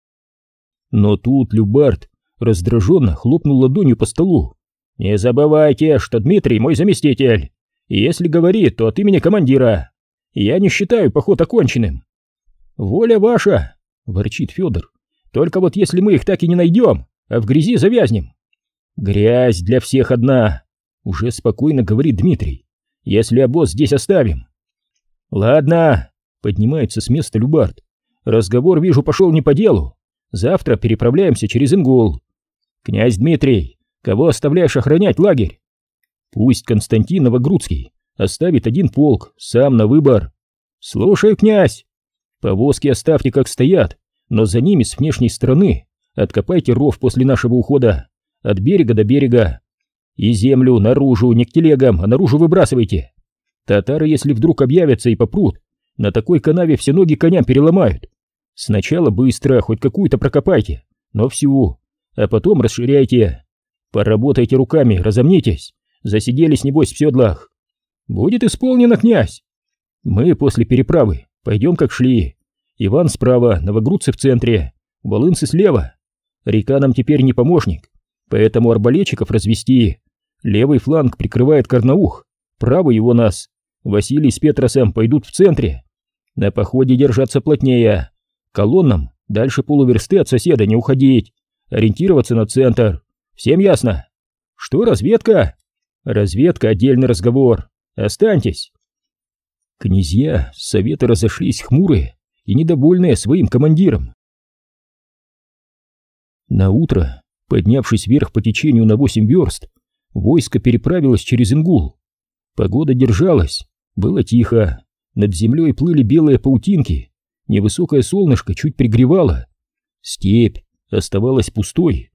Но тут Любард раздраженно хлопнул ладонью по столу. «Не забывайте, что Дмитрий мой заместитель, и если говорит, то от имени командира. Я не считаю поход оконченным». «Воля ваша», — ворчит Федор, — «только вот если мы их так и не найдем, а в грязи завязнем». «Грязь для всех одна», — уже спокойно говорит Дмитрий, — «если обоз здесь оставим». «Ладно», — поднимается с места Любард, — «разговор, вижу, пошел не по делу. Завтра переправляемся через Ингул. Князь Дмитрий, кого оставляешь охранять лагерь?» «Пусть Константин Новогрудский оставит один полк, сам на выбор». «Слушаю, князь». «Повозки оставьте как стоят, но за ними с внешней стороны откопайте ров после нашего ухода, от берега до берега. И землю наружу, не к телегам, а наружу выбрасывайте. Татары, если вдруг объявятся и попрут, на такой канаве все ноги коням переломают. Сначала быстро, хоть какую-то прокопайте, но всю, а потом расширяйте. Поработайте руками, разомнитесь, засиделись небось в седлах». «Будет исполнено, князь». «Мы после переправы пойдем как шли. Иван справа, новогрудцы в центре, волынцы слева. Река нам теперь не помощник, поэтому арбалетчиков развести. Левый фланг прикрывает Карнаух, правый его нас. Василий с Петросом пойдут в центре. На походе держаться плотнее. Колоннам дальше полуверсты от соседа не уходить. Ориентироваться на центр. Всем ясно?» «Что разведка?» «Разведка — отдельный разговор. Останьтесь». Князья с совета разошлись хмурые и недовольные своим командиром. Наутро, поднявшись вверх по течению на восемь верст, войско переправилось через Ингул. Погода держалась, было тихо, над землей плыли белые паутинки, невысокое солнышко чуть пригревало, степь оставалась пустой.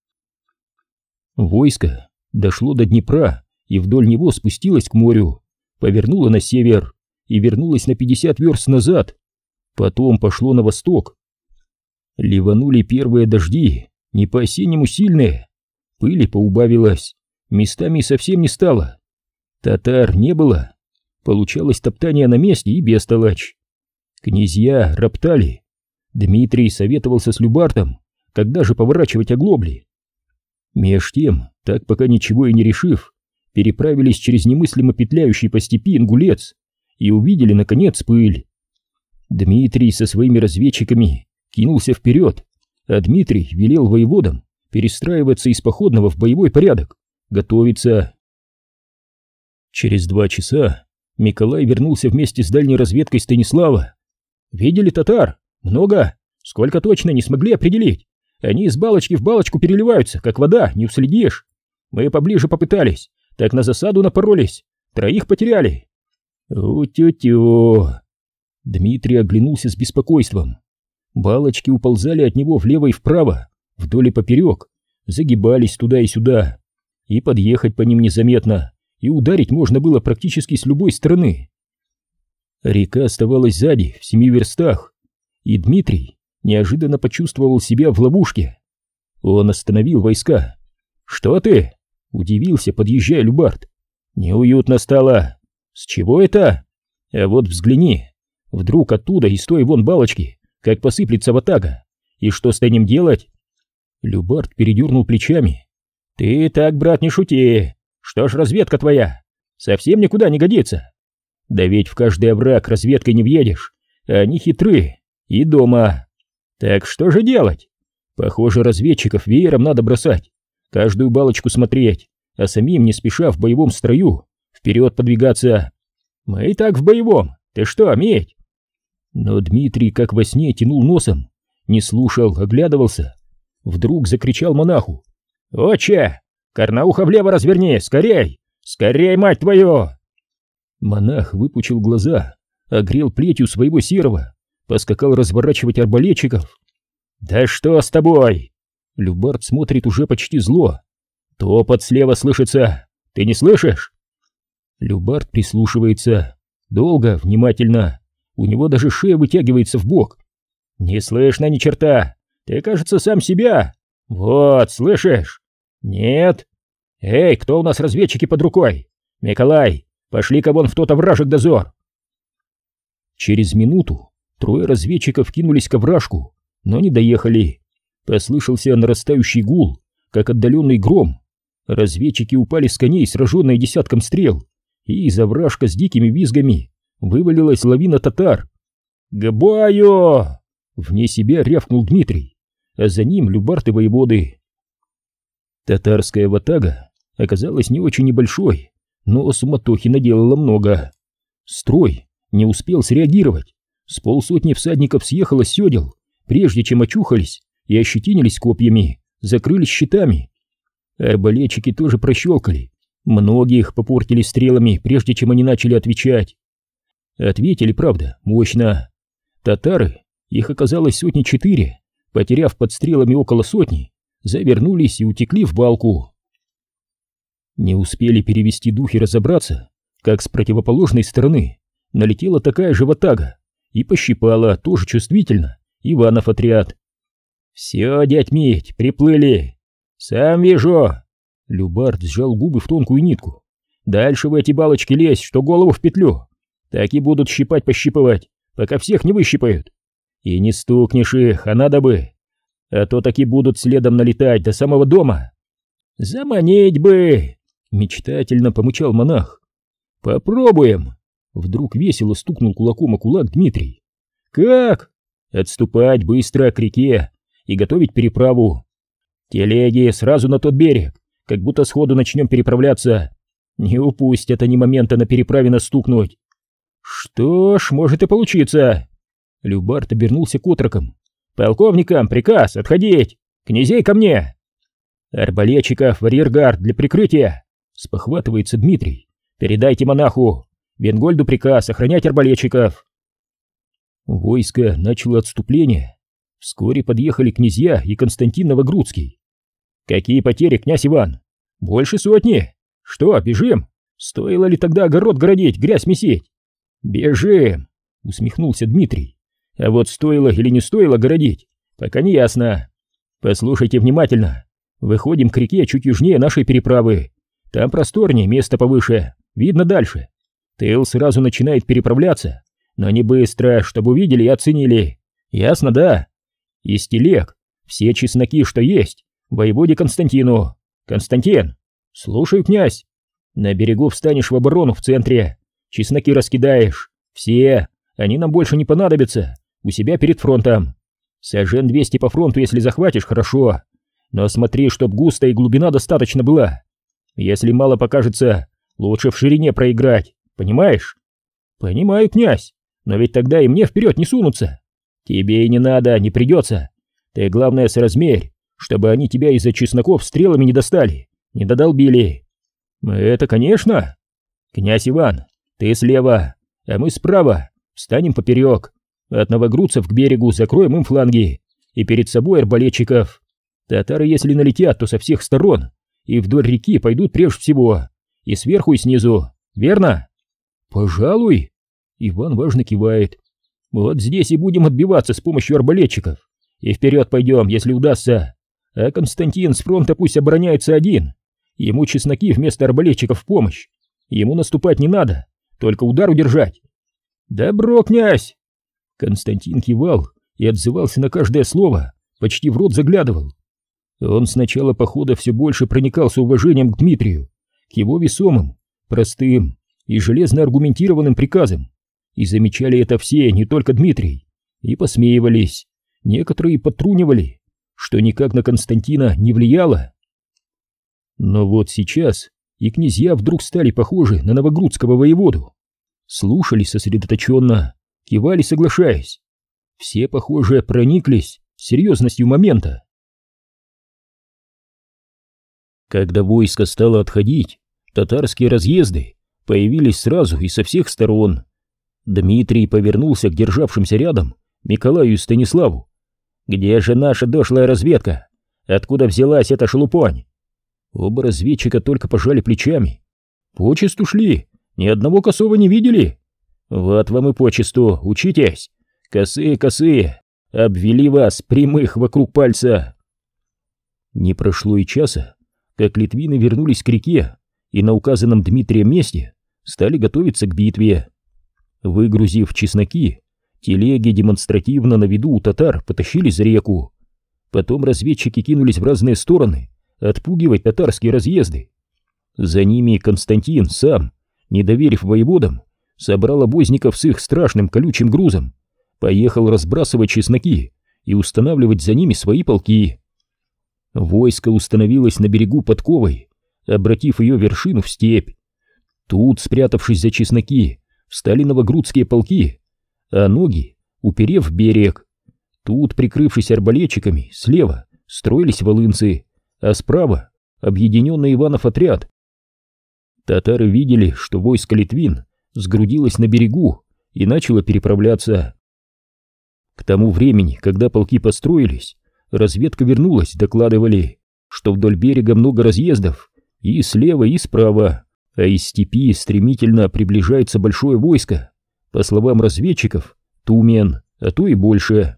Войско дошло до Днепра и вдоль него спустилось к морю, повернуло на север и вернулось на пятьдесят верст назад, потом пошло на восток. Ливанули первые дожди, не по-осеннему сильные, пыли поубавилось, местами совсем не стало. Татар не было, получалось топтание на месте и бестолочь. Князья роптали. Дмитрий советовался с Любартом, когда же поворачивать оглобли. Меж тем, так пока ничего и не решив, переправились через немыслимо петляющий по степи ингулец и увидели, наконец, пыль. Дмитрий со своими разведчиками кинулся вперед, а Дмитрий велел воеводам перестраиваться из походного в боевой порядок, готовиться. Через два часа Миколай вернулся вместе с дальней разведкой Станислава. «Видели татар? Много? Сколько точно, не смогли определить. Они из балочки в балочку переливаются, как вода, не уследишь. Мы поближе попытались, так на засаду напоролись, троих потеряли». «У-тю-тю!» Дмитрий оглянулся с беспокойством. Балочки уползали от него влево и вправо, вдоль и поперек, загибались туда и сюда, и подъехать по ним незаметно, и ударить можно было практически с любой стороны. Река оставалась сзади, в семи верстах, и Дмитрий неожиданно почувствовал себя в ловушке. Он остановил войска. «Что ты?» — удивился, подъезжая Любард. «Неуютно стало. С чего это? А вот взгляни. Вдруг оттуда из той вон балочки, как посыплется ватага. И что с ним делать?» Любард передернул плечами. «Ты так, брат, не шути. Что ж разведка твоя? Совсем никуда не годится. Да ведь в каждый овраг разведкой не въедешь. Они хитры. И дома. Так что же делать? Похоже, разведчиков веером надо бросать. Каждую балочку смотреть, а самим не спеша в боевом строю вперед подвигаться. Мы и так в боевом. Ты что, медь?» Но Дмитрий, как во сне, тянул носом, не слушал, оглядывался. Вдруг закричал монаху: «Отче! Карнауха влево разверни! Скорей! Скорей, мать твою!» Монах выпучил глаза, огрел плетью своего серого, поскакал разворачивать арбалетчиков. «Да что с тобой?» Любард смотрит уже почти зло. «Топот слева слышится! Ты не слышишь?» Любард прислушивается. Долго, внимательно. У него даже шея вытягивается в бок. «Не слышно ни черта! Ты, кажется, сам себя! Вот, слышишь? Нет? Эй, кто у нас разведчики под рукой? Николай, пошли-ка вон в тот овражек дозор!» Через минуту трое разведчиков кинулись к овражку, но не доехали. Послышался нарастающий гул, как отдаленный гром. Разведчики упали с коней, сраженные десятком стрел, и из овражка с дикими визгами вывалилась лавина татар. «К бою!» — вне себя рявкнул Дмитрий, а за ним Любард и воеводы. Татарская ватага оказалась не очень небольшой, но суматохи наделала много. Строй не успел среагировать. С полсотни всадников съехало с седел, прежде чем очухались и ощетинились копьями, закрылись щитами. Арбалетчики тоже прощелкали. Многих попортили стрелами, прежде чем они начали отвечать. Ответили, правда, мощно. Татары, их оказалось сотни четыре, потеряв под стрелами около сотни, завернулись и утекли в балку. Не успели перевести дух и разобраться, как с противоположной стороны налетела такая же ватага и пощипала, тоже чувствительно, Иванов отряд. «Все, дядь Мить, приплыли. Сам вижу». Любард сжал губы в тонкую нитку. «Дальше в эти балочки лезь, что голову в петлю. Так и будут щипать-пощипывать, пока всех не выщипают. И не стукнешь их, а надо бы. А то таки будут следом налетать до самого дома. Заманить бы!» Мечтательно помычал монах. «Попробуем!» Вдруг весело стукнул кулаком о кулак Дмитрий. «Как?» «Отступать быстро к реке и готовить переправу. Телеги сразу на тот берег, как будто сходу начнем переправляться. Не упустят они момента на переправе настукнуть». «Что ж, может и получиться». Любард обернулся к отрокам. «Полковникам приказ отходить! Князей ко мне!» «Арбалетчиков в арьергард для прикрытия!» Спохватывается Дмитрий. «Передайте монаху! Венгольду приказ охранять арбалетчиков!» Войско начало отступление. Вскоре подъехали князья и Константин Новогрудский. «Какие потери, князь Иван?» «Больше сотни! Что, бежим? Стоило ли тогда огород городить, грязь месить?» «Бежим!» — усмехнулся Дмитрий. «А вот стоило или не стоило городить, пока не ясно. Послушайте внимательно. Выходим к реке чуть южнее нашей переправы. Там просторнее, место повыше, видно дальше. Тыл сразу начинает переправляться, но не быстро, чтобы увидели и оценили. Ясно, да? Из телег все чесноки, что есть, воеводе Константину. Константин, слушай, князь. На берегу встанешь в оборону в центре. Чесноки раскидаешь. Все. Они нам больше не понадобятся. У себя перед фронтом. Сажен двести по фронту, если захватишь, хорошо. Но смотри, чтоб густо и глубина достаточно была. Если мало покажется, лучше в ширине проиграть. Понимаешь?» «Понимаю, князь. Но ведь тогда и мне вперед не сунутся». «Тебе и не надо, не придется. Ты, главное, соразмерь, чтобы они тебя из-за чесноков стрелами не достали, не додолбили». «Это, конечно. Князь Иван, ты слева, а мы справа. Встанем поперек. От новогрудцев к берегу закроем им фланги. И перед собой арбалетчиков. Татары, если налетят, то со всех сторон. И вдоль реки пойдут прежде всего. И сверху, и снизу. Верно?» «Пожалуй». Иван важно кивает. «Вот здесь и будем отбиваться с помощью арбалетчиков. И вперед пойдем, если удастся. а Константин с фронта пусть обороняется один. Ему чесноки вместо арбалетчиков в помощь. Ему наступать не надо, только удар удержать. Добро, князь! Константин кивал и отзывался на каждое слово, почти в рот заглядывал. Он с начала похода все больше проникался уважением к Дмитрию, к его весомым, простым и железно аргументированным приказам. И замечали это все, не только Дмитрий, и посмеивались, некоторые подтрунивали, что никак на Константина не влияло. Но вот сейчас и князья вдруг стали похожи на новогрудского воеводу. Слушали сосредоточенно, кивали, соглашаясь. Все, похоже, прониклись серьезностью момента. Когда войско стало отходить, татарские разъезды появились сразу и со всех сторон. Дмитрий повернулся к державшимся рядом Миколаю и Станиславу. «Где же наша дошлая разведка? Откуда взялась эта шелупонь?» Оба разведчика только пожали плечами. «Почесту шли, ни одного косого не видели». «Вот вам и почесту, учитесь. Косые-косые, обвели вас прямых вокруг пальца». Не прошло и часа, как литвины вернулись к реке и на указанном Дмитрием месте стали готовиться к битве. Выгрузив чесноки, телеги демонстративно на виду у татар потащили за реку. Потом разведчики кинулись в разные стороны отпугивать татарские разъезды. За ними Константин сам, не доверив воеводам, собрал обозников с их страшным колючим грузом, поехал разбрасывать чесноки и устанавливать за ними свои полки. Войско установилось на берегу подковой, обратив ее вершину в степь. Тут, спрятавшись за чесноки, встали новогрудские полки, а ноги, уперев в берег. Тут, прикрывшись арбалетчиками, слева строились волынцы, а справа объединенный Иванов отряд. Татары видели, что войско литвин сгрудилось на берегу и начало переправляться. К тому времени, когда полки построились, разведка вернулась, докладывали, что вдоль берега много разъездов, и слева, и справа, а из степи стремительно приближается большое войско, по словам разведчиков, тумен, а то и больше.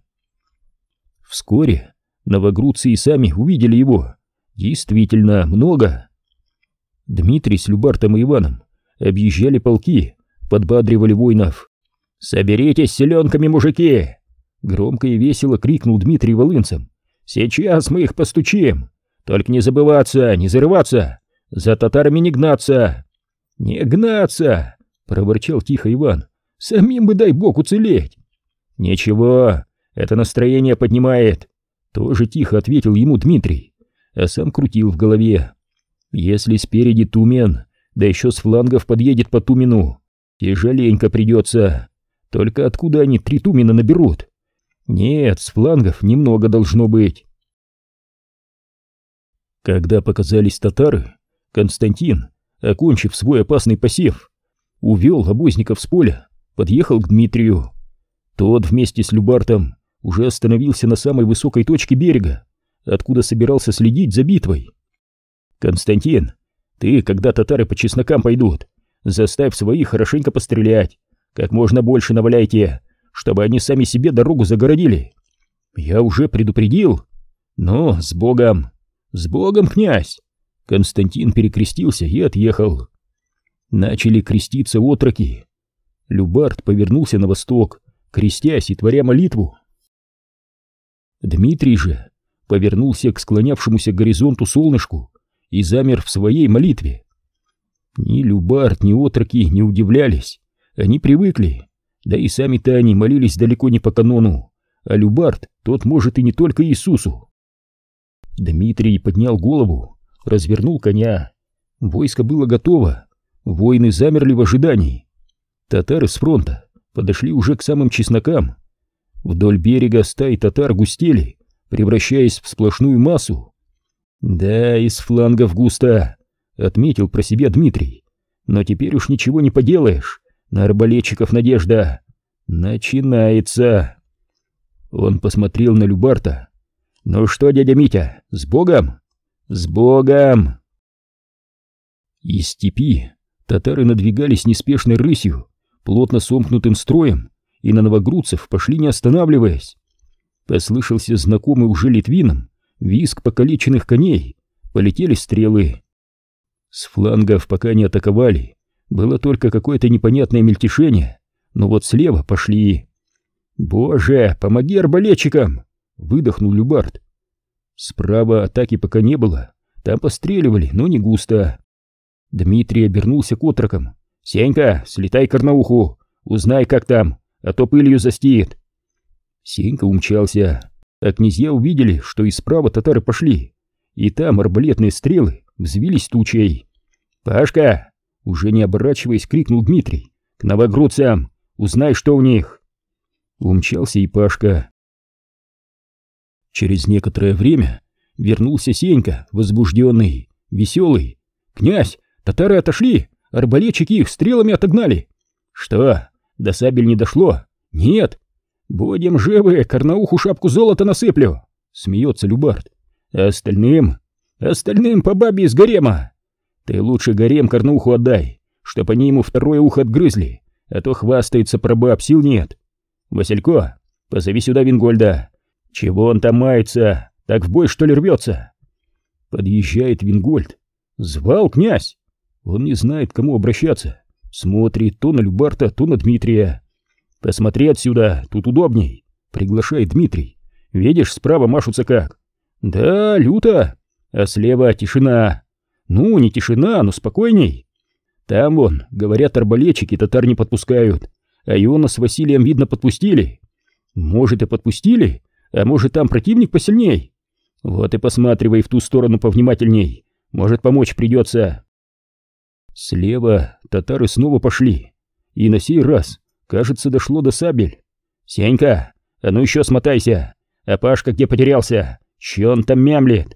Вскоре новогрудцы и сами увидели его. Действительно много. Дмитрий с Любартом и Иваном объезжали полки, подбадривали воинов. «Соберитесь с селенками, мужики!» Громко и весело крикнул Дмитрий волынцам. «Сейчас мы их постучим! Только не забываться, не зарываться! За татарами не гнаться!» «Не гнаться!» — проворчал тихо Иван. «Самим бы, дай бог, уцелеть!» «Ничего, это настроение поднимает!» Тоже тихо ответил ему Дмитрий, а сам крутил в голове. «Если спереди тумен, да еще с флангов подъедет по тумену, тяжеленько придется. Только откуда они три тумена наберут? Нет, с флангов немного должно быть». Когда показались татары, Константин, окончив свой опасный посев, увел обозников с поля, подъехал к Дмитрию. Тот вместе с Любартом уже остановился на самой высокой точке берега, откуда собирался следить за битвой. «Константин, ты, когда татары по чеснокам пойдут, заставь своих хорошенько пострелять, как можно больше наваляйте, чтобы они сами себе дорогу загородили. Я уже предупредил. Но с Богом! С Богом, князь!» Константин перекрестился и отъехал. Начали креститься отроки. Любарт повернулся на восток, крестясь и творя молитву. Дмитрий же повернулся к склонявшемуся к горизонту солнышку и замер в своей молитве. Ни Любарт, ни отроки не удивлялись, они привыкли, да и сами-то они молились далеко не по канону, а Любарт, тот может и не только Иисусу. Дмитрий поднял голову, развернул коня. Войско было готово, воины замерли в ожидании. Татары с фронта подошли уже к самым чеснокам. Вдоль берега стаи татар густели, превращаясь в сплошную массу. «Да, из флангов густо», — отметил про себя Дмитрий. «Но теперь уж ничего не поделаешь, на арбалетчиков надежда. Начинается». Он посмотрел на Любарта. «Ну что, дядя Митя, с Богом?» «С Богом!» Из степи татары надвигались неспешной рысью, плотно сомкнутым строем, и на новогрудцев пошли не останавливаясь. Послышался знакомый уже литвинам визг покалеченных коней, полетели стрелы. С флангов пока не атаковали, было только какое-то непонятное мельтешение, но вот слева пошли. «Боже, помоги арбалетчикам!» — выдохнул Любард. Справа атаки пока не было, там постреливали, но не густо. Дмитрий обернулся к отрокам. «Сенька, слетай к Арнауху, узнай, как там, а то пылью застиет». Сенька умчался, а князья увидели, что и справа татары пошли, и там арбалетные стрелы взвились тучей. «Пашка!» — уже не оборачиваясь, крикнул Дмитрий. «К новогрудцам! Узнай, что у них!» Умчался и Пашка. Через некоторое время вернулся Сенька, возбужденный, веселый. «Князь, татары отошли, арбалетчики их стрелами отогнали». «Что, до сабель не дошло?» «Нет». «Будем живы, к Арнауху шапку золота насыплю», — смеется Любард. «А остальным? Остальным по бабе из гарема. Ты лучше гарем к Арнауху отдай, чтоб они ему второе ухо отгрызли, а то хвастается про баб, сил нет. Василько, позови сюда Вингольда. Чего он там мается, так в бой что ли рвется?» Подъезжает Вингольд. «Звал князь?» Он не знает, к кому обращаться. Смотрит то на Любарта, то на Дмитрия. «Посмотри отсюда, тут удобней», — приглашает Дмитрий. «Видишь, справа машутся как?» «Да, люто, а слева тишина. Ну, не тишина, но спокойней. Там вон, говорят, арбалетчики татар не подпускают, а Иона с Василием, видно, подпустили. Может, и подпустили, а может, там противник посильней. Вот и посматривай в ту сторону повнимательней, может, помочь придется». Слева татары снова пошли, и на сей раз, кажется, дошло до сабель. «Сенька, а ну еще смотайся, а Пашка где потерялся? Че он там мямлет?»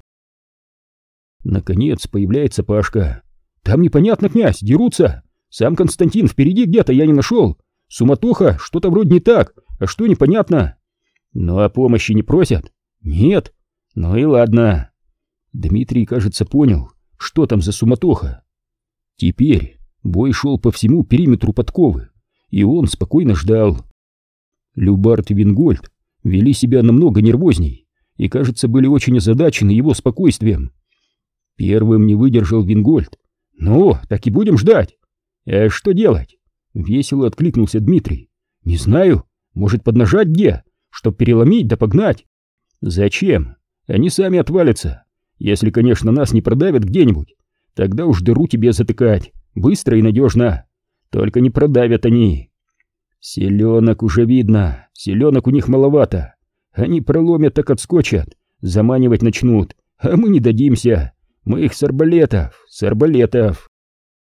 Наконец появляется Пашка. «Там непонятно, князь, дерутся. Сам Константин впереди где-то, я не нашел. Суматоха, что-то вроде не так, а что непонятно». «Ну а помощи не просят?» «Нет». «Ну и ладно». Дмитрий, кажется, понял, что там за суматоха. Теперь бой шел по всему периметру подковы, и он спокойно ждал. Любард и Вингольд вели себя намного нервозней и, кажется, были очень озадачены его спокойствием. Первым не выдержал Вингольд. «Ну, так и будем ждать». «А что делать?» — весело откликнулся Дмитрий. «Не знаю, может, поднажать где, чтоб переломить да погнать». «Зачем? Они сами отвалятся. Если, конечно, нас не продавят где-нибудь, тогда уж дыру тебе затыкать, быстро и надежно. Только не продавят они. Селенок уже видно, селенок у них маловато. Они проломят, так отскочат, заманивать начнут, а мы не дадимся. Мы их с арбалетов, с арбалетов».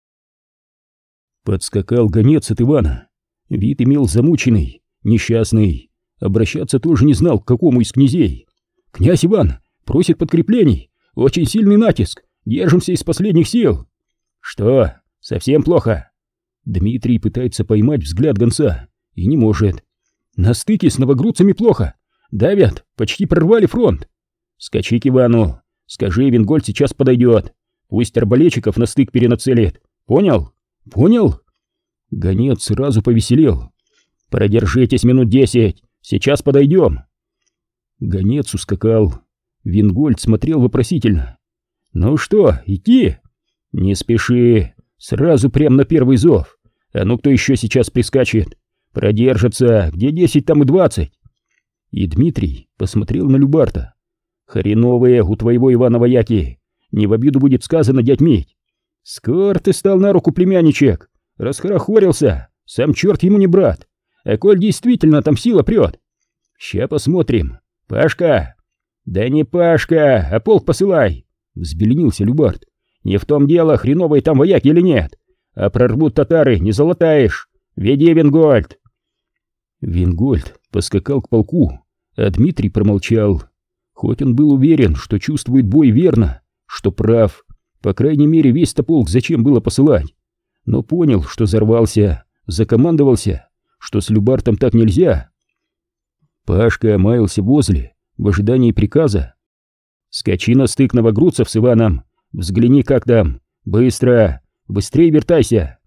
Подскакал гонец от Ивана. Вид имел замученный, несчастный. Обращаться тоже не знал, к какому из князей. «Князь Иван просит подкреплений, очень сильный натиск, держимся из последних сил». «Что, совсем плохо?» Дмитрий пытается поймать взгляд гонца и не может. «На стыке с новогрудцами плохо. Давят, почти прорвали фронт». «Скачи к Ивану, скажи, Вингольд сейчас подойдет. Пусть арбалетчиков на стык перенацелит. Понял?» «Понял». Гонец сразу повеселел. «Продержитесь минут десять, сейчас подойдем». Гонец ускакал. Вингольд смотрел вопросительно. «Ну что, идти?» «Не спеши, сразу прям на первый зов. А ну кто еще сейчас прискачет? Продержится, где десять, там и двадцать». И Дмитрий посмотрел на Любарта. «Хреновые у твоего Ивана вояки, не в обиду будет сказано, дядь Мить. Скоро ты стал на руку, племянничек, расхорохорился, сам черт ему не брат, а коль действительно там сила прет. Ща посмотрим. Пашка!» «Да не Пашка, а полк посылай!» — взбеленился Любард. «Не в том дело, хреновые там вояки или нет, а прорвут татары, не залатаешь. Веди, Вингольд!» Вингольд поскакал к полку, а Дмитрий промолчал. Хоть он был уверен, что чувствует бой верно, что прав, по крайней мере, весь-то полк зачем было посылать, но понял, что взорвался, закомандовался, что с Любартом так нельзя. Пашка маялся возле, в ожидании приказа. «Скачи на стык новогрудцев с Иваном, взгляни, как там, быстро, быстрее вертайся».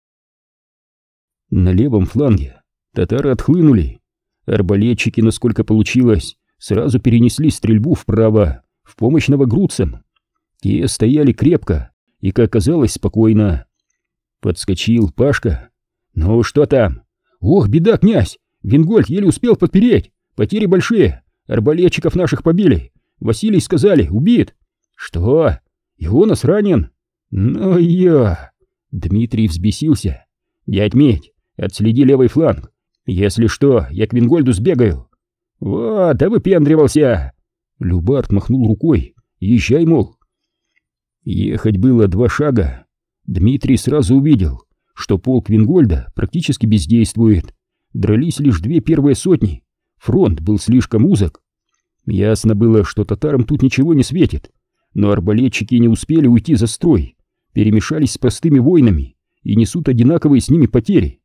На левом фланге татары отхлынули. Арбалетчики, насколько получилось, сразу перенесли стрельбу вправо, в помощь новогрудцам. Те стояли крепко и, как оказалось, спокойно. Подскочил Пашка. «Ну что там?» «Ох, беда, князь! Вингольд еле успел подпереть! Потери большие! Арбалетчиков наших побили! Василий, сказали, убит!» «Что? Ионас ранен?» «Ну я...» Дмитрий взбесился. «Дядь Медь, отследи левый фланг. Если что, я к Вингольду сбегаю». «Вот, да выпендривался!» Любард махнул рукой. «Езжай, мол». Ехать было два шага. Дмитрий сразу увидел, что полк Вингольда практически бездействует. Дрались лишь две первые сотни. Фронт был слишком узок. Ясно было, что татарам тут ничего не светит. Но арбалетчики не успели уйти за строй, перемешались с простыми воинами и несут одинаковые с ними потери.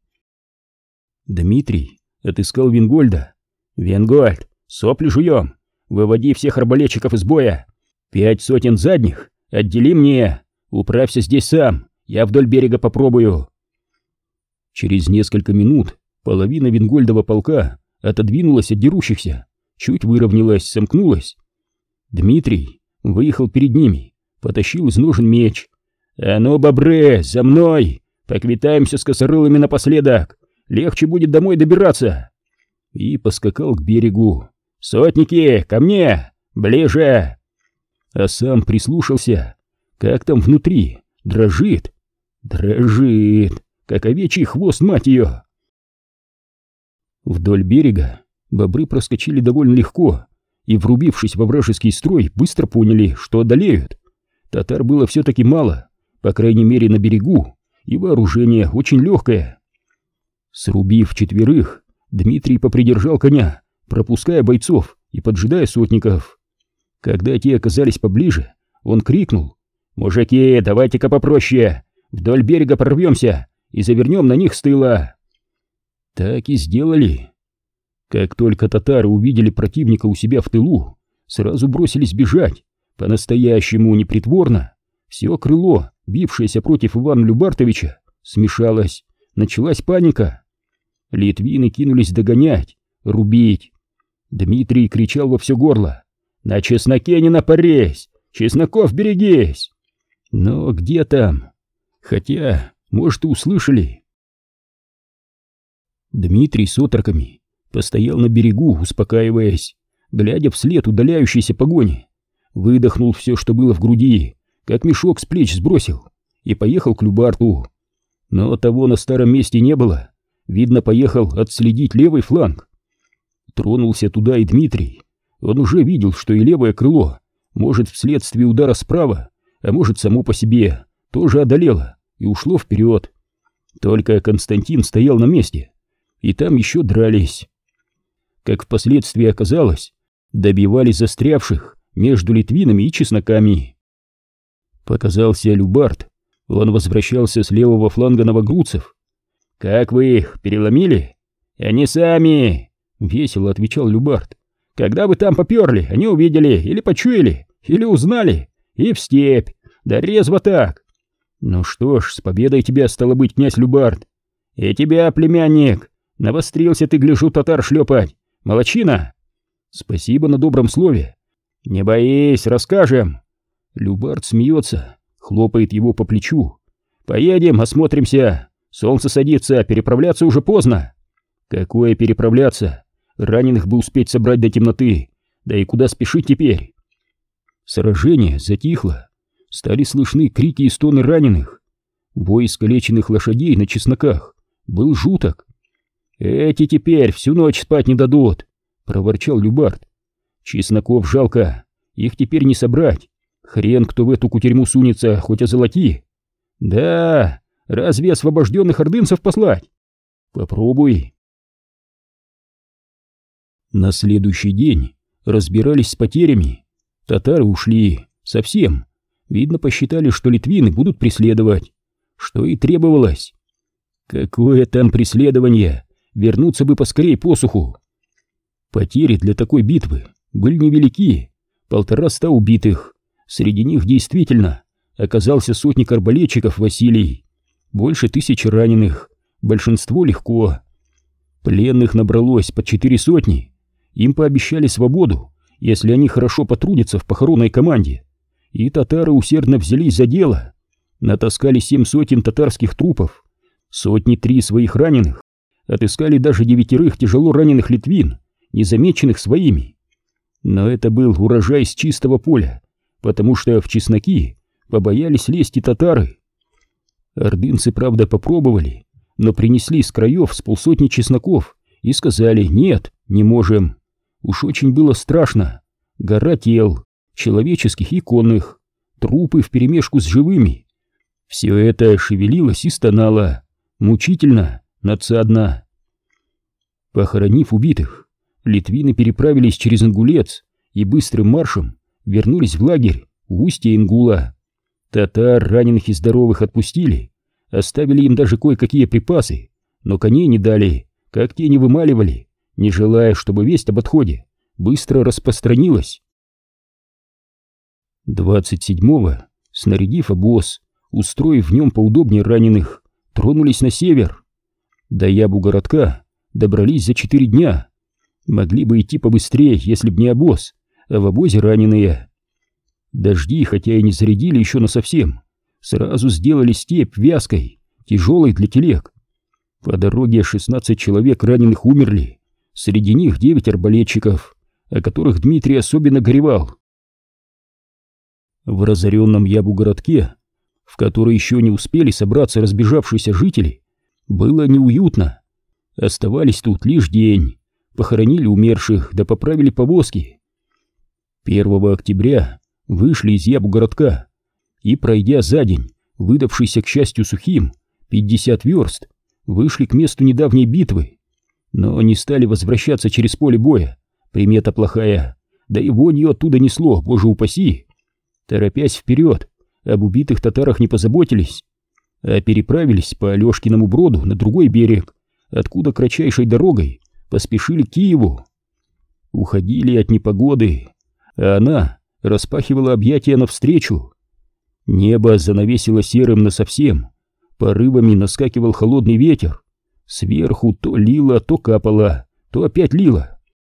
Дмитрий отыскал Вингольда. «Вингольд, сопли жуем! Выводи всех арбалетчиков из боя! Пять сотен задних отдели мне! Управься здесь сам, я вдоль берега попробую!» Через несколько минут половина Вингольдова полка отодвинулась от дерущихся, чуть выровнялась, сомкнулась. Дмитрий выехал перед ними, потащил из ножен меч. «А ну, бобры, за мной! Поквитаемся с косорылыми напоследок! Легче будет домой добираться!» И поскакал к берегу. «Сотники, ко мне! Ближе!» А сам прислушался. Как там внутри? Дрожит? Дрожит, как овечий хвост, мать ее! Вдоль берега бобры проскочили довольно легко и, врубившись во вражеский строй, быстро поняли, что одолеют. Татар было все-таки мало, по крайней мере на берегу, и вооружение очень легкое. Срубив четверых, Дмитрий попридержал коня, пропуская бойцов и поджидая сотников. Когда те оказались поближе, он крикнул: «Мужики, давайте-ка попроще, вдоль берега прорвемся и завернем на них с тыла». Так и сделали. Как только татары увидели противника у себя в тылу, сразу бросились бежать, по-настоящему непритворно. Все крыло, бившееся против Ивана Любартовича, смешалось, началась паника. Литвины кинулись догонять, рубить. Дмитрий кричал во все горло: «На чесноке не напорись! Чесноков берегись!» Но где там? Хотя, может, и услышали. Дмитрий с отроками постоял на берегу, успокаиваясь, глядя вслед удаляющейся погони. Выдохнул все, что было в груди, как мешок с плеч сбросил, и поехал к Любарту. Но того на старом месте не было. Видно, поехал отследить левый фланг. Тронулся туда и Дмитрий. Он уже видел, что и левое крыло может вследствие удара справа, а может само по себе, тоже одолело и ушло вперед. Только Константин стоял на месте, и там еще дрались. Как впоследствии оказалось, добивали застрявших между литвинами и чесноками. Показался Любард. Он возвращался с левого фланга новогрудцев. «Как вы их переломили?» «Они сами!» — весело отвечал Любард. «Когда вы там поперли, они увидели, или почуяли, или узнали, и в степь, да резво так!» «Ну что ж, с победой тебя, стало быть, князь Любард!» «И тебя, племянник! Навострился ты, гляжу, татар шлепать! Молодчина!» «Спасибо на добром слове!» «Не боись, расскажем!» Любард смеется, хлопает его по плечу. «Поедем, осмотримся! Солнце садится, переправляться уже поздно!» «Какое переправляться? Раненых бы успеть собрать до темноты, да и куда спешить теперь?» Сражение затихло, стали слышны крики и стоны раненых. Бой искалеченных лошадей на чесноках был жуток. «Эти теперь всю ночь спать не дадут!» — проворчал Любард. «Чесноков жалко, их теперь не собрать. Хрен кто в эту кутерьму сунется, хоть озолоти!» «Да, разве освобожденных ордынцев послать?» «Попробуй!» На следующий день разбирались с потерями. Татары ушли совсем. Видно, посчитали, что литвины будут преследовать. Что и требовалось. Какое там преследование? Вернуться бы поскорей посуху. Потери для такой битвы были невелики. Полтораста убитых. Среди них действительно оказался сотник арбалетчиков Василий. Больше тысячи раненых. Большинство легко. Пленных набралось под четыре сотни. Им пообещали свободу если они хорошо потрудятся в похоронной команде. И татары усердно взялись за дело. Натаскали семь сотен татарских трупов, сотни три своих раненых, отыскали даже девятерых тяжело раненых литвин, незамеченных своими. Но это был урожай с чистого поля, потому что в чесноки побоялись лезть и татары. Ордынцы, правда, попробовали, но принесли с краев с полсотни чесноков и сказали: нет, не можем. Уж очень было страшно. Гора тел, человеческих и конных, трупы вперемешку с живыми. Все это шевелилось и стонало, мучительно, надсадно. Похоронив убитых, литвины переправились через Ингулец и быстрым маршем вернулись в лагерь у устья Ингула. Татар, раненых и здоровых, отпустили, оставили им даже кое-какие припасы, но коней не дали, как те не вымаливали, не желая, чтобы весть об отходе быстро распространилась. двадцать седьмого, снарядив обоз, устроив в нем поудобнее раненых, тронулись на север. До Ябу-городка добрались за четыре дня. Могли бы идти побыстрее, если б не обоз, а в обозе раненые. Дожди, хотя и не зарядили еще насовсем, сразу сделали степь вязкой, тяжелой для телег. По дороге шестнадцать человек раненых умерли, среди них девять арбалетчиков, о которых Дмитрий особенно горевал. В разоренном Ябу-городке, в который еще не успели собраться разбежавшиеся жители, было неуютно. Оставались тут лишь день, похоронили умерших да поправили повозки. первого октября вышли из Ябу-городка и, пройдя за день, выдавшийся, к счастью, сухим, пятьдесят верст, вышли к месту недавней битвы, но не стали возвращаться через поле боя, примета плохая, да и вонью оттуда несло, боже упаси. Торопясь вперед, об убитых татарах не позаботились, а переправились по Алешкиному броду на другой берег, откуда кратчайшей дорогой поспешили к Киеву. Уходили от непогоды, а она распахивала объятия навстречу. Небо занавесило серым насовсем, порывами наскакивал холодный ветер, сверху то лило, то капало, то опять лило.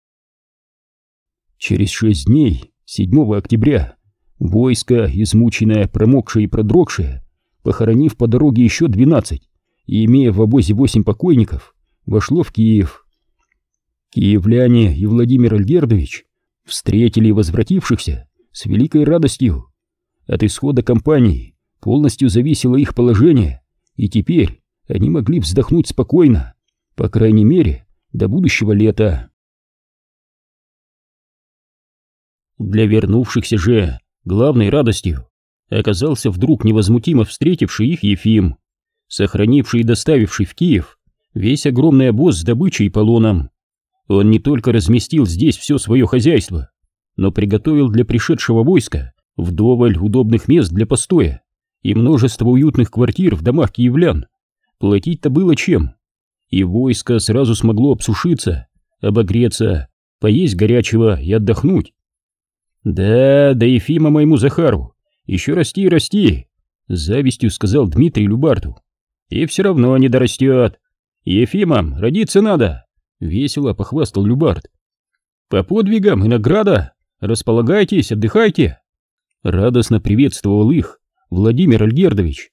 Через шесть дней, седьмого октября, войско, измученное, промокшее и продрогшее, похоронив по дороге еще двенадцать и имея в обозе восемь покойников, вошло в Киев. Киевляне и Владимир Альгердович встретили возвратившихся с великой радостью. От исхода кампании полностью зависело их положение, и теперь они могли вздохнуть спокойно, по крайней мере, до будущего лета. Для вернувшихся же главной радостью оказался вдруг невозмутимо встретивший их Ефим, сохранивший и доставивший в Киев весь огромный обоз с добычей и полоном. Он не только разместил здесь все свое хозяйство, но приготовил для пришедшего войска вдоволь удобных мест для постоя и множество уютных квартир в домах киевлян. Платить-то было чем, и войско сразу смогло обсушиться, обогреться, поесть горячего и отдохнуть. «Да, да Ефима моему Захару, еще расти и расти», — с завистью сказал Дмитрий Любарту. «И все равно не дорастет. Ефимам родиться надо», — весело похвастал Любарт. «По подвигам и награда, располагайтесь, отдыхайте», — радостно приветствовал их Владимир Альгердович.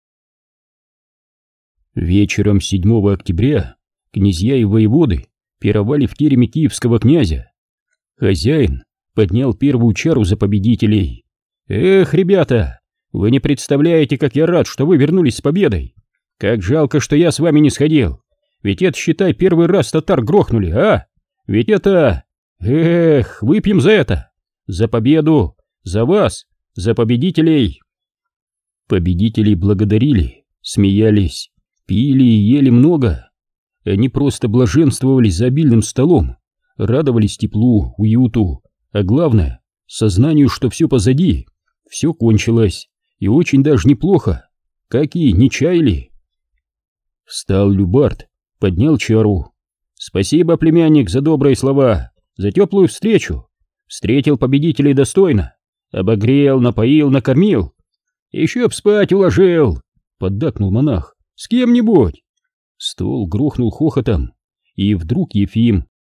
Вечером седьмого октября князья и воеводы пировали в тереме киевского князя. Хозяин поднял первую чару за победителей. «Эх, ребята, вы не представляете, как я рад, что вы вернулись с победой. Как жалко, что я с вами не сходил. Ведь это, считай, первый раз татар грохнули, а? Ведь это... Эх, выпьем за это! За победу! За вас! За победителей!» Победителей благодарили, смеялись, пили и ели много. Они просто блаженствовали за обильным столом, радовались теплу, уюту, а главное, сознанию, что все позади, все кончилось, и очень даже неплохо, как и не чаяли. Встал Любарт, поднял чару. «Спасибо, племянник, за добрые слова, за теплую встречу. Встретил победителей достойно, обогрел, напоил, накормил. Еще б спать уложил», — поддакнул монах, — «с кем-нибудь». Стол грохнул хохотом, и вдруг Ефим: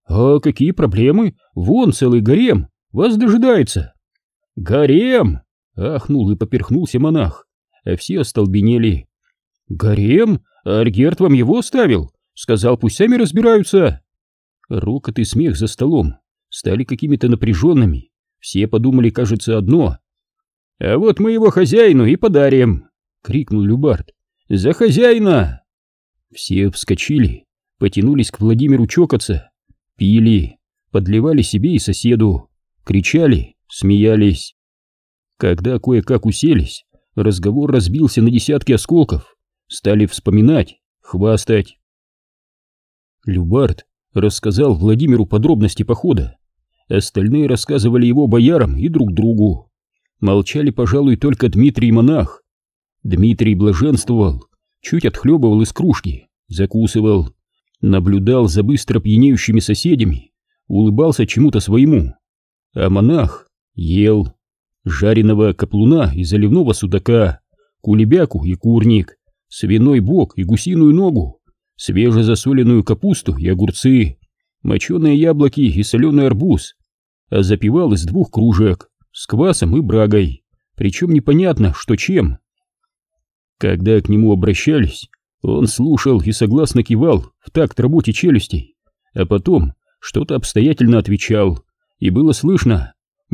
А какие проблемы? Вон целый гарем вас дожидается. Гарем! Ахнул и поперхнулся монах, а все остолбенели. Гарем? А Альгерт вам его оставил? Сказал, пусть сами разбираются. Рокот и смех за столом стали какими-то напряженными. Все подумали, кажется, одно. «А вот мы его хозяину и подарим!» — крикнул Любард. «За хозяина!» Все вскочили, потянулись к Владимиру чокаться, пили, подливали себе и соседу, кричали, смеялись. Когда кое-как уселись, разговор разбился на десятки осколков, стали вспоминать, хвастать. Любард рассказал Владимиру подробности похода, остальные рассказывали его боярам и друг другу. Молчали, пожалуй, только Дмитрий и монах. Дмитрий блаженствовал, чуть отхлебывал из кружки, закусывал, наблюдал за быстро пьянеющими соседями, улыбался чему-то своему. А монах ел жареного каплуна и заливного судака, кулебяку и курник, свиной бок и гусиную ногу, свежезасоленную капусту и огурцы, моченые яблоки и соленый арбуз, а запивал из двух кружек с квасом и брагой, причем непонятно, что чем. Когда к нему обращались, он слушал и согласно кивал в такт работе челюстей, а потом что-то обстоятельно отвечал, и было слышно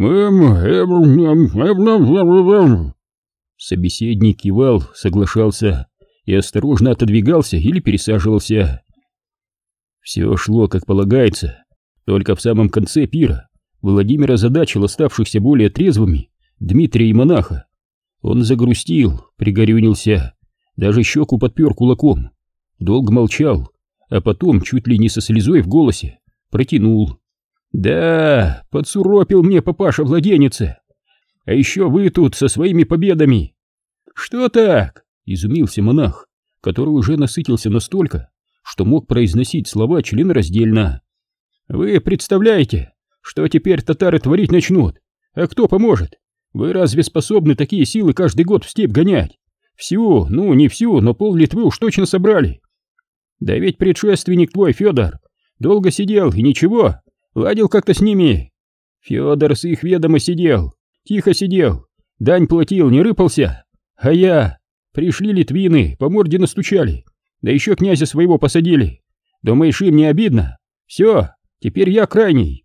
собеседник кивал, соглашался и осторожно отодвигался или пересаживался. Все шло как полагается, только в самом конце пира Владимир озадачил оставшихся более трезвыми Дмитрия и монаха. Он загрустил, пригорюнился, даже щеку подпер кулаком, долго молчал, а потом, чуть ли не со слезой в голосе, протянул. «Да, подсуропил мне папаша-владеница, а еще вы тут со своими победами». «Что так?» — изумился монах, который уже насытился настолько, что мог произносить слова членораздельно. «Вы представляете, что теперь татары творить начнут? А кто поможет? Вы разве способны такие силы каждый год в степь гонять? Всю, ну не всю, но пол Литвы уж точно собрали. Да ведь предшественник твой, Федор, долго сидел и ничего, ладил как-то с ними. Федор с их ведома сидел, тихо сидел, дань платил, не рыпался. А я... Пришли литвины, по морде настучали, да еще князя своего посадили. Думаешь, им не обидно? Все, теперь я крайний».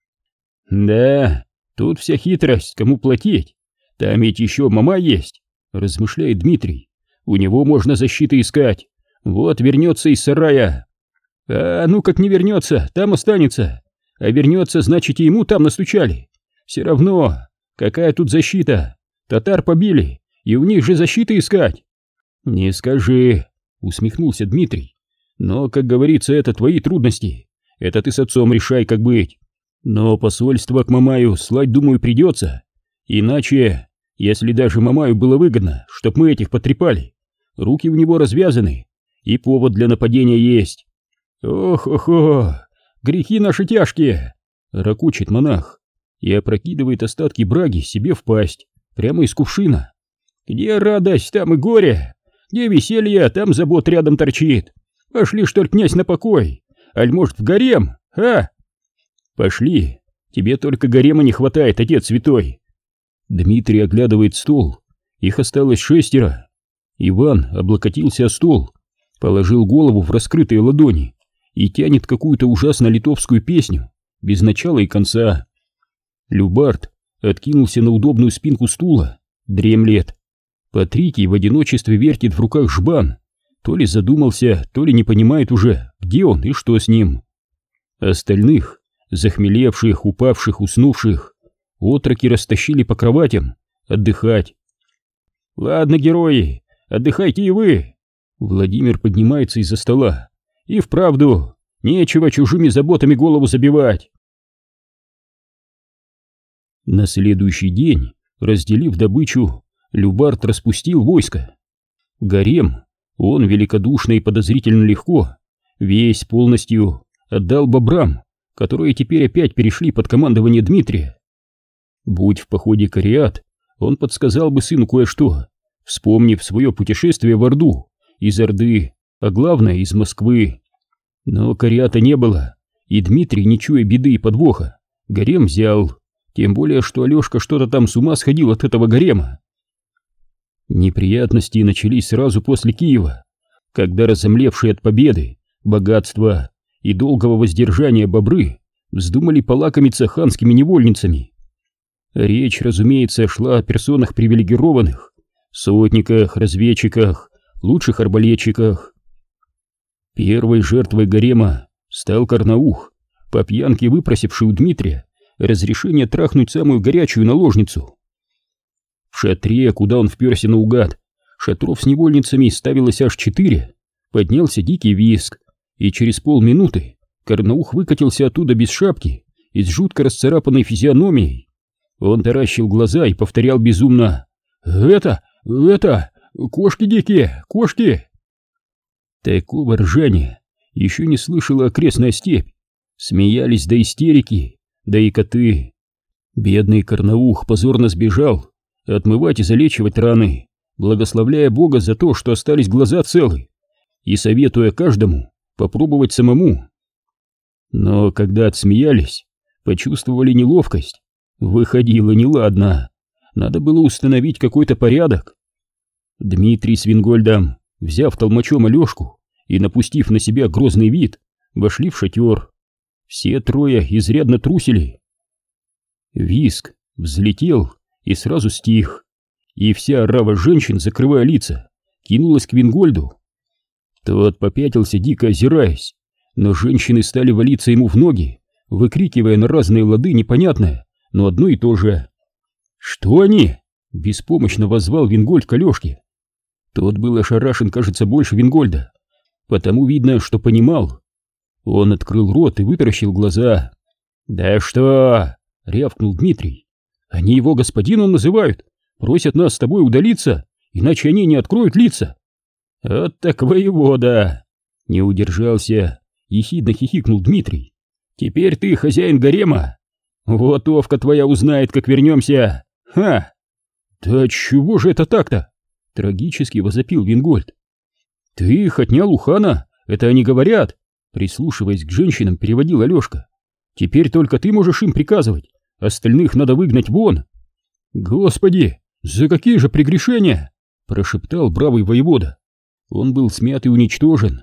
«Да, тут вся хитрость, кому платить. Там ведь еще мама есть», — размышляет Дмитрий. «У него можно защиты искать. Вот вернется из сарая. А ну как не вернется, там останется. А вернется, значит, и ему там настучали. Все равно, какая тут защита? Татар побили, и у них же защиты искать». «Не скажи», — усмехнулся Дмитрий. «Но, как говорится, это твои трудности. Это ты с отцом решай, как быть. Но посольство к Мамаю слать, думаю, придется. Иначе, если даже Мамаю было выгодно, чтоб мы этих потрепали, руки у него развязаны, и повод для нападения есть». «Ох-ох-ох, грехи наши тяжкие!» — ракучит монах и опрокидывает остатки браги себе в пасть, прямо из кувшина. «Где радость, там и горе, где веселье, там забот рядом торчит. Пошли, что ли, князь, на покой, аль может в гарем, а?» «Пошли, тебе только гарема не хватает, отец святой». Дмитрий оглядывает стол, их осталось шестеро. Иван облокотился о стол, положил голову в раскрытые ладони и тянет какую-то ужасно литовскую песню, без начала и конца. Любард откинулся на удобную спинку стула, дремлет. Патрикий в одиночестве вертит в руках жбан, то ли задумался, то ли не понимает уже, где он и что с ним. Остальных, захмелевших, упавших, уснувших, отроки растащили по кроватям отдыхать. «Ладно, герои, отдыхайте и вы!» Владимир поднимается из-за стола. «И вправду, нечего чужими заботами голову забивать!» На следующий день, разделив добычу, Любард распустил войско. Гарем он великодушно и подозрительно легко, весь полностью отдал бобрам, которые теперь опять перешли под командование Дмитрия. Будь в походе Кариат, он подсказал бы сыну кое-что, вспомнив свое путешествие в Орду, из Орды, а главное из Москвы. Но Кариата не было, и Дмитрий, не чуя беды и подвоха, гарем взял, тем более, что Алешка что-то там с ума сходил от этого гарема. Неприятности начались сразу после Киева, когда разомлевшие от победы, богатства и долгого воздержания бобры вздумали полакомиться ханскими невольницами. Речь, разумеется, шла о персонах привилегированных, сотниках, разведчиках, лучших арбалетчиках. Первой жертвой гарема стал Карнаух, по пьянке выпросивший у Дмитрия разрешение трахнуть самую горячую наложницу. В шатре, куда он вперся наугад, шатров с невольницами ставилось аж четыре, поднялся дикий визг, и через полминуты Карнаух выкатился оттуда без шапки и с жутко расцарапанной физиономией. Он таращил глаза и повторял безумно: «Это, это, кошки дикие, кошки!» Такого ржания еще не слышала окрестная степь. Смеялись до истерики, да и коты. Бедный Карнаух позорно сбежал отмывать и залечивать раны, благословляя Бога за то, что остались глаза целы, и советуя каждому попробовать самому. Но когда отсмеялись, почувствовали неловкость, выходило неладно, надо было установить какой-то порядок. Дмитрий с Вингольдом, взяв толмачом Алешку и напустив на себя грозный вид, вошли в шатер. Все трое изрядно трусили. Визг взлетел и сразу стих, и вся орава женщин, закрывая лица, кинулась к Вингольду. Тот попятился, дико озираясь, но женщины стали валиться ему в ноги, выкрикивая на разные лады непонятное, но одно и то же. «Что они?» — беспомощно воззвал Вингольд к Алешке. Тот был ошарашен, кажется, больше Вингольда, потому видно, что понимал. Он открыл рот и вытаращил глаза. «Да что?» — рявкнул Дмитрий. «Они его господином называют, просят нас с тобой удалиться, иначе они не откроют лица». «Вот так воевода!» — не удержался, ехидно хихикнул Дмитрий. «Теперь ты хозяин гарема. Вот Овка твоя узнает, как вернемся. Ха!» «Да чего же это так-то?» — трагически возопил Вингольд. «Ты их отнял у хана, это они говорят», — прислушиваясь к женщинам, переводил Алешка. «Теперь только ты можешь им приказывать, остальных надо выгнать вон». «Господи, за какие же прегрешения?» — прошептал бравый воевода. Он был смят и уничтожен.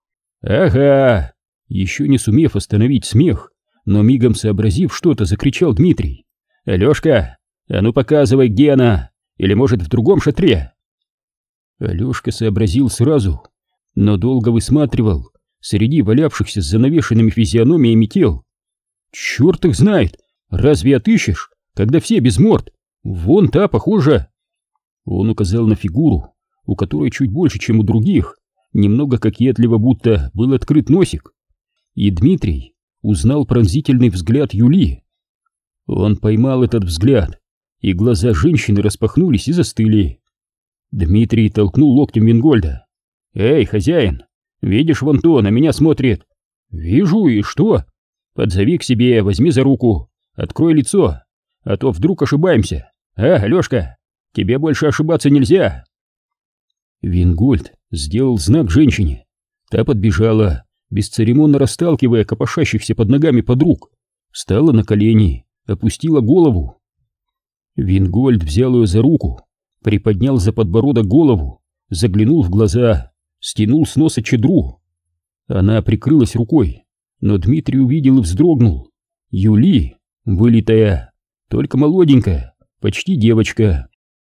«Ага!» — еще не сумев остановить смех, но мигом сообразив что-то, закричал Дмитрий. «Алешка, а ну показывай, где она, или, может, в другом шатре?» Алешка сообразил сразу, но долго высматривал среди валявшихся с занавешенными физиономиями тел. «Черт их знает! Разве отыщешь, когда все без морд? Вон та, похожа!» Он указал на фигуру, у которой чуть больше, чем у других, немного кокетливо будто был открыт носик. И Дмитрий узнал пронзительный взгляд Юли. Он поймал этот взгляд, и глаза женщины распахнулись и застыли. Дмитрий толкнул локтем Вингольда. «Эй, хозяин, видишь, вон то, на меня смотрит». «Вижу, и что?» «Подзови к себе, возьми за руку, открой лицо, а то вдруг ошибаемся. А, Алешка, тебе больше ошибаться нельзя». Вингольд сделал знак женщине. Та подбежала, бесцеремонно расталкивая копошащихся под ногами подруг, встала на колени, опустила голову. Вингольд взял ее за руку, приподнял за подбородок голову, заглянул в глаза, стянул с носа чедру. Она прикрылась рукой, но Дмитрий увидел и вздрогнул. Юли, вылитая, только молоденькая, почти девочка.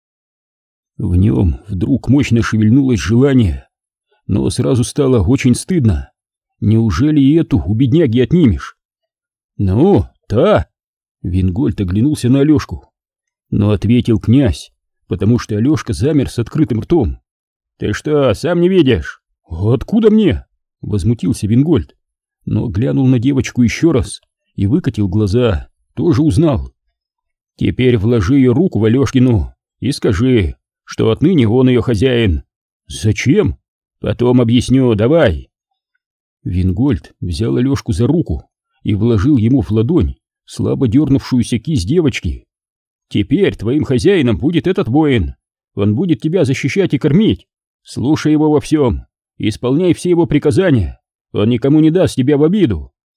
В нем вдруг мощно шевельнулось желание, но сразу стало очень стыдно. Неужели и эту у бедняги отнимешь? «Ну, та!» Вингольд оглянулся на Алешку, но ответил князь, потому что Алешка замер с открытым ртом. «Ты что, сам не видишь?» «Откуда мне?» — возмутился Вингольд, но глянул на девочку еще раз и выкатил глаза, тоже узнал. «Теперь вложи ее руку в Алешкину и скажи, что отныне он ее хозяин». «Зачем?» «Потом объясню, давай». Вингольд взял Алешку за руку и вложил ему в ладонь слабо дернувшуюся кисть девочки. «Теперь твоим хозяином будет этот воин. Он будет тебя защищать и кормить. Слушай его во всем, исполняй все его приказания. Он никому не даст тебя в обиду».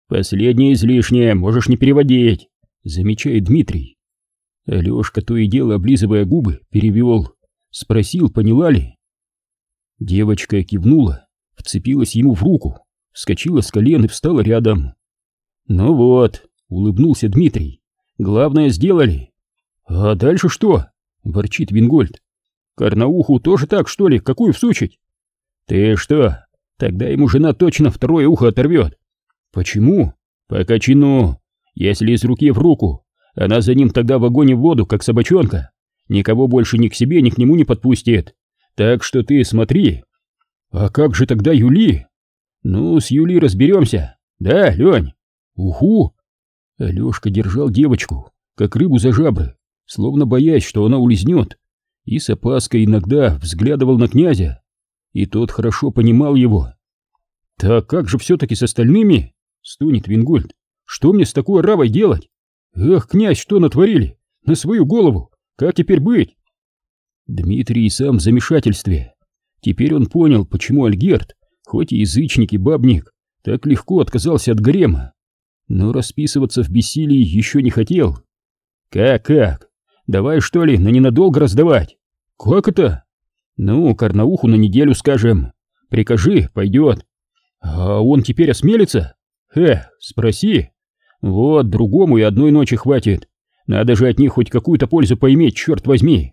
Последнее излишнее, можешь не переводить, замечает Дмитрий. Алешка, то и дело облизывая губы, перевел. Спросил, поняла ли. Девочка кивнула, вцепилась ему в руку, вскочила с колен и встала рядом. Ну вот, улыбнулся Дмитрий, главное сделали. А дальше что? Ворчит Вингольд. Карнауху тоже так, что ли, какую всучить? Ты что, тогда ему жена точно второе ухо оторвет. Почему? По кочану. Если из руки в руку, она за ним тогда в огонь и в воду, как собачонка. Никого больше ни к себе, ни к нему не подпустит. Так что ты смотри. А как же тогда Юли? Ну, с Юли разберемся. Да, Лень? Уху. Алешка держал девочку, как рыбу за жабры, словно боясь, что она улизнет, и с опаской иногда взглядывал на князя, и тот хорошо понимал его. Так как же все-таки с остальными? Стонет Вингольд. Что мне с такой оравой делать? Эх, князь, что натворили? На свою голову! Как теперь быть? Дмитрий сам в замешательстве. Теперь он понял, почему Альгерд, хоть и язычник и бабник, так легко отказался от гарема. Но расписываться в бессилии еще не хотел. Как-как? Давай, что ли, на ненадолго раздавать? Как это? Ну, Карнауху на неделю, скажем. Прикажи, пойдет. А он теперь осмелится? Эх, спроси. Вот, другому и одной ночи хватит. Надо же от них хоть какую-то пользу поиметь, черт возьми.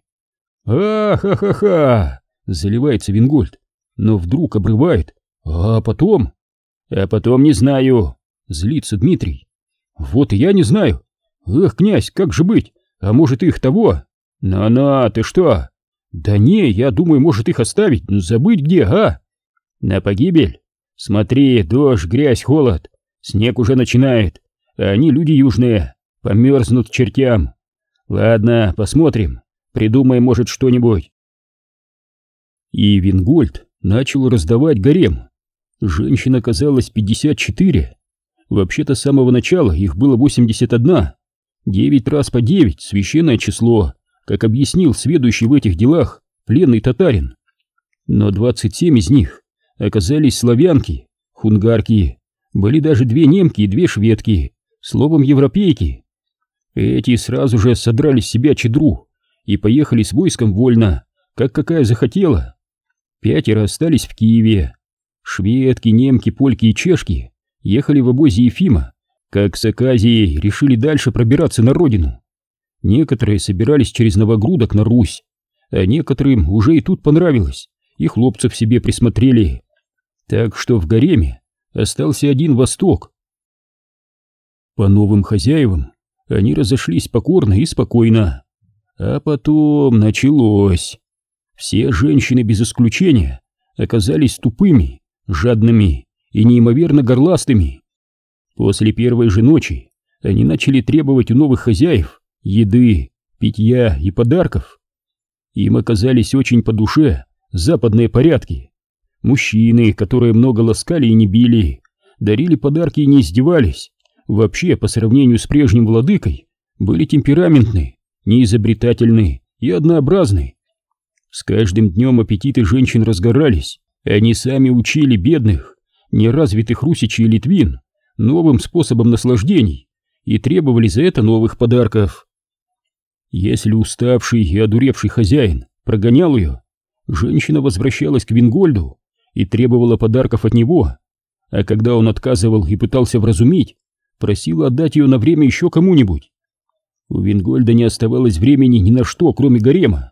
А-ха-ха-ха! Заливается Вингольд, но вдруг обрывает. А потом? А потом не знаю. Злится Дмитрий. Вот и я не знаю. Эх, князь, как же быть? А может их того? На-на, ты что? Да не, я думаю, может их оставить, ну забыть где, а? На погибель? Смотри, дождь, грязь, холод. Снег уже начинает, а они люди южные, померзнут к чертям. Ладно, посмотрим, придумаем, может, что-нибудь. И Вингольд начал раздавать гарем. Женщин оказалось пятьдесят четыре. Вообще-то с самого начала их было восемьдесят один. Девять раз по девять — священное число, как объяснил сведущий в этих делах пленный татарин. Но двадцать семь из них оказались славянки, хунгарки, были даже две немки и две шведки, словом, европейки. Эти сразу же содрали с себя чадру и поехали с войском вольно, как какая захотела. Пятеро остались в Киеве. Шведки, немки, польки и чешки ехали в обозе Ефима, как с Аказией решили дальше пробираться на родину. Некоторые собирались через Новогрудок на Русь, а некоторым уже и тут понравилось, и хлопцев себе присмотрели. Так что в гареме остался один Восток. По новым хозяевам они разошлись покорно и спокойно. А потом началось. Все женщины без исключения оказались тупыми, жадными и неимоверно горластыми. После первой же ночи они начали требовать у новых хозяев еды, питья и подарков. Им оказались очень по душе западные порядки. Мужчины, которые много ласкали и не били, дарили подарки и не издевались, вообще по сравнению с прежним владыкой были темпераментны, неизобретательны и однообразны. С каждым днем аппетиты женщин разгорались, и они сами учили бедных, неразвитых русичей и литвин новым способом наслаждений и требовали за это новых подарков. Если уставший и одуревший хозяин прогонял ее, женщина возвращалась к Вингольду и требовала подарков от него, а когда он отказывал и пытался вразумить, просила отдать ее на время еще кому-нибудь. У Вингольда не оставалось времени ни на что, кроме гарема.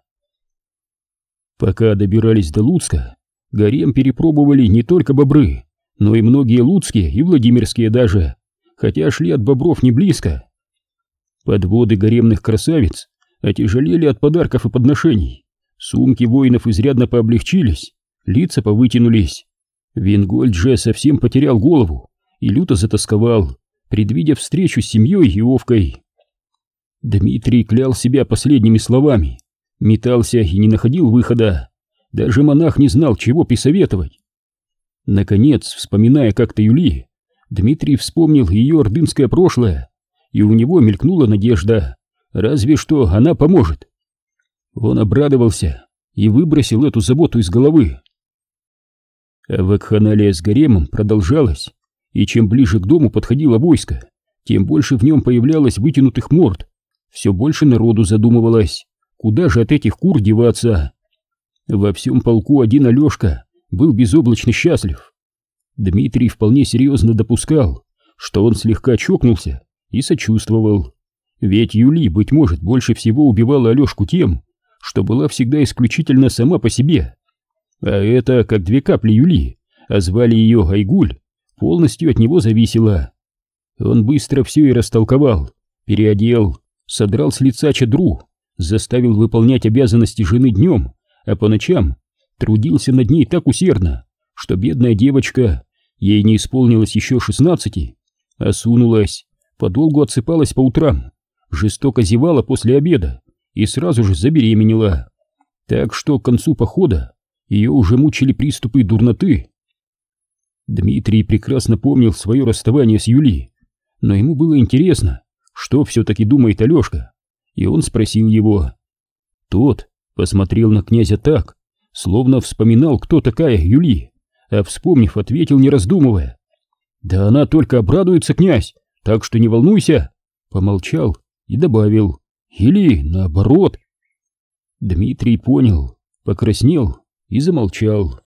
Пока добирались до Луцка, гарем перепробовали не только бобры, но и многие луцкие и владимирские даже, хотя шли от бобров не близко. Подводы гаремных красавиц отяжелели от подарков и подношений, сумки воинов изрядно пооблегчились, лица повытянулись. Вингольд же совсем потерял голову и люто затасковал, предвидя встречу с семьей и Овкой. Дмитрий клял себя последними словами, метался и не находил выхода, даже монах не знал, чего присоветовать. Наконец, вспоминая как-то Юли, Дмитрий вспомнил ее ордынское прошлое, и у него мелькнула надежда, разве что она поможет. Он обрадовался и выбросил эту заботу из головы. А вакханалия с гаремом продолжалась, и чем ближе к дому подходило войско, тем больше в нем появлялось вытянутых морд. Все больше народу задумывалось, куда же от этих кур деваться. Во всем полку один Алешка был безоблачно счастлив. Дмитрий вполне серьезно допускал, что он слегка чокнулся, и сочувствовал. Ведь Юли, быть может, больше всего убивала Алешку тем, что была всегда исключительно сама по себе. А это, как две капли Юли, а звали ее Айгуль, полностью от него зависело. Он быстро все и растолковал, переодел, содрал с лица чадру, заставил выполнять обязанности жены днем, а по ночам трудился над ней так усердно, что бедная девочка, ей не исполнилось еще шестнадцати, осунулась, подолгу отсыпалась по утрам, жестоко зевала после обеда и сразу же забеременела. Так что к концу похода ее уже мучили приступы дурноты. Дмитрий прекрасно помнил свое расставание с Юлией, но ему было интересно, что все-таки думает Алешка, и он спросил его. Тот посмотрел на князя так, словно вспоминал, кто такая Юли, а вспомнив, ответил, не раздумывая: «Да она только обрадуется, князь, так что не волнуйся», помолчал и добавил: «Или наоборот». Дмитрий понял, покраснел и замолчал.